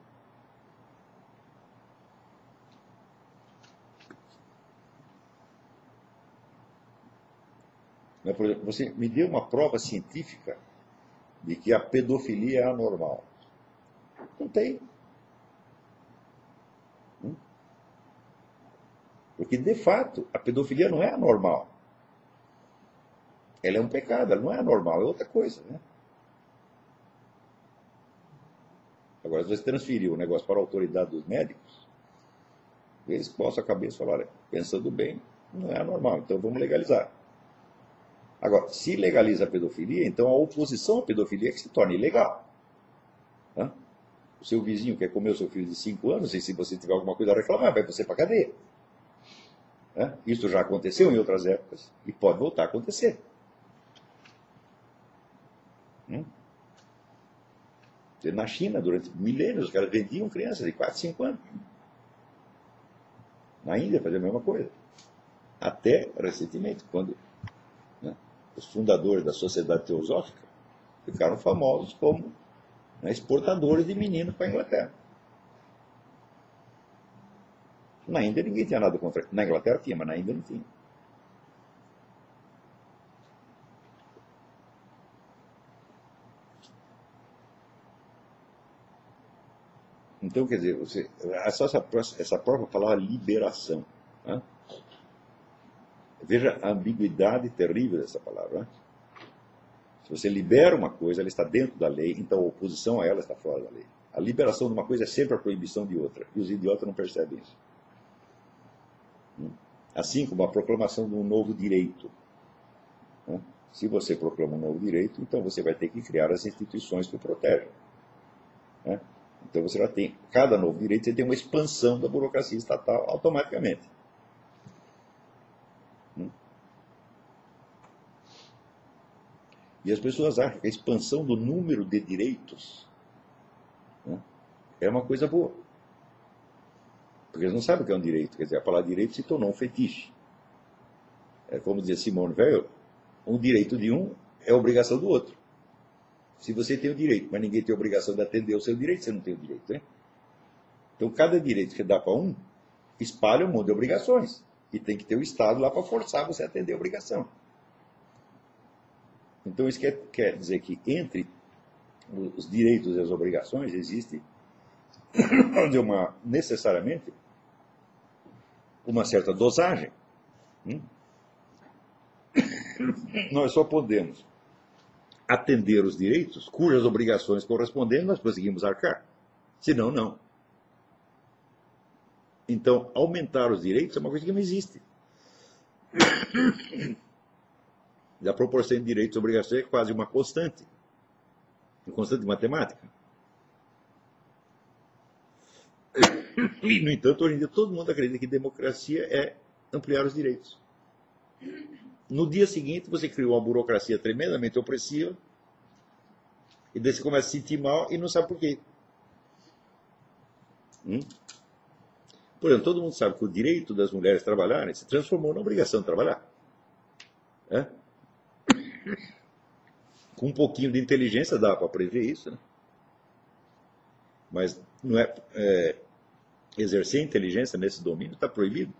Por exemplo, você me deu uma prova científica de que a pedofilia é anormal. Não tem. Porque, de fato, a pedofilia não é anormal. Ela é um pecado, ela não é anormal, é outra coisa. Né? Agora, se você transferir o negócio para a autoridade dos médicos, eles coçam a cabeça e falam, olha, pensando bem, não é anormal, então vamos legalizar. Agora, se legaliza a pedofilia, então a oposição à pedofilia é que se torna ilegal. Né? O seu vizinho quer comer o seu filho de 5 anos, e se você tiver alguma coisa a reclamar, vai você para a cadeia. Né? Isso já aconteceu em outras épocas e pode voltar a acontecer. Na China, durante milênios, os caras vendiam crianças de 4, 5 anos. Na Índia fazia a mesma coisa. Até recentemente, quando os fundadores da Sociedade Teosófica ficaram famosos como exportadores de meninos para a Inglaterra. Na Índia ninguém tinha nada contra. Na Inglaterra tinha, mas na Índia não tinha. Então, quer dizer, essa própria palavra liberação. Né? Veja a ambiguidade terrível dessa palavra. Né? Se você libera uma coisa, ela está dentro da lei, então a oposição a ela está fora da lei. A liberação de uma coisa é sempre a proibição de outra, e os idiotas não percebem isso. Assim como a proclamação de um novo direito. Né? Se você proclama um novo direito, então você vai ter que criar as instituições que o protegem. Né? Então você já tem, cada novo direito, você tem uma expansão da burocracia estatal automaticamente. E as pessoas acham que a expansão do número de direitos, né, é uma coisa boa. Porque eles não sabem o que é um direito. Quer dizer, a palavra direito se tornou um fetiche. É como dizia Simone Weil, um direito de um é obrigação do outro. Se você tem o direito, mas ninguém tem a obrigação de atender o seu direito, você não tem o direito, né? Então, cada direito que dá para um, espalha um monte de obrigações. E tem que ter o Estado lá para forçar você a atender a obrigação. Então, isso quer dizer que entre os direitos e as obrigações existe necessariamente uma certa dosagem. Nós só podemos atender os direitos cujas obrigações correspondentes nós conseguimos arcar. Senão, não. Então, aumentar os direitos é uma coisa que não existe. A proporção de direitos e obrigações é quase uma constante matemática. E, no entanto, hoje em dia todo mundo acredita que democracia é ampliar os direitos. No dia seguinte, você criou uma burocracia tremendamente opressiva, e daí você começa a se sentir mal e não sabe por quê. Por exemplo, todo mundo sabe que o direito das mulheres trabalharem se transformou na obrigação de trabalhar. Com um pouquinho de inteligência dá para prever isso, né? Mas não exercer inteligência nesse domínio está proibido.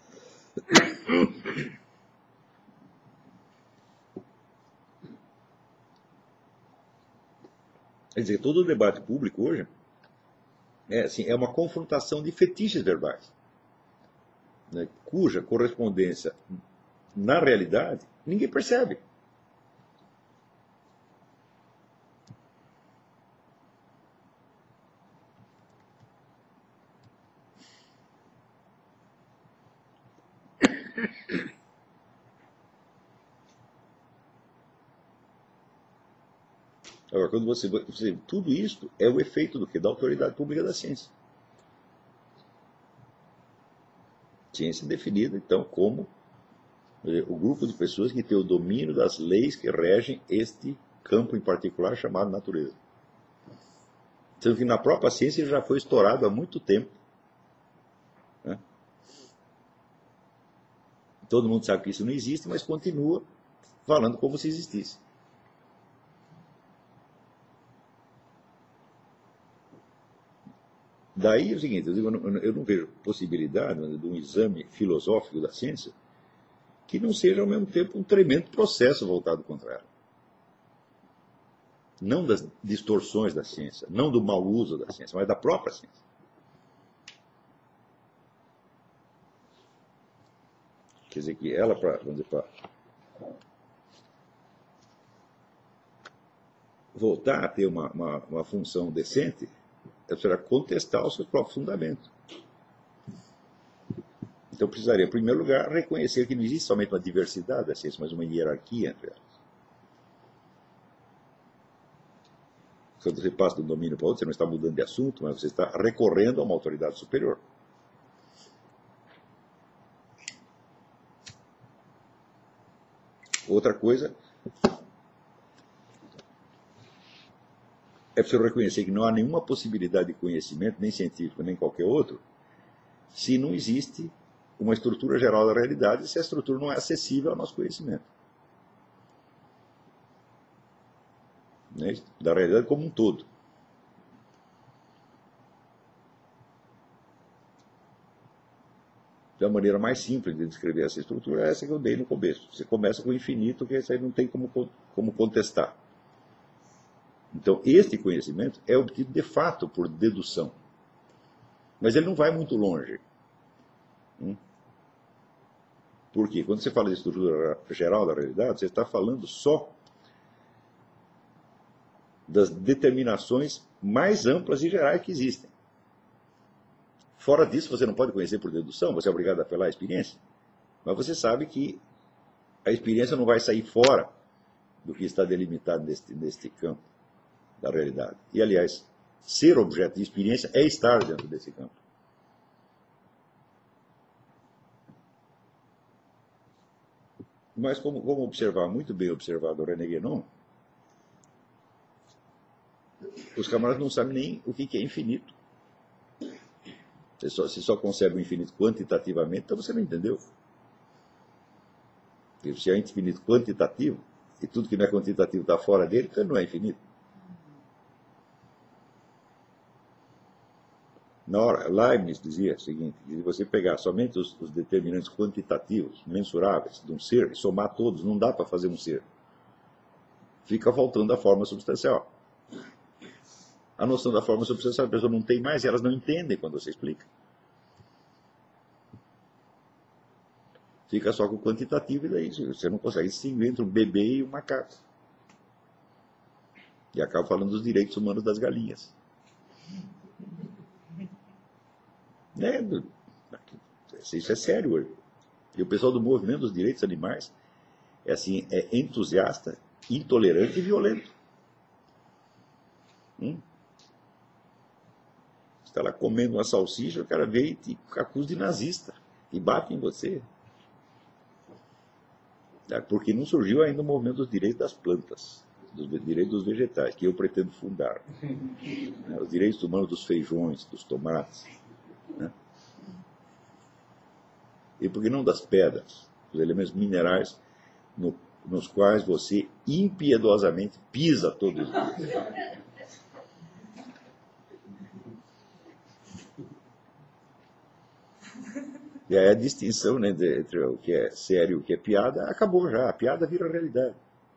Quer dizer, todo o debate público hoje é uma confrontação de fetiches verbais, né, cuja correspondência na realidade ninguém percebe. Agora, quando você tudo isso é o efeito do quê? Da autoridade pública da ciência. Ciência definida, então, como o grupo de pessoas que tem o domínio das leis que regem este campo em particular chamado natureza. Sendo que na própria ciência ele já foi estourado há muito tempo. Né? Todo mundo sabe que isso não existe, mas continua falando como se existisse. Daí é o seguinte, eu não vejo possibilidade de um exame filosófico da ciência que não seja ao mesmo tempo um tremendo processo voltado contra ela. Não das distorções da ciência, não do mau uso da ciência, mas da própria ciência. Quer dizer que ela, para voltar a ter uma função decente, ela será contestar o seu próprio fundamento. Então precisaria, em primeiro lugar, reconhecer que não existe somente uma diversidade da ciência, mas uma hierarquia entre elas. Quando você passa de um domínio para outro, você não está mudando de assunto, mas você está recorrendo a uma autoridade superior. Outra coisa é preciso reconhecer que não há nenhuma possibilidade de conhecimento, nem científico, nem qualquer outro, se não existe uma estrutura geral da realidade, se a estrutura não é acessível ao nosso conhecimento. Né? Da realidade como um todo. Então, a maneira mais simples de descrever essa estrutura é essa que eu dei no começo. Você começa com o infinito, que isso aí não tem como contestar. Então, este conhecimento é obtido de fato por dedução. Mas ele não vai muito longe. Por quê? Quando você fala de estrutura geral da realidade, você está falando só das determinações mais amplas e gerais que existem. Fora disso, você não pode conhecer por dedução, você é obrigado a apelar à experiência. Mas você sabe que a experiência não vai sair fora do que está delimitado neste campo da realidade. E, aliás, ser objeto de experiência é estar dentro desse campo. Mas, como observar, muito bem observado o René Guénon, Os camaradas não sabem nem o que é infinito. Se só concebe o infinito quantitativamente, então você não entendeu. Porque se é infinito quantitativo, e tudo que não é quantitativo está fora dele, então não é infinito. Na hora, Leibniz dizia o seguinte: se você pegar somente os determinantes quantitativos, mensuráveis, de um ser, e somar todos, não dá para fazer um ser. Fica faltando a forma substancial. A noção da forma substancial a pessoa não tem mais e elas não entendem quando você explica. Fica só com o quantitativo e daí você não consegue distinguir entre um bebê e um macaco. E acaba falando dos direitos humanos das galinhas. Isso é sério hoje. E o pessoal do movimento dos direitos animais é assim, é entusiasta, intolerante e violento. Você está lá comendo uma salsicha, o cara vem e te acusa de nazista e bate em você. Porque não surgiu ainda o movimento dos direitos das plantas, dos direitos dos vegetais, que eu pretendo fundar. Os direitos humanos dos feijões, dos tomates. E por que não das pedras, dos elementos minerais nos quais você impiedosamente pisa todos os dias. E aí a distinção, né, entre o que é sério e o que é piada acabou já. A piada vira realidade.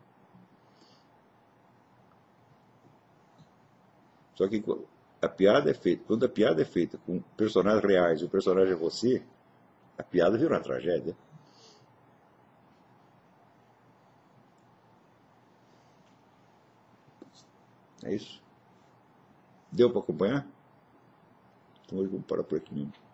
Só que a piada é feita, quando a piada é feita com personagens reais e o personagem é você, a piada vira uma tragédia. É isso. Deu para acompanhar? Então hoje vamos parar por aqui mesmo.